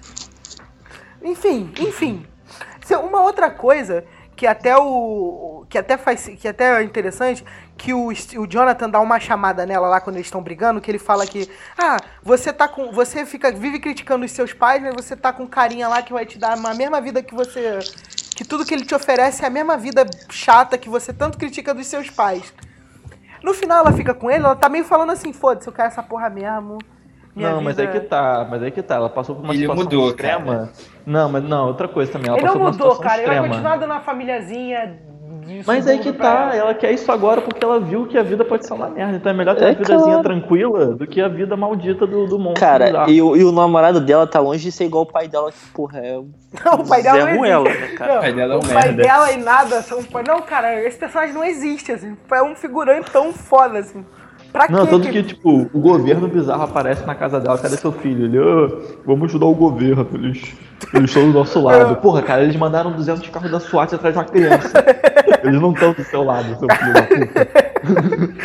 Enfim, enfim. Se- Uma outra coisa que até o que até faz que até é interessante, que o, St- o Jonathan dá uma chamada nela lá quando eles estão brigando, que ele fala que ah, você tá com você fica vive criticando os seus pais, mas você tá com um carinha lá que vai te dar a mesma vida que você que tudo que ele te oferece é a mesma vida chata que você tanto critica dos seus pais. No final ela fica com ele, ela tá meio falando assim, foda-se, eu quero essa porra mesmo. Minha Não, mas vida- aí que tá, mas aí que tá, ela passou por uma Ele situação mudou, extrema. Não, mas não, outra coisa também, ela Ele não passou por uma mudou, situação cara. Ele vai extrema. continuar dando uma famíliazinha de Mas aí que subúrbio pra tá, ela. ela quer isso agora porque ela viu que a vida pode ser uma merda. Então é melhor ter É uma vidazinha claro. tranquila do que a vida maldita do, do monstro. Cara, bizarro. e, o- e o namorado dela tá longe de ser igual o pai dela, que, porra, é um Não, o pai dela Zé não existe. Ruela, né, cara? Não, O pai dela é um o pai merda. dela e nada são... Não, cara, esse personagem não existe, assim. É um figurante tão foda, assim. Pra Não, quê tanto que... que, tipo, o governo bizarro aparece na casa dela, cadê seu filho? Ele, "Ah, vamos ajudar o governo, eles, eles estão do nosso lado. Porra, cara, eles mandaram duzentos carros da SWAT atrás de uma criança. Eles não estão do seu lado, seu filho da puta.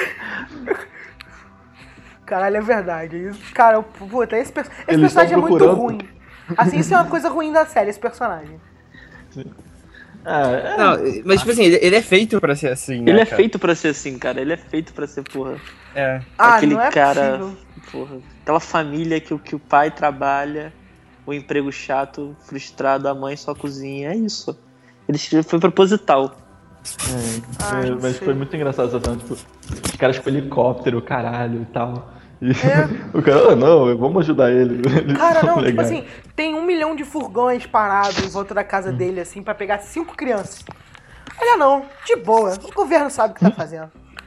Caralho, é verdade. Isso- Cara, eu- puta, esse, perso- esse Eles personagem é estão muito procurando. ruim. Assim, isso é uma coisa ruim da série, esse personagem. Ah, é, Não, mas tipo assim, ele, ele é feito pra ser assim, né, Ele é cara? feito pra ser assim, cara. Ele é feito pra ser, porra. É. Ah, aquele não é cara, possível. porra. Aquela família que, o- que o pai trabalha, o emprego chato, frustrado, a mãe só cozinha. É isso. Ele foi proposital. é, Ah, é, não mas sei. foi muito engraçado essa cena, tipo, os caras com helicóptero, caralho e tal. E É. o cara, ah, não, vamos ajudar ele. Eles Cara, são não, tipo legais. assim, tem um milhão de furgões parados em volta da casa dele, assim, pra pegar cinco crianças. Olha não, de boa, o governo sabe o que tá fazendo.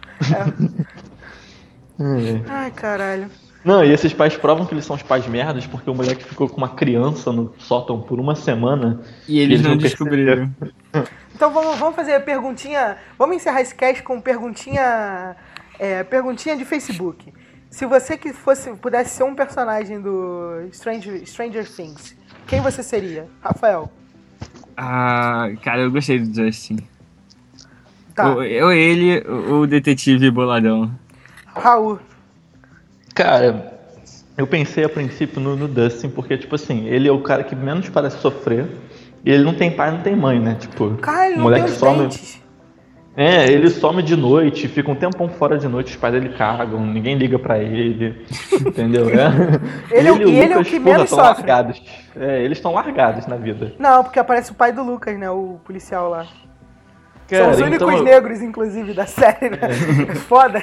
É. É. Ai, caralho. Não, e esses pais provam que eles são os pais merdas porque o moleque ficou com uma criança no sótão por uma semana. E eles, não perceberam. descobriram. Então vamos, vamos fazer a perguntinha, vamos encerrar esse cast com perguntinha, é, perguntinha de Facebook. Se você que fosse, pudesse ser um personagem do Stranger, Stranger Things, quem você seria? Rafael. Ah, cara, eu gostei do Justin. Tá. Ou, ou ele, ou o detetive boladão. Raul. Cara, eu pensei a princípio no, no Dustin, porque, tipo assim, ele é o cara que menos parece sofrer. E ele não tem pai, não tem mãe, né? Tipo, Cara, ele o não moleque tem os some. dentes. É, ele some de noite, fica um tempão fora de noite, os pais dele cagam, ninguém liga pra ele. Entendeu? É. Ele é o- e e ele é o que menos tão sofre. largados. É, eles estão largados na vida. Não, porque aparece o pai do Lucas, né? O policial lá. São Cara, os únicos então- negros, inclusive, da série, né? Foda.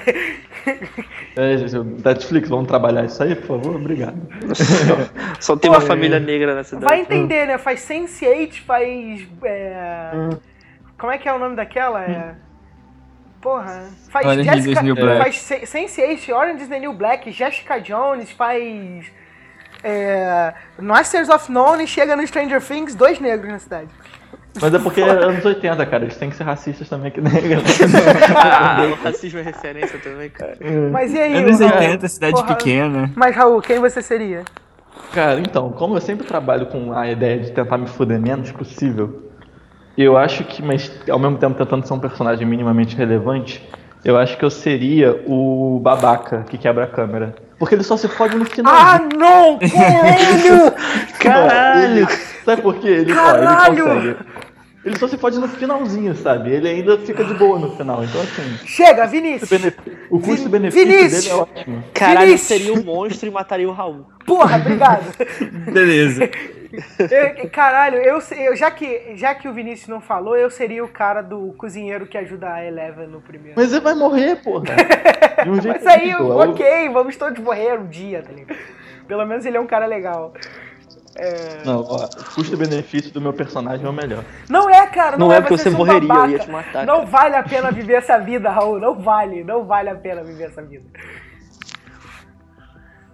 É, gente, Netflix, vamos trabalhar isso aí, por favor? Obrigado. Só tem uma família negra na cidade. Vai entender, né? Faz sense eight, faz... é, Como é que é o nome daquela? É... Porra. Faz Orange is the Jessica... New Black. Faz Se- sense eight, Orange is the New Black, Jessica Jones, faz... É... Masters of None, chega no Stranger Things, dois negros na cidade. Mas é porque é anos oitenta, cara, eles têm que ser racistas também, que nem Ah, o racismo é referência também, cara. Mas e aí? Anos Raul? oitenta, cidade Porra. pequena. Mas, Raul, quem você seria? Cara, então, como eu sempre trabalho com a ideia de tentar me fuder menos possível, eu acho que, mas ao mesmo tempo tentando ser um personagem minimamente relevante, eu acho que eu seria o babaca que quebra a câmera. Porque ele só se fode no final. Ah, não! Caralho! Caralho! Sabe por quê? Ele, ó, Caralho! ele consegue. Ele só se fode no finalzinho, sabe? Ele ainda fica de boa no final. Então, assim, Chega, Vinícius! o custo-benefício Vinícius! dele é ótimo. Caralho, Vinícius! seria um monstro e mataria o Raul. Porra, obrigado! Beleza. Eu- caralho, eu, se- eu já, que, já que o Vinícius não falou, eu seria o cara do cozinheiro que ajuda a Eleven no primeiro. Mas ele vai morrer, porra. De um jeito Mas aí, ridículo. ok, vamos todos morrer um dia, tá ligado? Pelo menos ele é um cara legal. É... Não, ó, o custo-benefício do meu personagem é o melhor. Não é, cara, não, Não é, é porque você ser um morreria, eu babaca. ia te matar, Não cara. vale a pena viver essa vida, Raul, não vale, não vale a pena viver essa vida.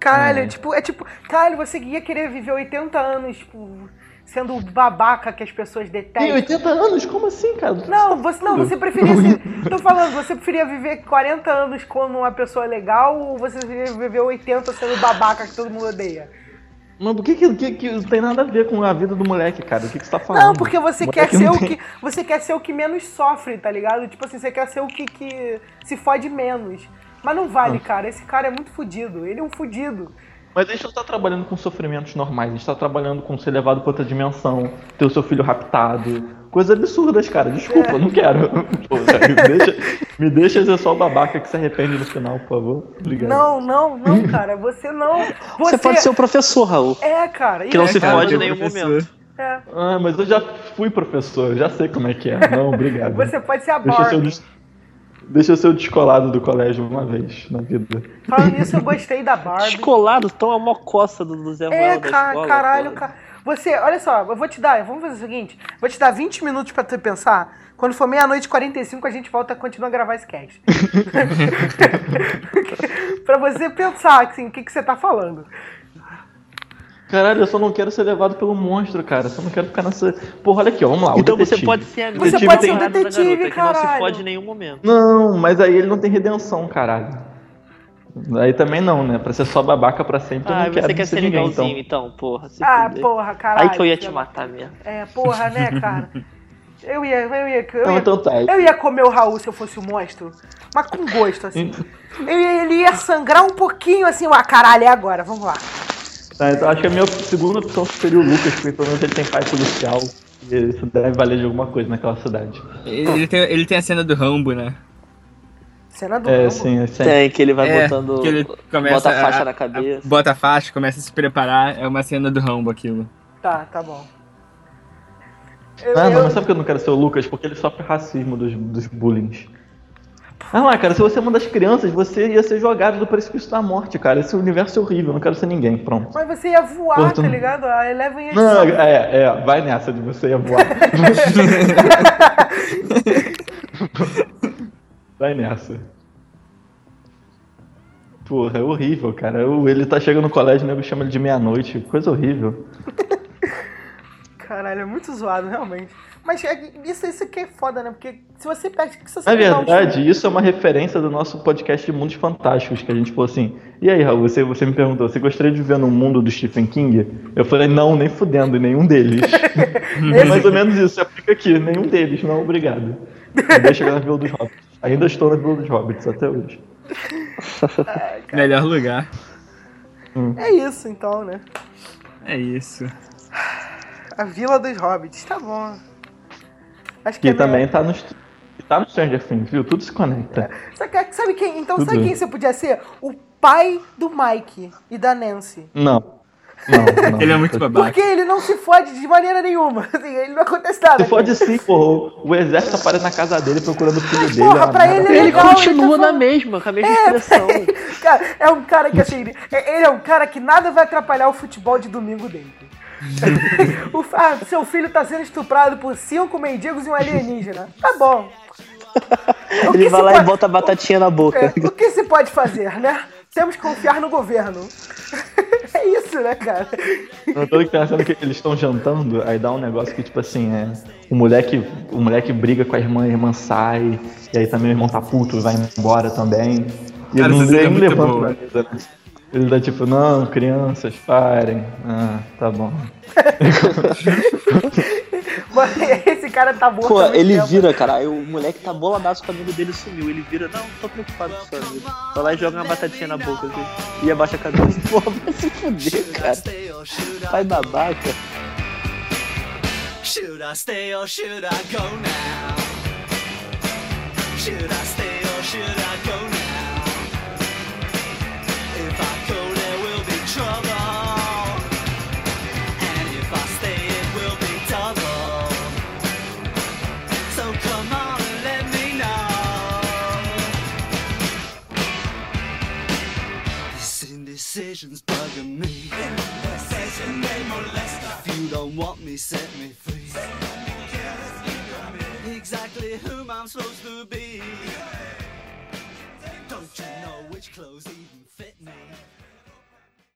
Caralho, É. tipo, é tipo, caralho, você ia querer viver oitenta anos, tipo, sendo o babaca que as pessoas detestam. Tem oitenta anos? Como assim, cara? Não, você, não, você preferia ser, tô falando, você preferia viver quarenta anos como uma pessoa legal ou você preferia viver oitenta sendo o babaca que todo mundo odeia? Mano, por que que, que que não tem nada a ver com a vida do moleque, cara? O que que você tá falando? Não, porque você O quer moleque ser não o tem- que. Você quer ser o que menos sofre, tá ligado? Tipo assim, você quer ser o que, que se fode menos. Mas não vale, cara. Esse cara é muito fudido. Ele é um fudido. Mas a gente não tá trabalhando com sofrimentos normais, a gente tá trabalhando com ser levado pra outra dimensão, ter o seu filho raptado. Coisas absurdas, cara. Desculpa, É. eu não quero. Pô, me, deixa, me deixa ser só o babaca que se arrepende no final, por favor. Obrigado. Não, não, não, cara. Você não. Você, Você pode ser o professor, Raul. É, cara. Que não isso, se cara. fode em Cara, nenhum professor. momento. É. Ah, mas eu já fui professor, eu já sei como é que é. Não, obrigado. Você pode ser a Deixa eu ser o Barbie. des- Deixa eu ser o descolado do colégio uma vez na vida. Falando nisso, eu gostei da Barbie. Descolado, tão a mocoça do, do Zé É, Ruel da cara, escola. caralho, pô. cara. Você, olha só, eu vou te dar, vamos fazer o seguinte, vou te dar vinte minutos pra tu pensar. Quando for meia-noite e quarenta e cinco, a gente volta a continuar a gravar esse cast. Pra você pensar, assim, o que, que você tá falando. Caralho, eu só não quero ser levado pelo monstro, cara. Eu só não quero ficar nessa. Porra, olha aqui, ó, vamos lá. o Então você detetive. pode ser amigo Você do pode ser um namorado da detetive, garota, que não se caralho. fode em nenhum momento. Não, mas aí ele não tem redenção, caralho. Aí também não, né? Pra ser só babaca pra sempre, eu Ah, não quero você quer ser ser ninguém, legalzinho, então, porra. se Ah, fuder. porra, caralho. Aí que eu ia te filho. matar mesmo. É, porra, né, cara? Eu ia, eu ia, eu Não, ia, então tá. eu ia comer o Raul se eu fosse o monstro, mas com gosto, assim. Eu ia- ele ia sangrar um pouquinho, assim, ah, caralho, é agora, vamos lá. Tá, então acho que a minha segunda opção seria o Lucas, porque pelo menos ele tem pai policial. E isso deve valer de alguma coisa naquela cidade. Ele, ele tem, ele tem a cena do Rambo, né? Cena do É, Rambo. sim, é sempre. Tem, que ele vai É, botando. que ele começa bota a faixa a- na cabeça. a- bota a faixa, começa a se preparar. É uma cena do Rambo aquilo. Tá, tá bom. Eu, Ah, não, eu- mas sabe por que eu não quero ser o Lucas? Porque ele sofre racismo dos, dos bullying. Ah lá, cara, se você é uma das crianças, você ia ser jogado do precipício da morte, cara. Esse universo é horrível, eu não quero ser ninguém, pronto. Mas você ia voar, Pô, tu tá não- ligado? A Eleven ia te Não, salvar. é, é, vai nessa de você ia voar. Vai nessa. Porra, é horrível, cara. O- Ele tá chegando no colégio, o nego chama ele de meia-noite. Coisa horrível. Caralho, é muito zoado, realmente. Mas é que isso, isso aqui é foda, né? Porque se você perde... Se você Na pegar um verdade, isso é uma referência do nosso podcast de Mundos Fantásticos, que a gente falou assim, e aí, Raul, você, você me perguntou, você gostaria de viver num mundo do Stephen King? Eu falei, não, nem fudendo, nenhum deles. É mais ou menos isso, se aplica aqui, nenhum deles, não, obrigado. Eu chegar na Vila dos Hobbits. Ainda estou na Vila dos Hobbits até hoje. Melhor lugar. É isso, então, né? É isso. A Vila dos Hobbits, tá bom. Acho que Que é melhor. também tá no, tá no Stranger Things, viu? Tudo se conecta. Sabe, sabe quem? Então, sabe Tudo. quem você podia ser? O pai do Mike e da Nancy. Não. Não, não. Ele é muito babaca. Porque ele não se fode de maneira nenhuma. Assim, ele não acontece nada. Se fode sim, porra. O exército aparece na casa dele procurando o filho dele. Porra, é uma pra merda. ele é Ele legal, continua ele tá na falando- mesma, com a mesma É, expressão. cara, é um cara que assim, é- ele é um cara que nada vai atrapalhar o futebol de domingo dele. O, ah, seu filho tá sendo estuprado por cinco mendigos e um alienígena. Tá bom. O que Ele vai se lá pode- e bota a batatinha na boca. É, o que se pode fazer, né? Temos que confiar no governo. É isso, né, cara? Eu tô pensando que eles estão jantando, aí dá um negócio que, tipo assim, é. O moleque, o moleque briga com a irmã, a irmã sai, e aí também o irmão tá puto, vai embora também. E Cara, ele não, essa cena ele é não muito levanta boa. na mesa, né? Ele dá tipo, não, crianças, parem. Ah, tá bom. Mas esse cara tá morto. Pô, há muito ele tempo. vira, cara, aí o moleque tá boladaço com o amigo dele sumiu. Ele vira, não, não tô preocupado com seu amigo. Vai lá e joga uma batatinha na boca assim, e abaixa a cabeça. Porra, vai se fuder, cara. Pai babaca. Should I stay or should I go now? Should I stay or should I go now? If I go there will be trouble, and if I stay it will be double. So come on and let me know. This indecision's bugging me. Indecision may molest. If you don't want me, set me free. Exactly whom I'm supposed to be. Don't you know which clothes even fit me?